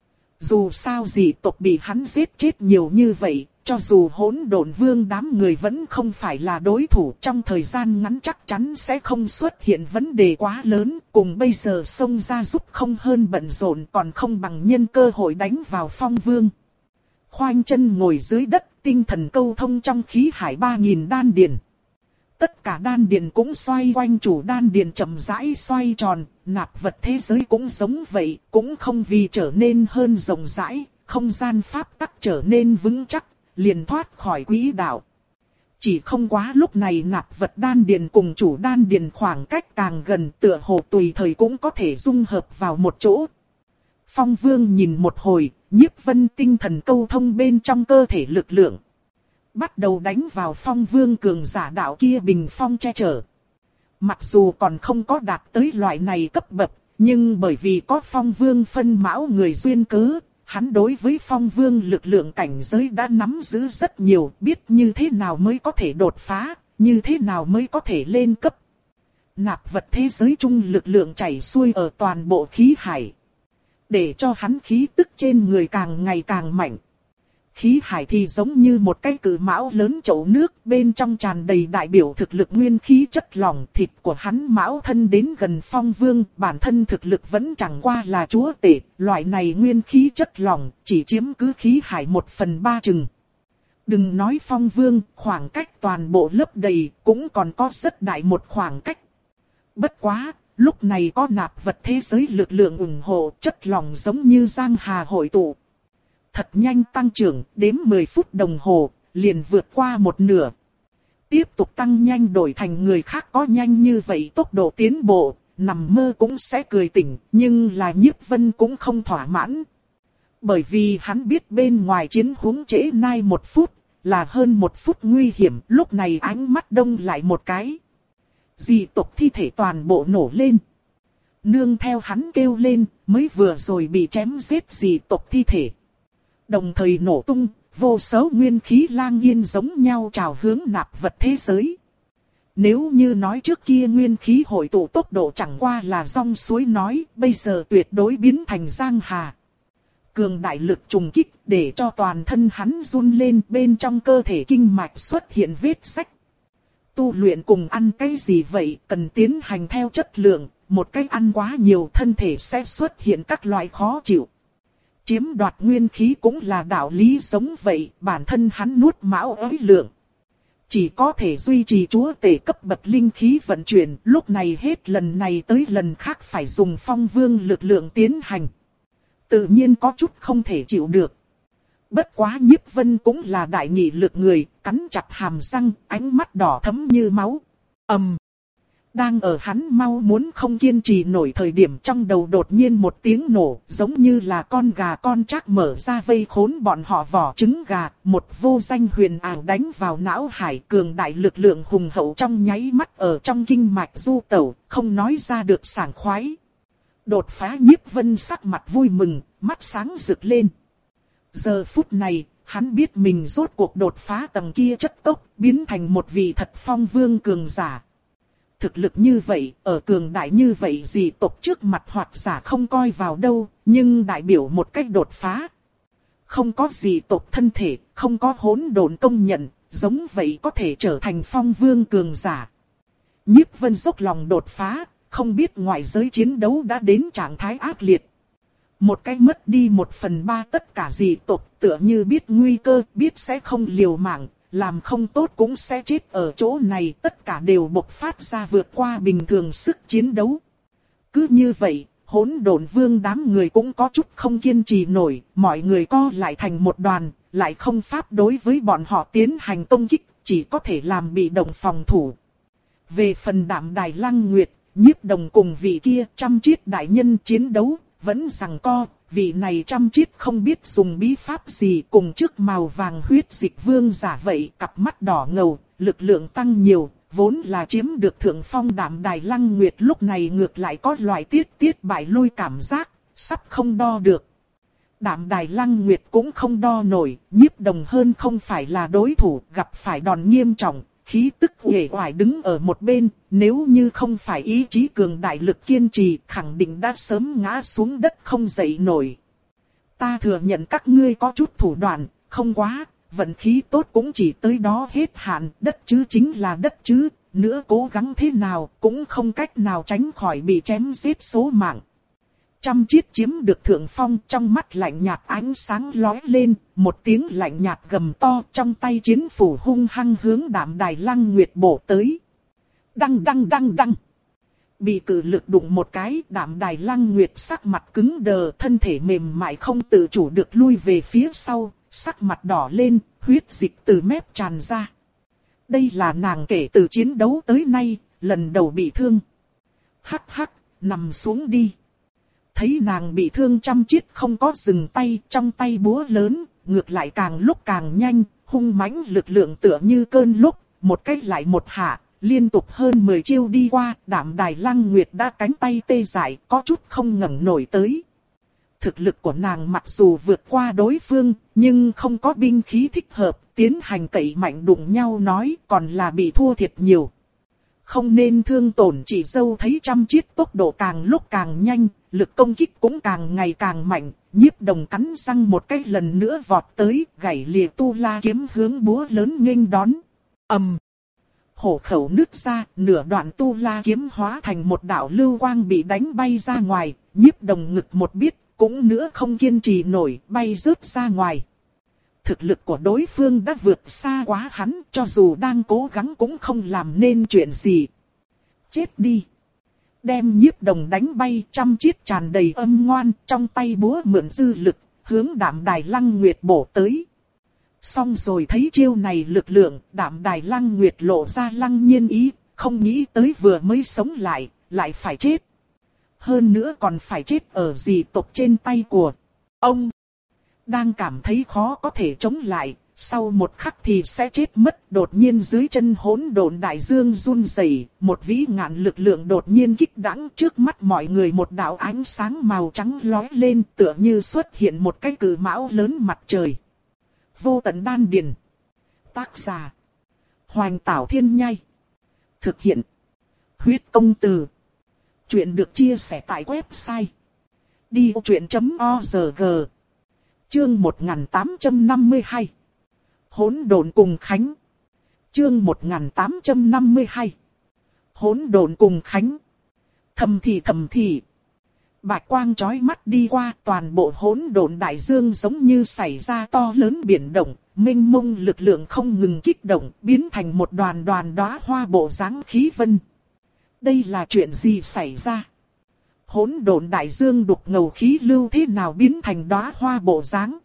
Dù sao dị tộc bị hắn giết chết nhiều như vậy, cho dù hỗn độn vương đám người vẫn không phải là đối thủ, trong thời gian ngắn chắc chắn sẽ không xuất hiện vấn đề quá lớn, cùng bây giờ xông ra giúp không hơn bận rộn còn không bằng nhân cơ hội đánh vào phong vương. Khoanh chân ngồi dưới đất, tinh thần câu thông trong khí hải ba nghìn đan điền. Tất cả đan điền cũng xoay quanh chủ đan điền chậm rãi xoay tròn, nạp vật thế giới cũng giống vậy, cũng không vì trở nên hơn rộng rãi, không gian pháp tắc trở nên vững chắc, liền thoát khỏi quỹ đạo. Chỉ không quá lúc này nạp vật đan điền cùng chủ đan điền khoảng cách càng gần, tựa hồ tùy thời cũng có thể dung hợp vào một chỗ. Phong Vương nhìn một hồi, Nhiếp Vân tinh thần câu thông bên trong cơ thể lực lượng. Bắt đầu đánh vào Phong Vương cường giả đạo kia bình phong che chở. Mặc dù còn không có đạt tới loại này cấp bậc, nhưng bởi vì có Phong Vương phân mão người duyên cớ, hắn đối với Phong Vương lực lượng cảnh giới đã nắm giữ rất nhiều, biết như thế nào mới có thể đột phá, như thế nào mới có thể lên cấp. Nạp vật thế giới chung lực lượng chảy xuôi ở toàn bộ khí hải, để cho hắn khí tức trên người càng ngày càng mạnh. Khí hải thì giống như một cái cự mão lớn chậu nước, bên trong tràn đầy đại biểu thực lực nguyên khí chất lỏng. Thịt của hắn mão thân đến gần Phong Vương, bản thân thực lực vẫn chẳng qua là chúa tể, loại này nguyên khí chất lỏng chỉ chiếm cứ khí hải một phần ba chừng. Đừng nói Phong Vương, khoảng cách toàn bộ lấp đầy cũng còn có rất đại một khoảng cách. Bất quá, lúc này có nạp vật thế giới lực lượng ủng hộ, chất lỏng giống như giang hà hội tụ. Thật nhanh tăng trưởng, đếm mười phút đồng hồ, liền vượt qua một nửa. Tiếp tục tăng nhanh đổi thành người khác có nhanh như vậy tốc độ tiến bộ, nằm mơ cũng sẽ cười tỉnh, nhưng là Nhiếp Vân cũng không thỏa mãn. Bởi vì hắn biết bên ngoài chiến huống trễ nai một phút, là hơn một phút nguy hiểm, lúc này ánh mắt đông lại một cái. Dị tộc thi thể toàn bộ nổ lên. Nương theo hắn kêu lên, mới vừa rồi bị chém giết dị tộc thi thể. Đồng thời nổ tung, vô số nguyên khí lang yên giống nhau trào hướng nạp vật thế giới. Nếu như nói trước kia nguyên khí hội tụ tốc độ chẳng qua là dòng suối nói, bây giờ tuyệt đối biến thành giang hà. Cường đại lực trùng kích để cho toàn thân hắn run lên, bên trong cơ thể kinh mạch xuất hiện vết rách. Tu luyện cùng ăn cái gì vậy, cần tiến hành theo chất lượng, một cái ăn quá nhiều thân thể sẽ xuất hiện các loại khó chịu. Chiếm đoạt nguyên khí cũng là đạo lý giống vậy, bản thân hắn nuốt mão ới lượng. Chỉ có thể duy trì chúa tể cấp bậc linh khí vận chuyển, lúc này hết lần này tới lần khác phải dùng Phong Vương lực lượng tiến hành. Tự nhiên có chút không thể chịu được. Bất quá Nhiếp Vân cũng là đại nghị lực người, cắn chặt hàm răng, ánh mắt đỏ thẫm như máu. Ầm. Đang ở hắn mau muốn không kiên trì nổi thời điểm, trong đầu đột nhiên một tiếng nổ, giống như là con gà con trác mở ra vây khốn bọn họ vỏ trứng gà, một vô danh huyền ảo đánh vào não hải, cường đại lực lượng hùng hậu trong nháy mắt ở trong kinh mạch du tẩu, không nói ra được sảng khoái. Đột phá. Nhiếp Vân sắc mặt vui mừng, mắt sáng rực lên. Giờ phút này, hắn biết mình rốt cuộc đột phá tầng kia chất tốc, biến thành một vị thật phong vương cường giả. Thực lực như vậy, ở cường đại như vậy gì tộc trước mặt hoặc giả không coi vào đâu, nhưng đại biểu một cách đột phá. Không có gì tộc thân thể, không có hỗn độn công nhận, giống vậy có thể trở thành phong vương cường giả. Nhiếp Vân dốc lòng đột phá, không biết ngoại giới chiến đấu đã đến trạng thái ác liệt. Một cái mất đi một phần ba tất cả dị tộc, tựa như biết nguy cơ, biết sẽ không liều mạng, làm không tốt cũng sẽ chết ở chỗ này, tất cả đều bộc phát ra vượt qua bình thường sức chiến đấu. Cứ như vậy, hỗn độn vương đám người cũng có chút không kiên trì nổi, mọi người co lại thành một đoàn, lại không pháp đối với bọn họ tiến hành công kích, chỉ có thể làm bị động phòng thủ. Về phần Đạm Đài Lăng Nguyệt, Nhiếp Đồng cùng vị kia Trăm Chiết đại nhân chiến đấu, vẫn giằng co, vị này Trăm Chiết không biết dùng bí pháp gì, cùng trước màu vàng huyết dịch vương giả vậy, cặp mắt đỏ ngầu, lực lượng tăng nhiều, vốn là chiếm được thượng phong. Đạm Đài Lăng Nguyệt lúc này ngược lại có loại tiết tiết bại lui cảm giác, sắp không đo được. Đạm Đài Lăng Nguyệt cũng không đo nổi, Nhiếp Đồng hơn không phải là đối thủ, gặp phải đòn nghiêm trọng, khí tức uể oải đứng ở một bên, nếu như không phải ý chí cường đại lực kiên trì, khẳng định đã sớm ngã xuống đất không dậy nổi. Ta thừa nhận các ngươi có chút thủ đoạn, không quá, vận khí tốt cũng chỉ tới đó hết hạn, đất chứ chính là đất chứ, nữa cố gắng thế nào cũng không cách nào tránh khỏi bị chém giết số mạng. Trăm Chiết chiếm được thượng phong, trong mắt lạnh nhạt ánh sáng lóe lên, một tiếng lạnh nhạt gầm to, trong tay chiến phủ hung hăng hướng Đạm Đài Lăng Nguyệt bổ tới. Đăng đăng đăng đăng. Bị cự lực đụng một cái, Đạm Đài Lăng Nguyệt sắc mặt cứng đờ, thân thể mềm mại không tự chủ được lui về phía sau, sắc mặt đỏ lên, huyết dịch từ mép tràn ra. Đây là nàng kể từ chiến đấu tới nay, lần đầu bị thương. Hắc hắc, nằm xuống đi. Thấy nàng bị thương, Trăm Chiết không có dừng tay, trong tay búa lớn, ngược lại càng lúc càng nhanh, hung mãnh lực lượng tựa như cơn lốc, một cách lại một hạ, liên tục hơn mười chiêu đi qua, Đạm Đài Lăng Nguyệt đã cánh tay tê dại, có chút không ngẩng nổi tới. Thực lực của nàng mặc dù vượt qua đối phương, nhưng không có binh khí thích hợp, tiến hành cậy mạnh đụng nhau nói còn là bị thua thiệt nhiều. Không nên thương tổn chỉ dâu. Thấy Trăm Chiết tốc độ càng lúc càng nhanh, lực công kích cũng càng ngày càng mạnh, Nhiếp Đồng cắn răng một cái lần nữa vọt tới, gảy lìa tu la kiếm hướng búa lớn nghênh đón. ầm, um. Hổ khẩu nứt ra, nửa đoạn tu la kiếm hóa thành một đạo lưu quang bị đánh bay ra ngoài, Nhiếp Đồng ngực một biết, cũng nữa không kiên trì nổi, bay rớt ra ngoài. Thực lực của đối phương đã vượt xa quá hắn, cho dù đang cố gắng cũng không làm nên chuyện gì. Chết đi. Đem Nhiếp Đồng đánh bay, Trăm Chiết tràn đầy âm ngoan, trong tay búa mượn dư lực, hướng Đạm Đài Lăng Nguyệt bổ tới. Xong rồi thấy chiêu này lực lượng, Đạm Đài Lăng Nguyệt lộ ra lăng nhiên ý, không nghĩ tới vừa mới sống lại, lại phải chết. Hơn nữa còn phải chết ở dị tộc trên tay của ông. Đang cảm thấy khó có thể chống lại, sau một khắc thì sẽ chết mất. Đột nhiên dưới chân hỗn độn đại dương run rẩy, một vĩ ngạn lực lượng đột nhiên kích đãng, trước mắt mọi người một đạo ánh sáng màu trắng lóe lên, tựa như xuất hiện một cái cự mão lớn mặt trời. Vô tận đan điền. Tác giả: Hoành Tảo Thiên Nhai. Thực hiện: Huyết Công Từ. Chuyện được chia sẻ tại website đi ô chuyện chấm org. Chương một nghìn tám trăm năm mươi hai. Hỗn độn cùng Khánh. Chương một nghìn tám trăm năm mươi hai. Hỗn độn cùng Khánh. Thầm thì thầm thì. Bạch quang chói mắt đi qua, toàn bộ hỗn độn đại dương giống như xảy ra to lớn biển động, mênh mông lực lượng không ngừng kích động, biến thành một đoàn đoàn đóa hoa bộ dáng khí vân. Đây là chuyện gì xảy ra? Hỗn độn đại dương đục ngầu khí lưu thế nào biến thành đóa hoa bộ dáng?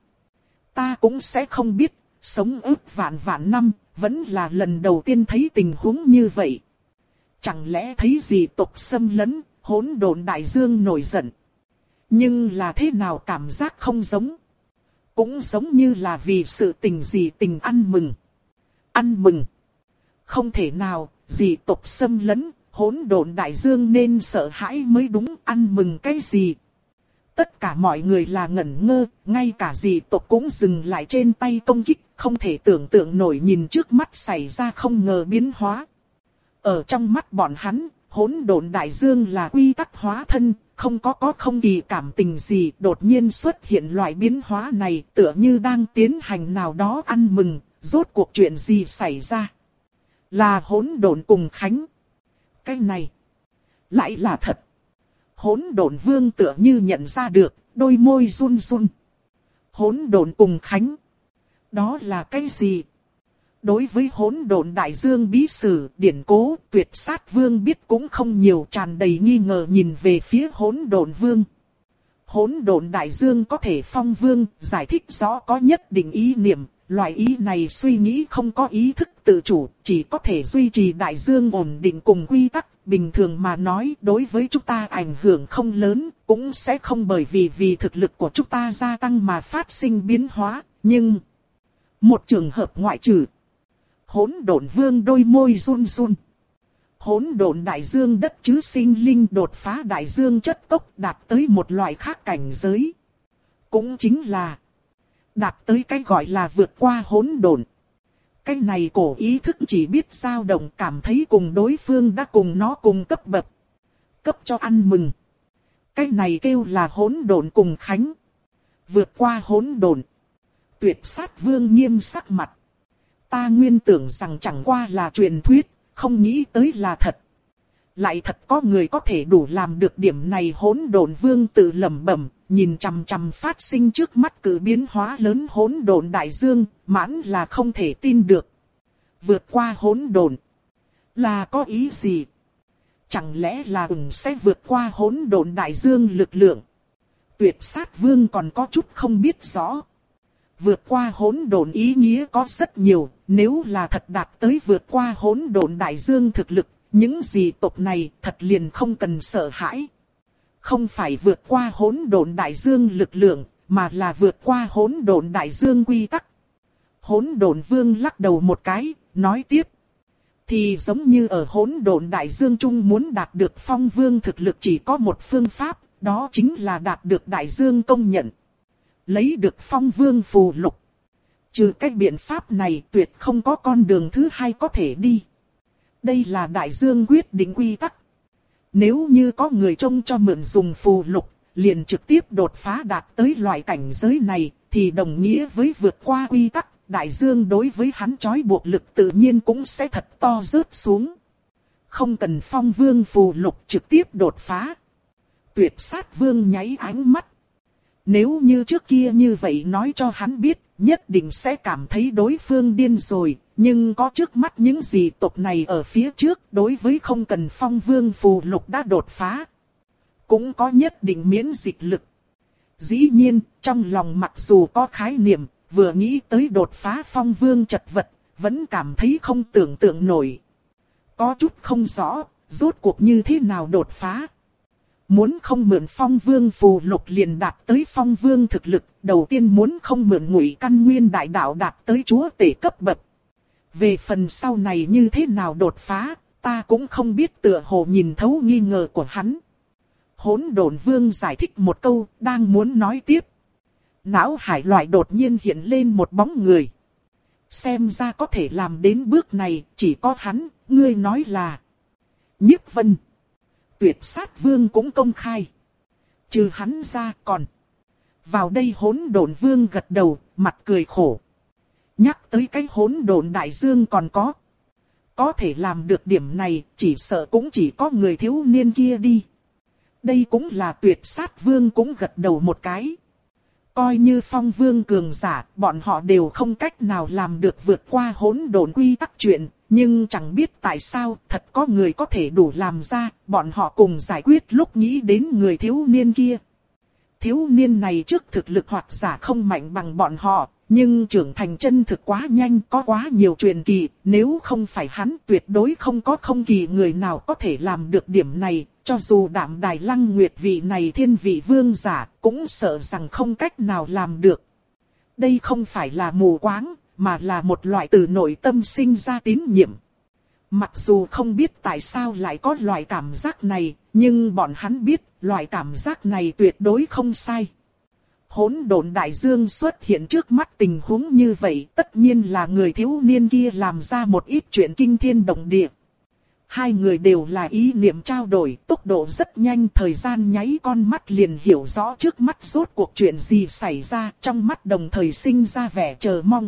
Ta cũng sẽ không biết, sống ức vạn vạn năm, vẫn là lần đầu tiên thấy tình huống như vậy. Chẳng lẽ thấy dị tộc xâm lấn, hỗn độn đại dương nổi giận. Nhưng là thế nào cảm giác không giống. Cũng giống như là vì sự tình dị tình ăn mừng. Ăn mừng. Không thể nào, dị tộc xâm lấn, hỗn độn đại dương nên sợ hãi mới đúng, ăn mừng cái gì. Tất cả mọi người là ngẩn ngơ, ngay cả dị tộc cũng dừng lại trên tay công kích, không thể tưởng tượng nổi nhìn trước mắt xảy ra không ngờ biến hóa. Ở trong mắt bọn hắn, hỗn độn đại dương là quy tắc hóa thân, không có có không kỳ cảm tình gì, đột nhiên xuất hiện loại biến hóa này tựa như đang tiến hành nào đó ăn mừng, rốt cuộc chuyện gì xảy ra. Là hỗn độn cùng Khánh. Cái này lại là thật. Hỗn độn vương tựa như nhận ra được, đôi môi run run. Hỗn độn cùng Khánh. Đó là cái gì? Đối với hỗn độn đại dương bí sử, điển cố, tuyệt sát vương biết cũng không nhiều, tràn đầy nghi ngờ nhìn về phía hỗn độn vương. Hỗn độn đại dương có thể phong vương, giải thích rõ có nhất định ý niệm, loại ý này suy nghĩ không có ý thức tự chủ, chỉ có thể duy trì đại dương ổn định cùng quy tắc. Bình thường mà nói đối với chúng ta ảnh hưởng không lớn, cũng sẽ không bởi vì vì thực lực của chúng ta gia tăng mà phát sinh biến hóa, nhưng một trường hợp ngoại trừ. Hỗn độn vương đôi môi run run. Hỗn độn đại dương đất chứ sinh linh đột phá đại dương chất tốc đạt tới một loại khác cảnh giới. Cũng chính là đạt tới cái gọi là vượt qua hỗn độn. Cái này cổ ý thức chỉ biết dao động, cảm thấy cùng đối phương đã cùng nó cùng cấp bậc. Cấp cho ăn mừng. Cái này kêu là hỗn độn cùng Khánh. Vượt qua hỗn độn. Tuyệt sát vương nghiêm sắc mặt. Ta nguyên tưởng rằng chẳng qua là truyền thuyết, không nghĩ tới là thật. Lại thật có người có thể đủ làm được điểm này. Hỗn độn vương tự lẩm bẩm, nhìn chằm chằm phát sinh trước mắt cử biến hóa lớn hỗn độn đại dương, mãn là không thể tin được. Vượt qua hỗn độn là có ý gì? Chẳng lẽ là ủng sẽ vượt qua hỗn độn đại dương lực lượng? Tuyệt sát vương còn có chút không biết rõ. Vượt qua hỗn độn ý nghĩa có rất nhiều, nếu là thật đạt tới vượt qua hỗn độn đại dương thực lực, những dị tộc này thật liền không cần sợ hãi. Không phải vượt qua hỗn độn đại dương lực lượng, mà là vượt qua hỗn độn đại dương quy tắc. Hỗn độn vương lắc đầu một cái, nói tiếp. Thì giống như ở hỗn độn đại dương trung muốn đạt được phong vương thực lực chỉ có một phương pháp, đó chính là đạt được đại dương công nhận. Lấy được phong vương phù lục. Trừ cách biện pháp này tuyệt không có con đường thứ hai có thể đi. Đây là đại dương quyết định quy tắc. Nếu như có người trông cho mượn dùng phù lục, liền trực tiếp đột phá đạt tới loại cảnh giới này, thì đồng nghĩa với vượt qua quy tắc, đại dương đối với hắn trói buộc lực tự nhiên cũng sẽ thật to rớt xuống. Không cần phong vương phù lục trực tiếp đột phá. Tuyệt sát vương nháy ánh mắt. Nếu như trước kia như vậy nói cho hắn biết, nhất định sẽ cảm thấy đối phương điên rồi. Nhưng có trước mắt những dị tộc này ở phía trước, đối với không cần phong vương phù lục đã đột phá. Cũng có nhất định miễn dịch lực. Dĩ nhiên, trong lòng mặc dù có khái niệm, vừa nghĩ tới đột phá phong vương chật vật, vẫn cảm thấy không tưởng tượng nổi. Có chút không rõ, rốt cuộc như thế nào đột phá. Muốn không mượn phong vương phù lục liền đạt tới phong vương thực lực, đầu tiên muốn không mượn ngụy căn nguyên đại đạo đạt tới chúa tể cấp bậc. Về phần sau này như thế nào đột phá, ta cũng không biết, tựa hồ nhìn thấu nghi ngờ của hắn. Hỗn độn vương giải thích một câu, đang muốn nói tiếp. Não hải loại đột nhiên hiện lên một bóng người. Xem ra có thể làm đến bước này, chỉ có hắn, ngươi nói là Nhiếp Vân. Tuyệt sát vương cũng công khai. Trừ hắn ra còn. Vào đây hỗn độn vương gật đầu, mặt cười khổ. Nhắc tới cái hỗn độn đại dương còn có. Có thể làm được điểm này, chỉ sợ cũng chỉ có người thiếu niên kia đi. Đây cũng là tuyệt sát vương cũng gật đầu một cái. Coi như phong vương cường giả, bọn họ đều không cách nào làm được vượt qua hỗn độn quy tắc chuyện. Nhưng chẳng biết tại sao, thật có người có thể đủ làm ra, bọn họ cùng giải quyết lúc nghĩ đến người thiếu niên kia. Thiếu niên này trước thực lực hoặc giả không mạnh bằng bọn họ, nhưng trưởng thành chân thực quá nhanh, có quá nhiều truyền kỳ, nếu không phải hắn tuyệt đối không có không kỳ người nào có thể làm được điểm này, cho dù Đạm Đài Lăng Nguyệt vị này thiên vị vương giả, cũng sợ rằng không cách nào làm được. Đây không phải là mù quáng, mà là một loại từ nội tâm sinh ra tín nhiệm. Mặc dù không biết tại sao lại có loại cảm giác này, nhưng bọn hắn biết loại cảm giác này tuyệt đối không sai. Hỗn độn đại dương xuất hiện trước mắt tình huống như vậy, tất nhiên là người thiếu niên kia làm ra một ít chuyện kinh thiên động địa. Hai người đều là ý niệm trao đổi, tốc độ rất nhanh, thời gian nháy con mắt liền hiểu rõ trước mắt rốt cuộc chuyện gì xảy ra, trong mắt đồng thời sinh ra vẻ chờ mong.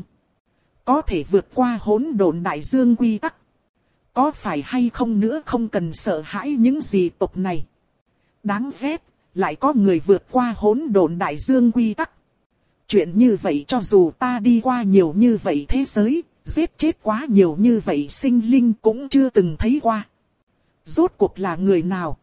Có thể vượt qua hỗn độn đại dương quy tắc. Có phải hay không nữa không cần sợ hãi những gì tộc này. Đáng ghét, lại có người vượt qua hỗn độn đại dương quy tắc. Chuyện như vậy cho dù ta đi qua nhiều như vậy thế giới, giết chết quá nhiều như vậy sinh linh cũng chưa từng thấy qua. Rốt cuộc là người nào?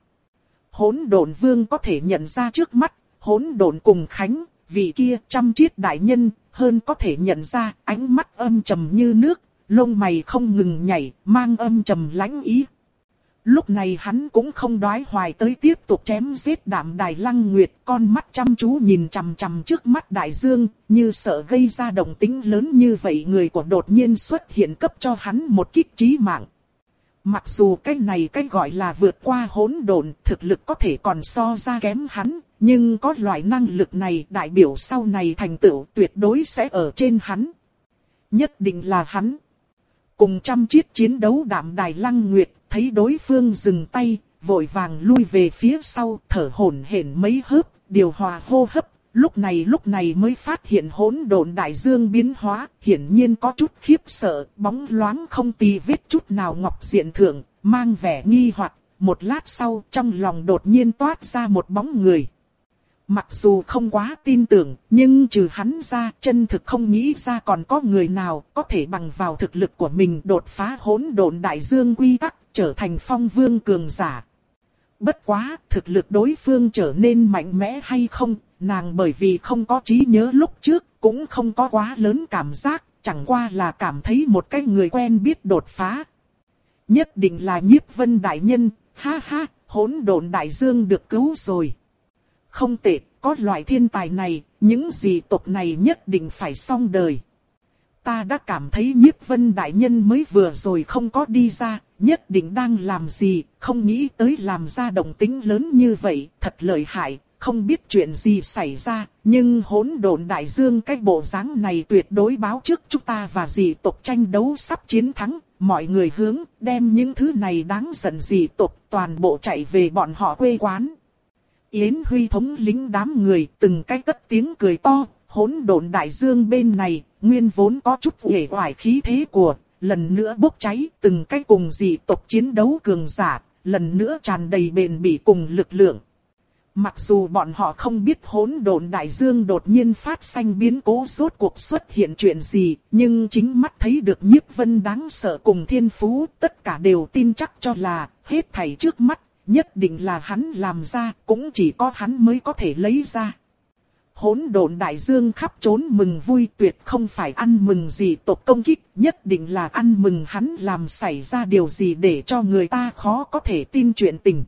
Hỗn độn vương có thể nhận ra trước mắt, hỗn độn cùng Khánh, vị kia trăm chiết đại nhân, hơn có thể nhận ra ánh mắt âm trầm như nước, lông mày không ngừng nhảy, mang âm trầm lãnh ý. Lúc này hắn cũng không đoái hoài tới tiếp tục chém giết Đạm Đài Lăng Nguyệt, con mắt chăm chú nhìn chằm chằm trước mắt đại dương, như sợ gây ra động tĩnh lớn như vậy người của đột nhiên xuất hiện cấp cho hắn một kích chí mạng. Mặc dù cái này cái gọi là vượt qua hỗn độn, thực lực có thể còn so ra kém hắn, nhưng có loại năng lực này đại biểu sau này thành tựu tuyệt đối sẽ ở trên hắn. Nhất định là hắn. Cùng trăm chiết chiến đấu Đạm Đài Lăng Nguyệt, thấy đối phương dừng tay, vội vàng lui về phía sau, thở hổn hển mấy hớp, điều hòa hô hấp, lúc này lúc này mới phát hiện hỗn độn đại dương biến hóa, hiển nhiên có chút khiếp sợ, bóng loáng không tì vết chút nào ngọc diện thượng, mang vẻ nghi hoặc, một lát sau trong lòng đột nhiên toát ra một bóng người. Mặc dù không quá tin tưởng, nhưng trừ hắn ra, chân thực không nghĩ ra còn có người nào có thể bằng vào thực lực của mình đột phá hỗn độn đại dương quy tắc, trở thành phong vương cường giả. Bất quá, thực lực đối phương trở nên mạnh mẽ hay không, nàng bởi vì không có trí nhớ lúc trước, cũng không có quá lớn cảm giác, chẳng qua là cảm thấy một cái người quen biết đột phá. Nhất định là Nhiếp Vân đại nhân, ha ha, hỗn độn đại dương được cứu rồi. Không tệ, có loại thiên tài này, những gì tộc này nhất định phải xong đời. Ta đã cảm thấy Nhiếp Vân đại nhân mới vừa rồi không có đi ra, nhất định đang làm gì, không nghĩ tới làm ra động tĩnh lớn như vậy, thật lợi hại, không biết chuyện gì xảy ra, nhưng hỗn độn đại dương cái bộ dáng này tuyệt đối báo trước chúng ta và dị tộc tranh đấu sắp chiến thắng, mọi người hướng đem những thứ này đáng giận dị tộc toàn bộ chạy về bọn họ quê quán. Yến Huy thống lĩnh đám người từng cái cất tiếng cười to, hỗn độn đại dương bên này, nguyên vốn có chút uể oải khí thế của, lần nữa bốc cháy, từng cái cùng dị tộc chiến đấu cường giả, lần nữa tràn đầy bền bỉ cùng lực lượng. Mặc dù bọn họ không biết hỗn độn đại dương đột nhiên phát sinh biến cố rốt cuộc xuất hiện chuyện gì, nhưng chính mắt thấy được Nhiếp Vân đáng sợ cùng thiên phú, tất cả đều tin chắc cho là, hết thảy trước mắt, nhất định là hắn làm ra, cũng chỉ có hắn mới có thể lấy ra. Hỗn độn đại dương khắp trốn mừng vui, tuyệt không phải ăn mừng gì tộc công kích, nhất định là ăn mừng hắn làm xảy ra điều gì để cho người ta khó có thể tin chuyện tình.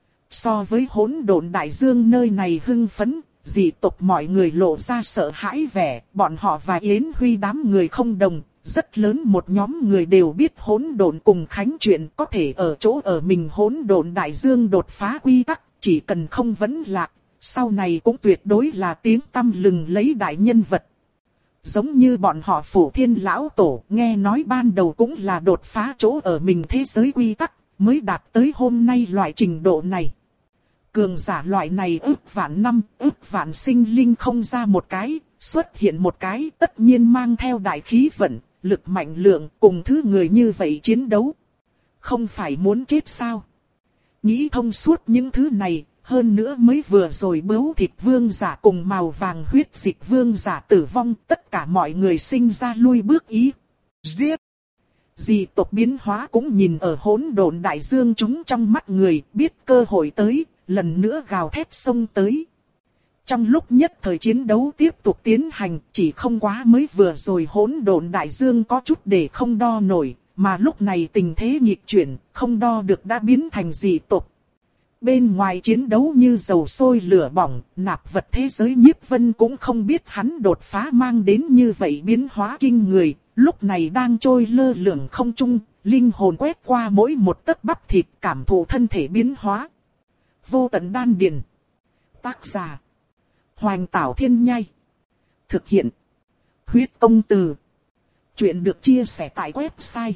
So với hỗn độn đại dương nơi này hưng phấn, dị tộc mọi người lộ ra sợ hãi vẻ, bọn họ và Yến Huy đám người không đồng, rất lớn một nhóm người đều biết hỗn độn cùng Khánh chuyện có thể ở chỗ ở mình hỗn độn đại dương đột phá quy tắc, chỉ cần không vấn lạc, sau này cũng tuyệt đối là tiếng tăm lừng lấy đại nhân vật. Giống như bọn họ Phủ Thiên lão tổ, nghe nói ban đầu cũng là đột phá chỗ ở mình thế giới quy tắc, mới đạt tới hôm nay loại trình độ này. Cường giả loại này ức vạn năm, ức vạn sinh linh không ra một cái, xuất hiện một cái tất nhiên mang theo đại khí vận, lực mạnh lượng cùng thứ người như vậy chiến đấu. Không phải muốn chết sao? Nghĩ thông suốt những thứ này, hơn nữa mới vừa rồi bướu thịt vương giả cùng màu vàng huyết dịch vương giả tử vong, tất cả mọi người sinh ra lui bước ý. Giết! Dị tộc biến hóa cũng nhìn ở hỗn độn đại dương chúng trong mắt người, biết cơ hội tới, lần nữa gào thét xông tới. Trong lúc nhất thời chiến đấu tiếp tục tiến hành, chỉ không quá mới vừa rồi hỗn độn đại dương có chút để không đo nổi, mà lúc này tình thế nghịch chuyển, không đo được đã biến thành dị tộc. Bên ngoài chiến đấu như dầu sôi lửa bỏng, nạp vật thế giới Nhiếp Vân cũng không biết hắn đột phá mang đến như vậy biến hóa kinh người, lúc này đang trôi lơ lửng không trung, linh hồn quét qua mỗi một tấc bắp thịt cảm thụ thân thể biến hóa. Vô tận đan điền. Tác giả. Hoành Tảo Thiên Nhai. Thực hiện. Huyết Công Từ. Chuyện được chia sẻ tại website.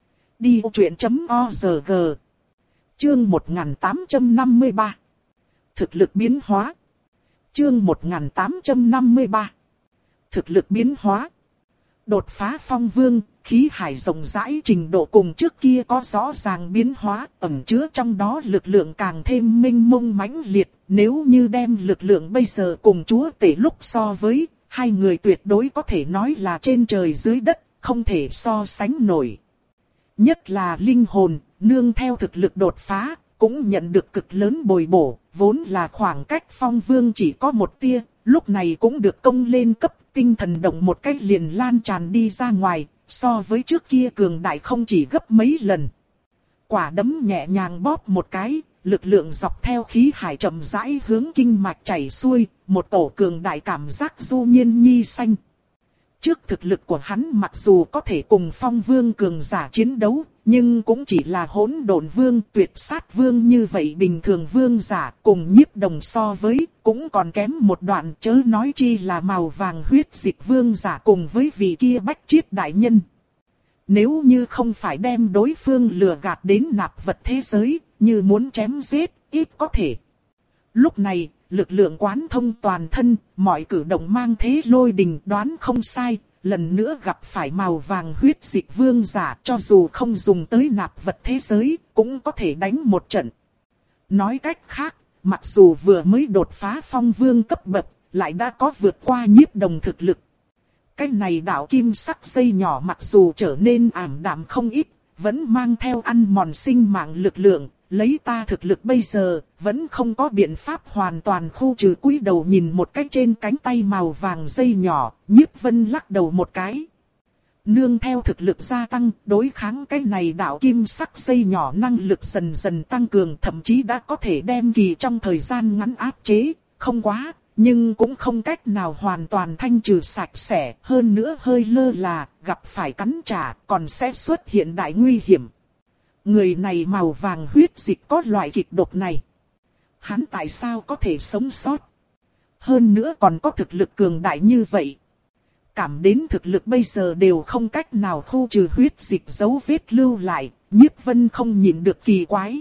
đi ô chuyện chấm o rờ giê. Chương một nghìn tám trăm năm mươi ba. Thực lực biến hóa. Chương một nghìn tám trăm năm mươi ba. Thực lực biến hóa. Đột phá phong vương, khí hải rộng rãi trình độ cùng trước kia có rõ ràng biến hóa, ẩn chứa trong đó lực lượng càng thêm minh mông mãnh liệt. Nếu như đem lực lượng bây giờ cùng chúa tể lúc so với, hai người tuyệt đối có thể nói là trên trời dưới đất, không thể so sánh nổi. Nhất là linh hồn, nương theo thực lực đột phá, cũng nhận được cực lớn bồi bổ, vốn là khoảng cách phong vương chỉ có một tia, lúc này cũng được công lên cấp, tinh thần động một cách liền lan tràn đi ra ngoài, so với trước kia cường đại không chỉ gấp mấy lần. Quả đấm nhẹ nhàng bóp một cái, lực lượng dọc theo khí hải chậm rãi hướng kinh mạch chảy xuôi, một tổ cường đại cảm giác du nhiên nhi xanh. Trước thực lực của hắn mặc dù có thể cùng phong vương cường giả chiến đấu, nhưng cũng chỉ là hỗn độn vương, tuyệt sát vương như vậy bình thường vương giả cùng Nhiếp Đồng so với, cũng còn kém một đoạn, chớ nói chi là màu vàng huyết dịch vương giả cùng với vị kia Bách Chiết đại nhân. Nếu như không phải đem đối phương lừa gạt đến nạp vật thế giới, như muốn chém giết, ít có thể. Lúc này, lực lượng quán thông toàn thân, mọi cử động mang thế lôi đình, đoán không sai, lần nữa gặp phải màu vàng huyết dịch vương giả, cho dù không dùng tới nạp vật thế giới, cũng có thể đánh một trận. Nói cách khác, mặc dù vừa mới đột phá phong vương cấp bậc, lại đã có vượt qua Nhiếp Đồng thực lực. Cái này đạo kim sắc dây nhỏ mặc dù trở nên ảm đạm không ít, vẫn mang theo ăn mòn sinh mạng lực lượng. Lấy ta thực lực bây giờ, vẫn không có biện pháp hoàn toàn khu trừ. Cúi đầu nhìn một cái trên cánh tay màu vàng dây nhỏ, Nhiếp Vân lắc đầu một cái. Nương theo thực lực gia tăng, đối kháng cái này đạo kim sắc dây nhỏ năng lực dần dần tăng cường, thậm chí đã có thể đem kỳ trong thời gian ngắn áp chế, không quá, nhưng cũng không cách nào hoàn toàn thanh trừ sạch sẽ, hơn nữa hơi lơ là, gặp phải cắn trả, còn sẽ xuất hiện đại nguy hiểm. Người này màu vàng huyết dịch có loại kịch độc này. Hắn tại sao có thể sống sót? Hơn nữa còn có thực lực cường đại như vậy. Cảm đến thực lực bây giờ đều không cách nào khu trừ huyết dịch dấu vết lưu lại, Nhiếp Vân không nhìn được kỳ quái.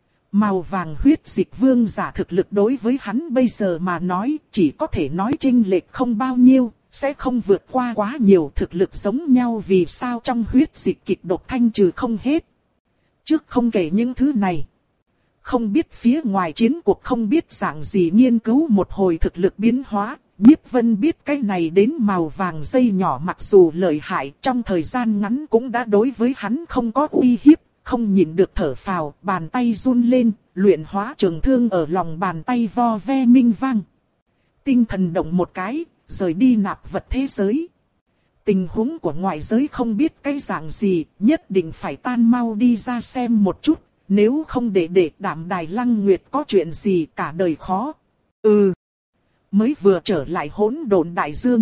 Màu vàng huyết dịch vương giả thực lực đối với hắn bây giờ mà nói, chỉ có thể nói chênh lệch không bao nhiêu, sẽ không vượt qua quá nhiều. Thực lực giống nhau vì sao trong huyết dịch kịch độc thanh trừ không hết. Trước không kể những thứ này, không biết phía ngoài chiến cuộc không biết dạng gì nghiên cứu một hồi thực lực biến hóa, Nhiếp Vân biết cái này đến màu vàng dây nhỏ mặc dù lợi hại trong thời gian ngắn cũng đã đối với hắn không có uy hiếp, không nhịn được thở phào, bàn tay run lên, luyện hóa trường thương ở lòng bàn tay vo ve minh vang. Tinh thần động một cái, rời đi nạp vật thế giới. Tình huống của ngoại giới không biết cái dạng gì, nhất định phải tan mau đi ra xem một chút, nếu không để để Đạm Đài Lăng Nguyệt có chuyện gì cả đời khó. Ừ, mới vừa trở lại hỗn độn đại dương.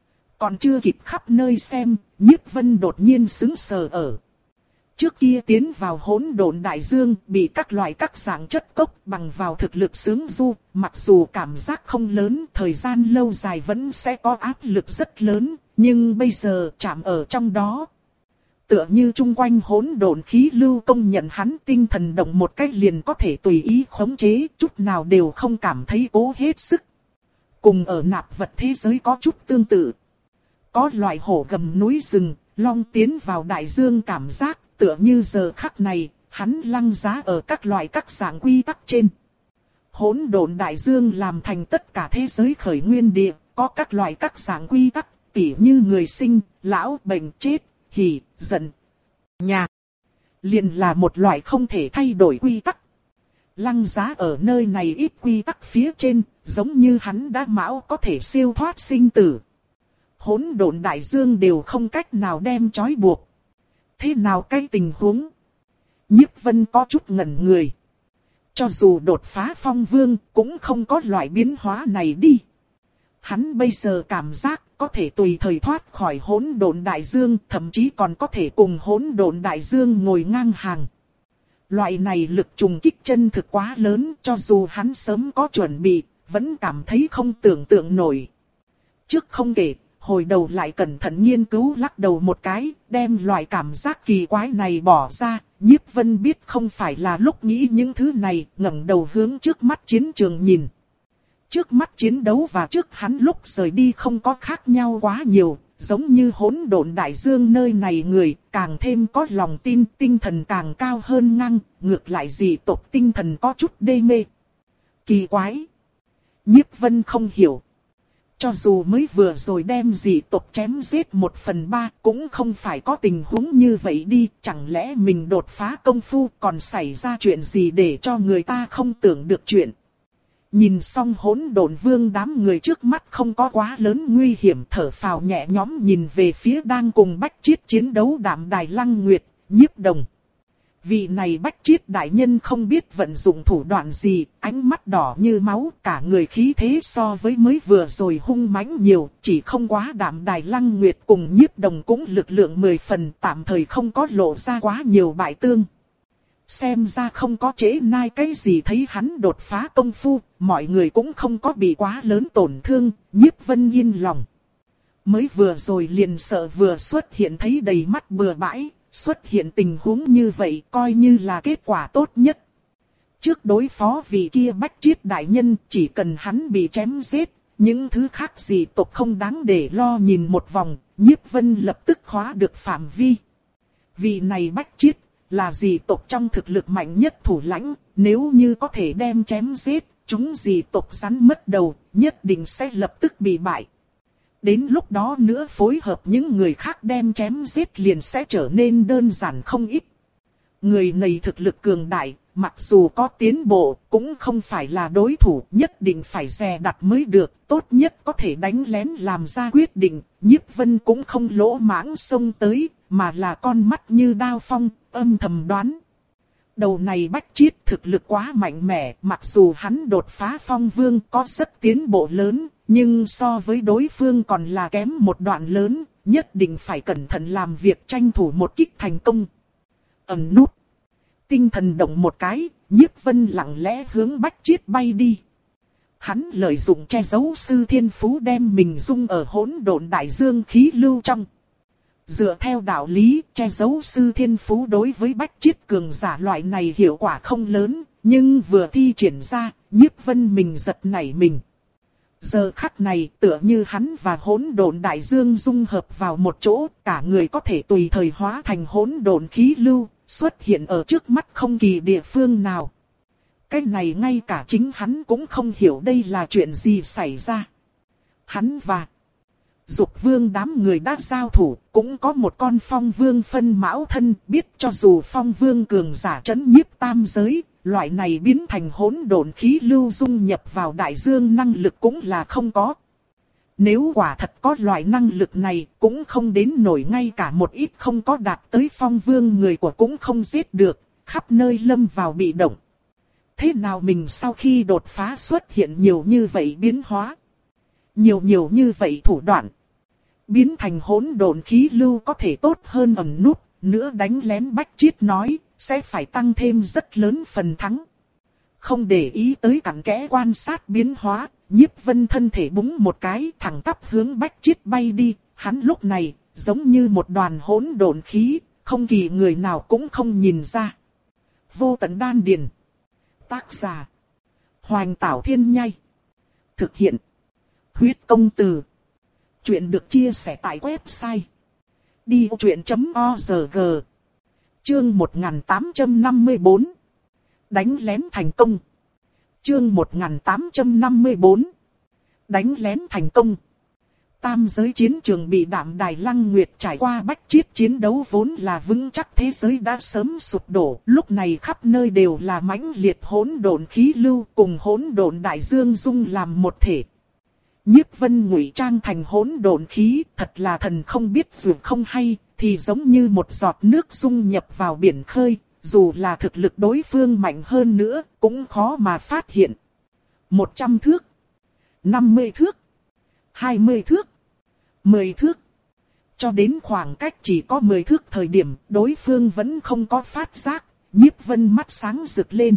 Còn chưa kịp khắp nơi xem, Nhiếp Vân đột nhiên sững sờ ở. Trước kia tiến vào hỗn độn đại dương, bị các loại các dạng chất cốc bằng vào thực lực sướng du, mặc dù cảm giác không lớn, thời gian lâu dài vẫn sẽ có áp lực rất lớn, nhưng bây giờ chạm ở trong đó. Tựa như chung quanh hỗn độn khí lưu công nhận hắn tinh thần động một cách liền có thể tùy ý khống chế, chút nào đều không cảm thấy cố hết sức. Cùng ở nạp vật thế giới có chút tương tự. Có loại hổ gầm núi rừng, long tiến vào đại dương cảm giác. Tựa như giờ khắc này, hắn lăng giá ở các loại các dạng quy tắc trên. Hỗn độn đại dương làm thành tất cả thế giới khởi nguyên địa, có các loại các dạng quy tắc, tỉ như người sinh, lão, bệnh, chết, hỉ, giận, nhạc. Liền là một loại không thể thay đổi quy tắc. Lăng Giá ở nơi này ít quy tắc phía trên, giống như hắn đã mão có thể siêu thoát sinh tử. Hỗn độn đại dương đều không cách nào đem trói buộc. Thế nào cái tình huống? Nhiếp Vân có chút ngẩn người. Cho dù đột phá phong vương, cũng không có loại biến hóa này đi. Hắn bây giờ cảm giác có thể tùy thời thoát khỏi hỗn độn đại dương, thậm chí còn có thể cùng hỗn độn đại dương ngồi ngang hàng. Loại này lực trùng kích chân thực quá lớn, cho dù hắn sớm có chuẩn bị, vẫn cảm thấy không tưởng tượng nổi. Trước không kể, hồi đầu lại cẩn thận nghiên cứu lắc đầu một cái, đem loại cảm giác kỳ quái này bỏ ra. Nhiếp Vân biết không phải là lúc nghĩ những thứ này, ngẩng đầu hướng trước mắt chiến trường nhìn. Trước mắt chiến đấu và trước hắn lúc rời đi không có khác nhau quá nhiều, giống như hỗn độn đại dương nơi này người càng thêm có lòng tin, tinh thần càng cao hơn ngang, ngược lại dị tộc tinh thần có chút đê mê. Kỳ quái! Nhiếp Vân không hiểu. Cho dù mới vừa rồi đem dị tộc chém giết một phần ba cũng không phải có tình huống như vậy đi, chẳng lẽ mình đột phá công phu còn xảy ra chuyện gì để cho người ta không tưởng được chuyện. Nhìn xong hỗn độn vương đám người trước mắt không có quá lớn nguy hiểm, thở phào nhẹ nhõm nhìn về phía đang cùng Bách Chiết chiến đấu Đạm Đài Lăng Nguyệt, Nhiếp Đồng. Vị này Bách Chiết đại nhân không biết vận dụng thủ đoạn gì, ánh mắt đỏ như máu, cả người khí thế so với mới vừa rồi hung mãnh nhiều, chỉ không quá Đạm Đài Lăng Nguyệt cùng Nhiếp Đồng cũng lực lượng mười phần, tạm thời không có lộ ra quá nhiều bại tương. Xem ra không có trễ nai cái gì, thấy hắn đột phá công phu, mọi người cũng không có bị quá lớn tổn thương, Nhiếp Vân yên lòng. Mới vừa rồi liền sợ vừa xuất hiện thấy đầy mắt bừa bãi, xuất hiện tình huống như vậy coi như là kết quả tốt nhất. Trước đối phó vị kia Bách Chiết đại nhân, chỉ cần hắn bị chém giết, những thứ khác gì tộc không đáng để lo. Nhìn một vòng, Nhiếp Vân lập tức khóa được phạm vi. Vị này Bách Chiết là dị tộc trong thực lực mạnh nhất thủ lãnh, nếu như có thể đem chém giết, chúng dị tộc rắn mất đầu, nhất định sẽ lập tức bị bại. Đến lúc đó nữa phối hợp những người khác đem chém giết liền sẽ trở nên đơn giản không ít. Người này thực lực cường đại, mặc dù có tiến bộ, cũng không phải là đối thủ, nhất định phải dè đặt mới được, tốt nhất có thể đánh lén làm ra quyết định. Nhiếp Vân cũng không lỗ mãng xông tới, mà là con mắt như đao phong, âm thầm đoán. Đầu này Bách Chiết thực lực quá mạnh mẽ, mặc dù hắn đột phá phong vương có rất tiến bộ lớn, nhưng so với đối phương còn là kém một đoạn lớn, nhất định phải cẩn thận làm việc tranh thủ một kích thành công. Ẩn nút. Tinh thần động một cái, Nhiếp Vân lặng lẽ hướng Bách Chiết bay đi. Hắn lợi dụng che giấu sư thiên phú đem mình dung ở hỗn độn đại dương khí lưu trong. Dựa theo đạo lý, che giấu sư thiên phú đối với Bách Chiết cường giả loại này hiệu quả không lớn, nhưng vừa thi triển ra, Nhiếp Vân mình giật nảy mình. Giờ khắc này tựa như hắn và hỗn độn đại dương dung hợp vào một chỗ, cả người có thể tùy thời hóa thành hỗn độn khí lưu, xuất hiện ở trước mắt không kỳ địa phương nào. Cái này ngay cả chính hắn cũng không hiểu đây là chuyện gì xảy ra. Hắn và Dục Vương đám người đã giao thủ, cũng có một con Phong Vương phân mão thân, biết cho dù Phong Vương cường giả trấn nhiếp tam giới, loại này biến thành hỗn độn khí lưu dung nhập vào đại dương năng lực cũng là không có. Nếu quả thật có loại năng lực này, cũng không đến nổi ngay cả một ít không có đạt tới Phong Vương người của cũng không giết được, khắp nơi lâm vào bị động. Thế nào mình sau khi đột phá xuất hiện nhiều như vậy biến hóa? Nhiều nhiều như vậy thủ đoạn. Biến thành hỗn độn khí lưu có thể tốt hơn ẩn nút, nữa đánh lén Bách Chiết nói, sẽ phải tăng thêm rất lớn phần thắng. Không để ý tới cặn kẽ quan sát biến hóa, Nhiếp Vân thân thể búng một cái thẳng tắp hướng Bách Chiết bay đi, hắn lúc này giống như một đoàn hỗn độn khí, không kỳ người nào cũng không nhìn ra. Vô tận đan điền. Tác giả Hoành Tảo Thiên Nhai. Thực hiện Huyết Công Từ. Chuyện được chia sẻ tại website đi o chuyện chấm org. Chương một nghìn tám trăm năm mươi bốn. Đánh lén thành công. Chương một nghìn tám trăm năm mươi bốn. Đánh lén thành công. Tam giới chiến trường bị Đạm Đài Lăng Nguyệt trải qua bách chiết chiến đấu vốn là vững chắc, thế giới đã sớm sụp đổ, lúc này khắp nơi đều là mãnh liệt hỗn độn khí lưu cùng hỗn độn đại dương dung làm một thể. Nhiếp Vân ngụy trang thành hỗn độn khí, thật là thần không biết dù không hay, thì giống như một giọt nước dung nhập vào biển khơi, dù là thực lực đối phương mạnh hơn nữa, cũng khó mà phát hiện. Một trăm thước, năm mươi thước, hai mươi thước, mười thước. Cho đến khoảng cách chỉ có mười thước thời điểm, đối phương vẫn không có phát giác, Nhiếp Vân mắt sáng rực lên.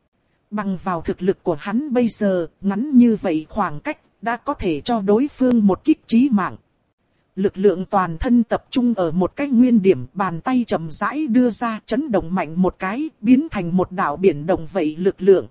Bằng vào thực lực của hắn bây giờ, ngắn như vậy khoảng cách, đã có thể cho đối phương một kích chí mạng. Lực lượng toàn thân tập trung ở một cái nguyên điểm, bàn tay chậm rãi đưa ra, chấn động mạnh một cái, biến thành một đạo biển động vậy lực lượng.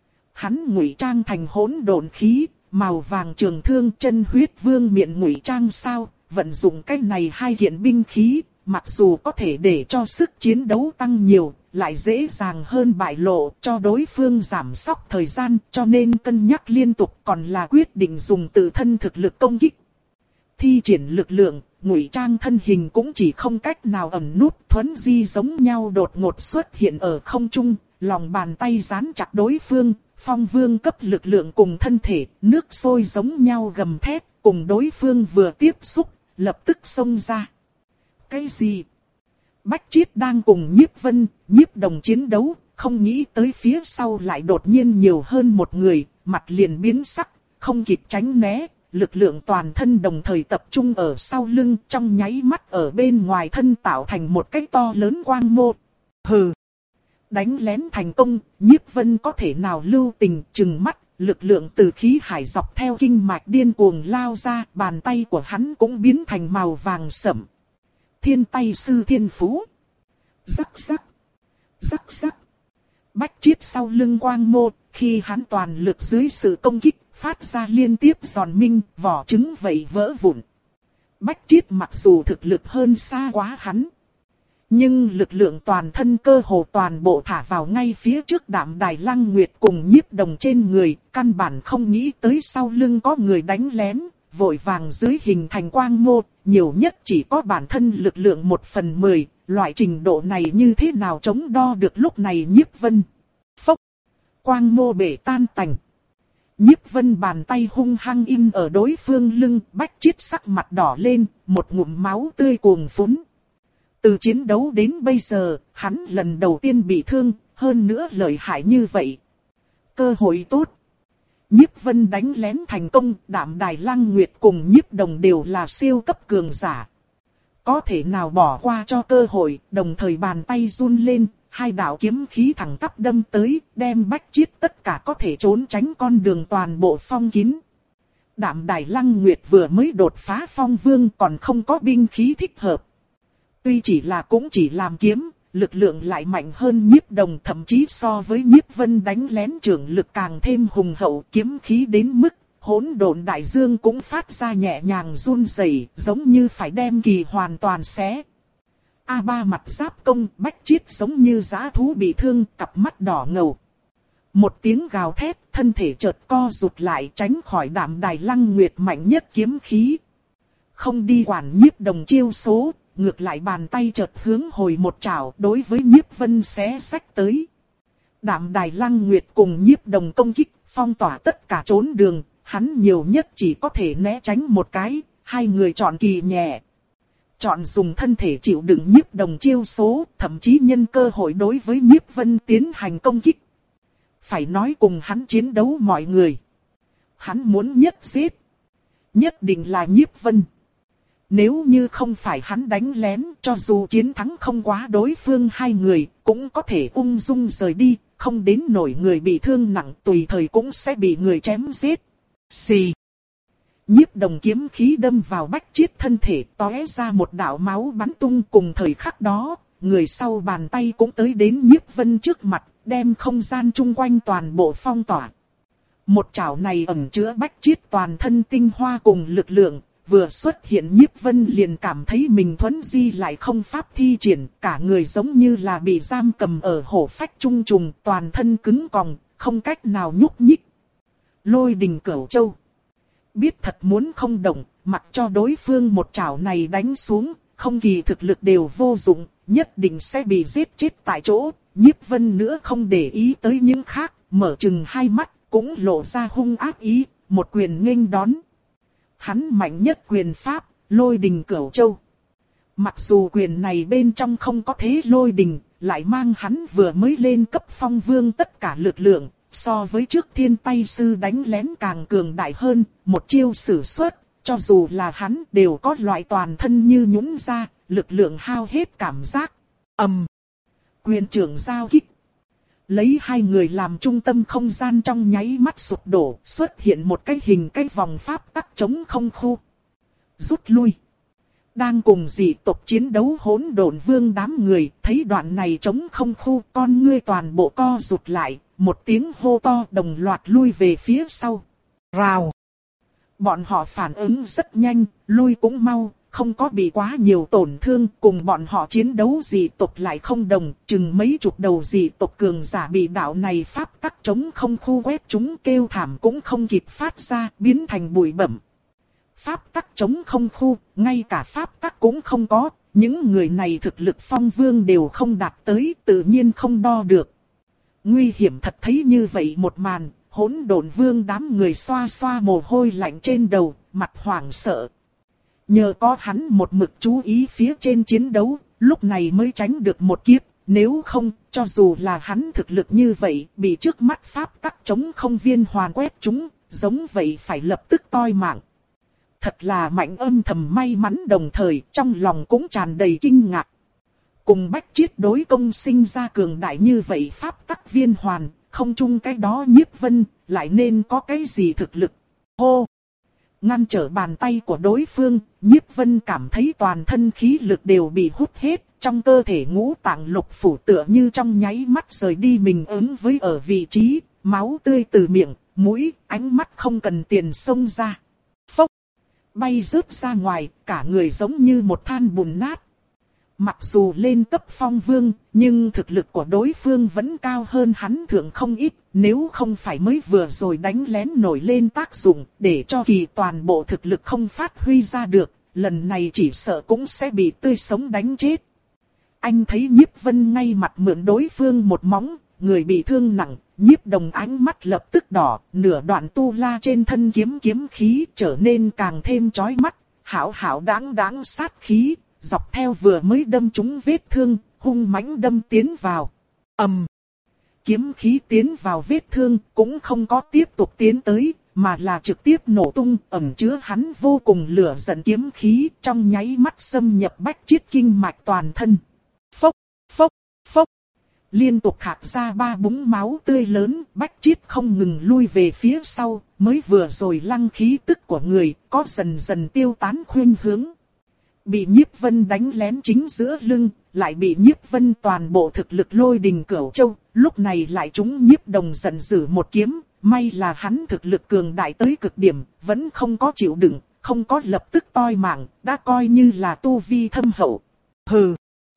Hắn ngụy trang thành hỗn độn khí, màu vàng trường thương, chân huyết vương miện ngụy trang sao, vận dụng cái này hai kiện binh khí, mặc dù có thể để cho sức chiến đấu tăng nhiều, lại dễ dàng hơn bại lộ, cho đối phương giảm sóc thời gian, cho nên cân nhắc liên tục, còn là quyết định dùng tự thân thực lực công kích. Thi triển lực lượng, ngụy trang thân hình cũng chỉ không cách nào ẩn nút, thuấn di giống nhau đột ngột xuất hiện ở không trung, lòng bàn tay dán chặt đối phương, phong vương cấp lực lượng cùng thân thể, nước sôi giống nhau gầm thét, cùng đối phương vừa tiếp xúc, lập tức xông ra. Cái gì? Bách Chiết đang cùng Nhiếp Vân, Nhiếp Đồng chiến đấu, không nghĩ tới phía sau lại đột nhiên nhiều hơn một người, mặt liền biến sắc, không kịp tránh né, lực lượng toàn thân đồng thời tập trung ở sau lưng, trong nháy mắt ở bên ngoài thân tạo thành một cái to lớn quang mô. Hừ! Đánh lén thành công, Nhiếp Vân có thể nào lưu tình, trừng mắt, lực lượng từ khí hải dọc theo kinh mạch điên cuồng lao ra, bàn tay của hắn cũng biến thành màu vàng sẫm. Thiên tay sư thiên phú. Rắc rắc. Rắc rắc. Bách Chiết sau lưng quang mô, khi hắn toàn lực dưới sự công kích, phát ra liên tiếp giòn minh, vỏ trứng vậy vỡ vụn. Bách Chiết mặc dù thực lực hơn xa quá hắn, nhưng lực lượng toàn thân cơ hồ toàn bộ thả vào ngay phía trước Đạm Đài Lăng Nguyệt cùng Nhiếp Đồng trên người, căn bản không nghĩ tới sau lưng có người đánh lén, vội vàng dưới hình thành quang mô, nhiều nhất chỉ có bản thân lực lượng một phần mười, loại trình độ này như thế nào chống đo được lúc này Nhiếp Vân. Phốc! Quang mô bể tan tành. Nhiếp Vân bàn tay hung hăng in ở đối phương lưng, Bách Chiết sắc mặt đỏ lên, một ngụm máu tươi cuồng phún. Từ chiến đấu đến bây giờ, hắn lần đầu tiên bị thương, hơn nữa lợi hại như vậy. Cơ hội tốt. Nhiếp Vân đánh lén thành công, Đạm Đài Lăng Nguyệt cùng Nhiếp Đồng đều là siêu cấp cường giả. Có thể nào bỏ qua cho cơ hội, đồng thời bàn tay run lên, hai đạo kiếm khí thẳng tắp đâm tới, đem Bách Chiết tất cả có thể trốn tránh con đường toàn bộ phong kín. Đạm Đài Lăng Nguyệt vừa mới đột phá phong vương còn không có binh khí thích hợp. Tuy chỉ là cũng chỉ làm kiếm, lực lượng lại mạnh hơn Nhiếp Đồng, thậm chí so với Nhiếp Vân đánh lén trưởng lực càng thêm hùng hậu, kiếm khí đến mức hỗn độn đại dương cũng phát ra nhẹ nhàng run rẩy, giống như phải đem kỳ hoàn toàn xé. A ba mặt giáp công, Bách Chiết giống như dã thú bị thương, cặp mắt đỏ ngầu. Một tiếng gào thét, thân thể chợt co rụt lại, tránh khỏi Đạm Đài Lăng Nguyệt mạnh nhất kiếm khí. Không đi quản Nhiếp Đồng chiêu số, ngược lại bàn tay chợt hướng hồi một chảo, đối với Nhiếp Vân xé xách tới. Đạm Đài Lăng Nguyệt cùng Nhiếp Đồng công kích, phong tỏa tất cả trốn đường, hắn nhiều nhất chỉ có thể né tránh một cái, hai người chọn kỳ nhẹ. Chọn dùng thân thể chịu đựng Nhiếp Đồng chiêu số, thậm chí nhân cơ hội đối với Nhiếp Vân tiến hành công kích. Phải nói cùng hắn chiến đấu mọi người, hắn muốn nhất giết, nhất định là Nhiếp Vân. Nếu như không phải hắn đánh lén, cho dù chiến thắng không quá đối phương hai người, cũng có thể ung dung rời đi, không đến nổi người bị thương nặng, tùy thời cũng sẽ bị người chém giết. Xì! Nhiếp Đồng kiếm khí đâm vào Bách Chiết thân thể, tóe ra một đạo máu bắn tung, cùng thời khắc đó, người sau bàn tay cũng tới đến Nhiếp Vân trước mặt, đem không gian chung quanh toàn bộ phong tỏa. Một chảo này ẩn chứa Bách Chiết toàn thân tinh hoa cùng lực lượng. Vừa xuất hiện Nhiếp Vân liền cảm thấy mình thuấn di lại không pháp thi triển, cả người giống như là bị giam cầm ở hổ phách trung trùng, toàn thân cứng còng, không cách nào nhúc nhích. Lôi đình Cửu Châu. biết thật muốn không động, mặc cho đối phương một chảo này đánh xuống, không kỳ thực lực đều vô dụng, nhất định sẽ bị giết chết tại chỗ. Nhiếp Vân nữa không để ý tới những khác, mở chừng hai mắt, cũng lộ ra hung ác ý, một quyền nghênh đón. Hắn mạnh nhất quyền pháp, Lôi Đình Cửu Châu. Mặc dù quyền này bên trong không có thế lôi đình, lại mang hắn vừa mới lên cấp phong vương tất cả lực lượng, so với trước thiên tay sư đánh lén càng cường đại hơn, một chiêu sử xuất, cho dù là hắn đều có loại toàn thân như nhũn ra, lực lượng hao hết cảm giác. ầm, um, quyền trưởng giao kích. Lấy hai người làm trung tâm không gian trong nháy mắt sụp đổ, xuất hiện một cái hình cái vòng pháp tắc chống không khu. Rút lui. Đang cùng dị tộc chiến đấu hỗn độn vương đám người, thấy đoạn này chống không khu, con ngươi toàn bộ co rụt lại, một tiếng hô to đồng loạt lui về phía sau. Rào. Bọn họ phản ứng rất nhanh, lui cũng mau, không có bị quá nhiều tổn thương, cùng bọn họ chiến đấu dị tộc lại không đồng, chừng mấy chục đầu dị tộc cường giả bị đạo này pháp tắc chống không khu quét chúng kêu thảm cũng không kịp phát ra, biến thành bụi bẩm. Pháp tắc chống không khu, ngay cả pháp tắc cũng không có, những người này thực lực phong vương đều không đạt tới, tự nhiên không đo được. Nguy hiểm thật thấy như vậy một màn, hỗn độn vương đám người xoa xoa mồ hôi lạnh trên đầu, mặt hoảng sợ. Nhờ có hắn một mực chú ý phía trên chiến đấu, lúc này mới tránh được một kiếp, nếu không, cho dù là hắn thực lực như vậy, bị trước mắt pháp tắc chống không viên hoàn quét chúng, giống vậy phải lập tức toi mạng. Thật là mạnh, âm thầm may mắn đồng thời trong lòng cũng tràn đầy kinh ngạc. Cùng Bách Chiết đối công sinh ra cường đại như vậy pháp tắc viên hoàn, không chung cái đó Nhiếp Vân, lại nên có cái gì thực lực. Hô! Ngăn trở bàn tay của đối phương, Nhiếp Vân cảm thấy toàn thân khí lực đều bị hút hết, trong cơ thể ngũ tạng lục phủ tựa như trong nháy mắt rời đi mình ứng với ở vị trí, máu tươi từ miệng, mũi, ánh mắt không cần tiền xông ra. Phốc! Bay rớt ra ngoài, cả người giống như một than bùn nát. Mặc dù lên cấp phong vương, nhưng thực lực của đối phương vẫn cao hơn hắn thượng không ít, nếu không phải mới vừa rồi đánh lén nổi lên tác dụng, để cho kỳ toàn bộ thực lực không phát huy ra được, lần này chỉ sợ cũng sẽ bị tươi sống đánh chết. Anh thấy Nhiếp Vân ngay mặt mượn đối phương một móng, người bị thương nặng, Nhiếp Đồng ánh mắt lập tức đỏ, nửa đoạn tu la trên thân kiếm kiếm khí trở nên càng thêm chói mắt, hảo hảo đáng đáng sát khí, dọc theo vừa mới đâm trúng vết thương, hung mãnh đâm tiến vào. ầm, um, kiếm khí tiến vào vết thương, cũng không có tiếp tục tiến tới, mà là trực tiếp nổ tung, ẩn chứa hắn vô cùng lửa giận kiếm khí, trong nháy mắt xâm nhập Bách Chiết kinh mạch toàn thân. Phốc, phốc, phốc. Liên tục khạc ra ba búng máu tươi lớn, Bách Chiết không ngừng lui về phía sau, mới vừa rồi lăng khí tức của người, có dần dần tiêu tán khuynh hướng. Bị Nhiếp Vân đánh lén chính giữa lưng, lại bị Nhiếp Vân toàn bộ thực lực Lôi Đình Cửu Châu, lúc này lại trúng Nhiếp Đồng giận dữ một kiếm, may là hắn thực lực cường đại tới cực điểm, vẫn không có chịu đựng, không có lập tức toi mạng, đã coi như là tu vi thâm hậu. Hừ!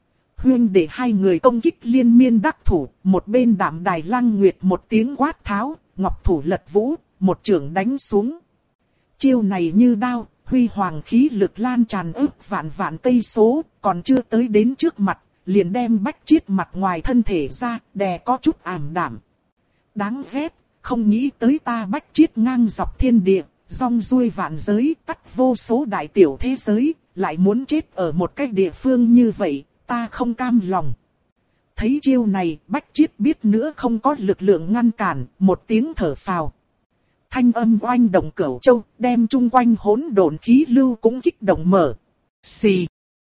Huyên để hai người công kích liên miên đắc thủ, một bên Đạm Đài Lăng Nguyệt một tiếng quát tháo, ngọc thủ lật vũ, một chưởng đánh xuống. Chiêu này như đao, huy hoàng khí lực lan tràn ức vạn vạn cây số, còn chưa tới đến trước mặt, liền đem Bách Chiết mặt ngoài thân thể ra, đè có chút ảm đạm. Đáng ghét, không nghĩ tới ta Bách Chiết ngang dọc thiên địa, rong ruôi vạn giới, tắt vô số đại tiểu thế giới, lại muốn chết ở một cái địa phương như vậy, ta không cam lòng. Thấy chiêu này, Bách Chiết biết nữa không có lực lượng ngăn cản, một tiếng thở phào. Thanh âm oanh động Cửu Châu, đem chung quanh hỗn độn khí lưu cũng kích động mở. Xì.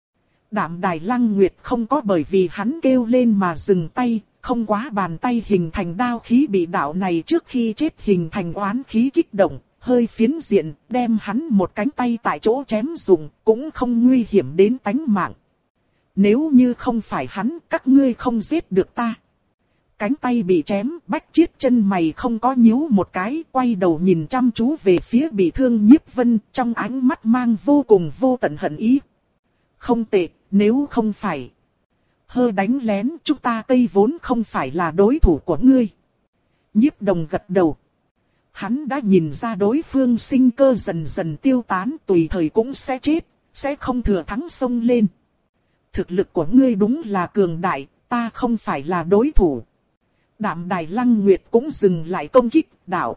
Đạm Đài Lăng Nguyệt không có bởi vì hắn kêu lên mà dừng tay, không quá bàn tay hình thành đao khí bị đạo này trước khi chết hình thành oán khí kích động, hơi phiến diện, đem hắn một cánh tay tại chỗ chém dùng, cũng không nguy hiểm đến tánh mạng. Nếu như không phải hắn, các ngươi không giết được ta. Cánh tay bị chém, Bách Chiết chân mày không có nhíu một cái, quay đầu nhìn chăm chú về phía bị thương Nhiếp Vân, trong ánh mắt mang vô cùng vô tận hận ý. Không tệ, nếu không phải hơ đánh lén, chúng ta Tây vốn không phải là đối thủ của ngươi. Nhiếp Đồng gật đầu. Hắn đã nhìn ra đối phương sinh cơ dần dần tiêu tán, tùy thời cũng sẽ chết, sẽ không thừa thắng xông lên. Thực lực của ngươi đúng là cường đại, ta không phải là đối thủ. Đạm Đài Lăng Nguyệt cũng dừng lại công kích, đạo.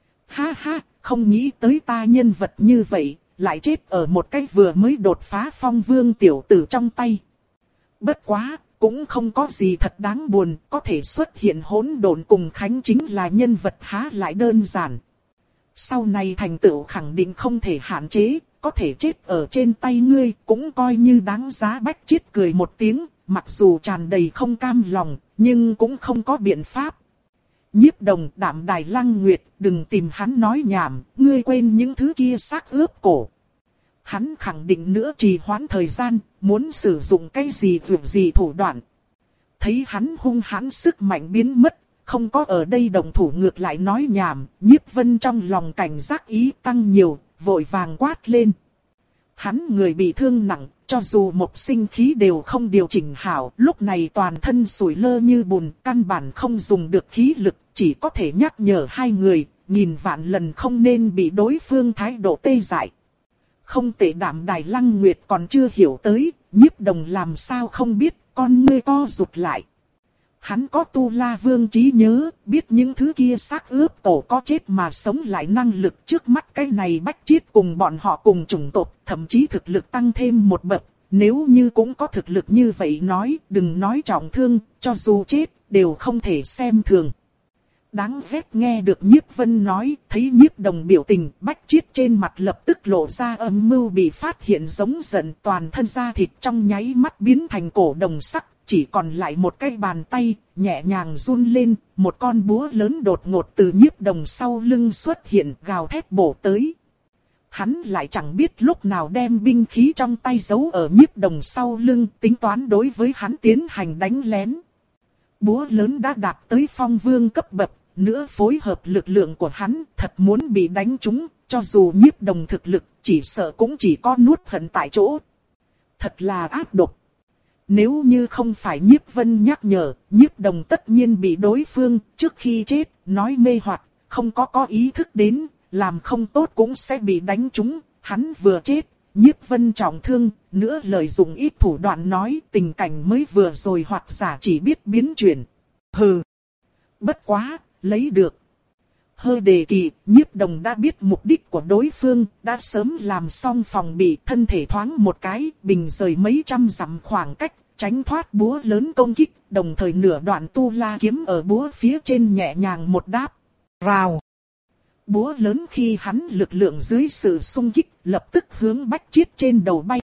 Ha ha, không nghĩ tới ta nhân vật như vậy, lại chết ở một cái vừa mới đột phá phong vương tiểu tử trong tay. Bất quá, cũng không có gì thật đáng buồn, có thể xuất hiện hỗn độn cùng Khánh chính là nhân vật há lại đơn giản. Sau này thành tựu khẳng định không thể hạn chế, có thể chết ở trên tay ngươi cũng coi như đáng giá. Bách Chiết cười một tiếng, mặc dù tràn đầy không cam lòng, nhưng cũng không có biện pháp. Nhiếp Đồng, Đạm Đài Lăng Nguyệt, đừng tìm hắn nói nhảm, ngươi quên những thứ kia xác ướp cổ. Hắn khẳng định nữa trì hoãn thời gian, muốn sử dụng cái gì vượt gì thủ đoạn. Thấy hắn hung hãn sức mạnh biến mất, không có ở đây đồng thủ ngược lại nói nhảm, Nhiếp Vân trong lòng cảnh giác ý tăng nhiều, vội vàng quát lên. Hắn người bị thương nặng, cho dù một sinh khí đều không điều chỉnh hảo, lúc này toàn thân sủi lơ như bùn, căn bản không dùng được khí lực, chỉ có thể nhắc nhở hai người, nghìn vạn lần không nên bị đối phương thái độ tê dại. Không tệ. Đạm Đài Lăng Nguyệt còn chưa hiểu tới, Nhiếp Đồng làm sao không biết, con ngươi co rụt lại. Hắn có Tu La Vương trí nhớ, biết những thứ kia xác ướp tổ có chết mà sống lại năng lực, trước mắt cái này Bách Chiết cùng bọn họ cùng chủng tộc, thậm chí thực lực tăng thêm một bậc. Nếu như cũng có thực lực như vậy nói, đừng nói trọng thương, cho dù chết, đều không thể xem thường. Đáng ghét. Nghe được Nhiếp Vân nói, thấy Nhiếp Đồng biểu tình, Bách Chiết trên mặt lập tức lộ ra âm mưu bị phát hiện giống giận, toàn thân da thịt trong nháy mắt biến thành cổ đồng sắc, chỉ còn lại một cái bàn tay, nhẹ nhàng run lên, một con búa lớn đột ngột từ Nhiếp Đồng sau lưng xuất hiện, gào thét bổ tới. Hắn lại chẳng biết lúc nào đem binh khí trong tay giấu ở Nhiếp Đồng sau lưng, tính toán đối với hắn tiến hành đánh lén. Búa lớn đã đạt tới phong vương cấp bậc, nữa phối hợp lực lượng của hắn, thật muốn bị đánh trúng, cho dù Nhiếp Đồng thực lực, chỉ sợ cũng chỉ có nuốt hận tại chỗ. Thật là ác độc. Nếu như không phải Nhiếp Vân nhắc nhở, Nhiếp Đồng tất nhiên bị đối phương, trước khi chết, nói mê hoặc, không có có ý thức đến, làm không tốt cũng sẽ bị đánh trúng. Hắn vừa chết, Nhiếp Vân trọng thương, nữa lợi dụng ít thủ đoạn nói, tình cảnh mới vừa rồi hoặc giả chỉ biết biến chuyển. Hừ, bất quá, lấy được. Hơi đề kỳ, Nhiếp Đồng đã biết mục đích của đối phương, đã sớm làm xong phòng bị, thân thể thoáng một cái, bình rời mấy trăm dặm khoảng cách, tránh thoát búa lớn công kích, đồng thời nửa đoạn Tu La kiếm ở búa phía trên nhẹ nhàng một đáp. Rào! Búa lớn khi hắn lực lượng dưới sự xung kích, lập tức hướng Bách Chiết trên đầu bay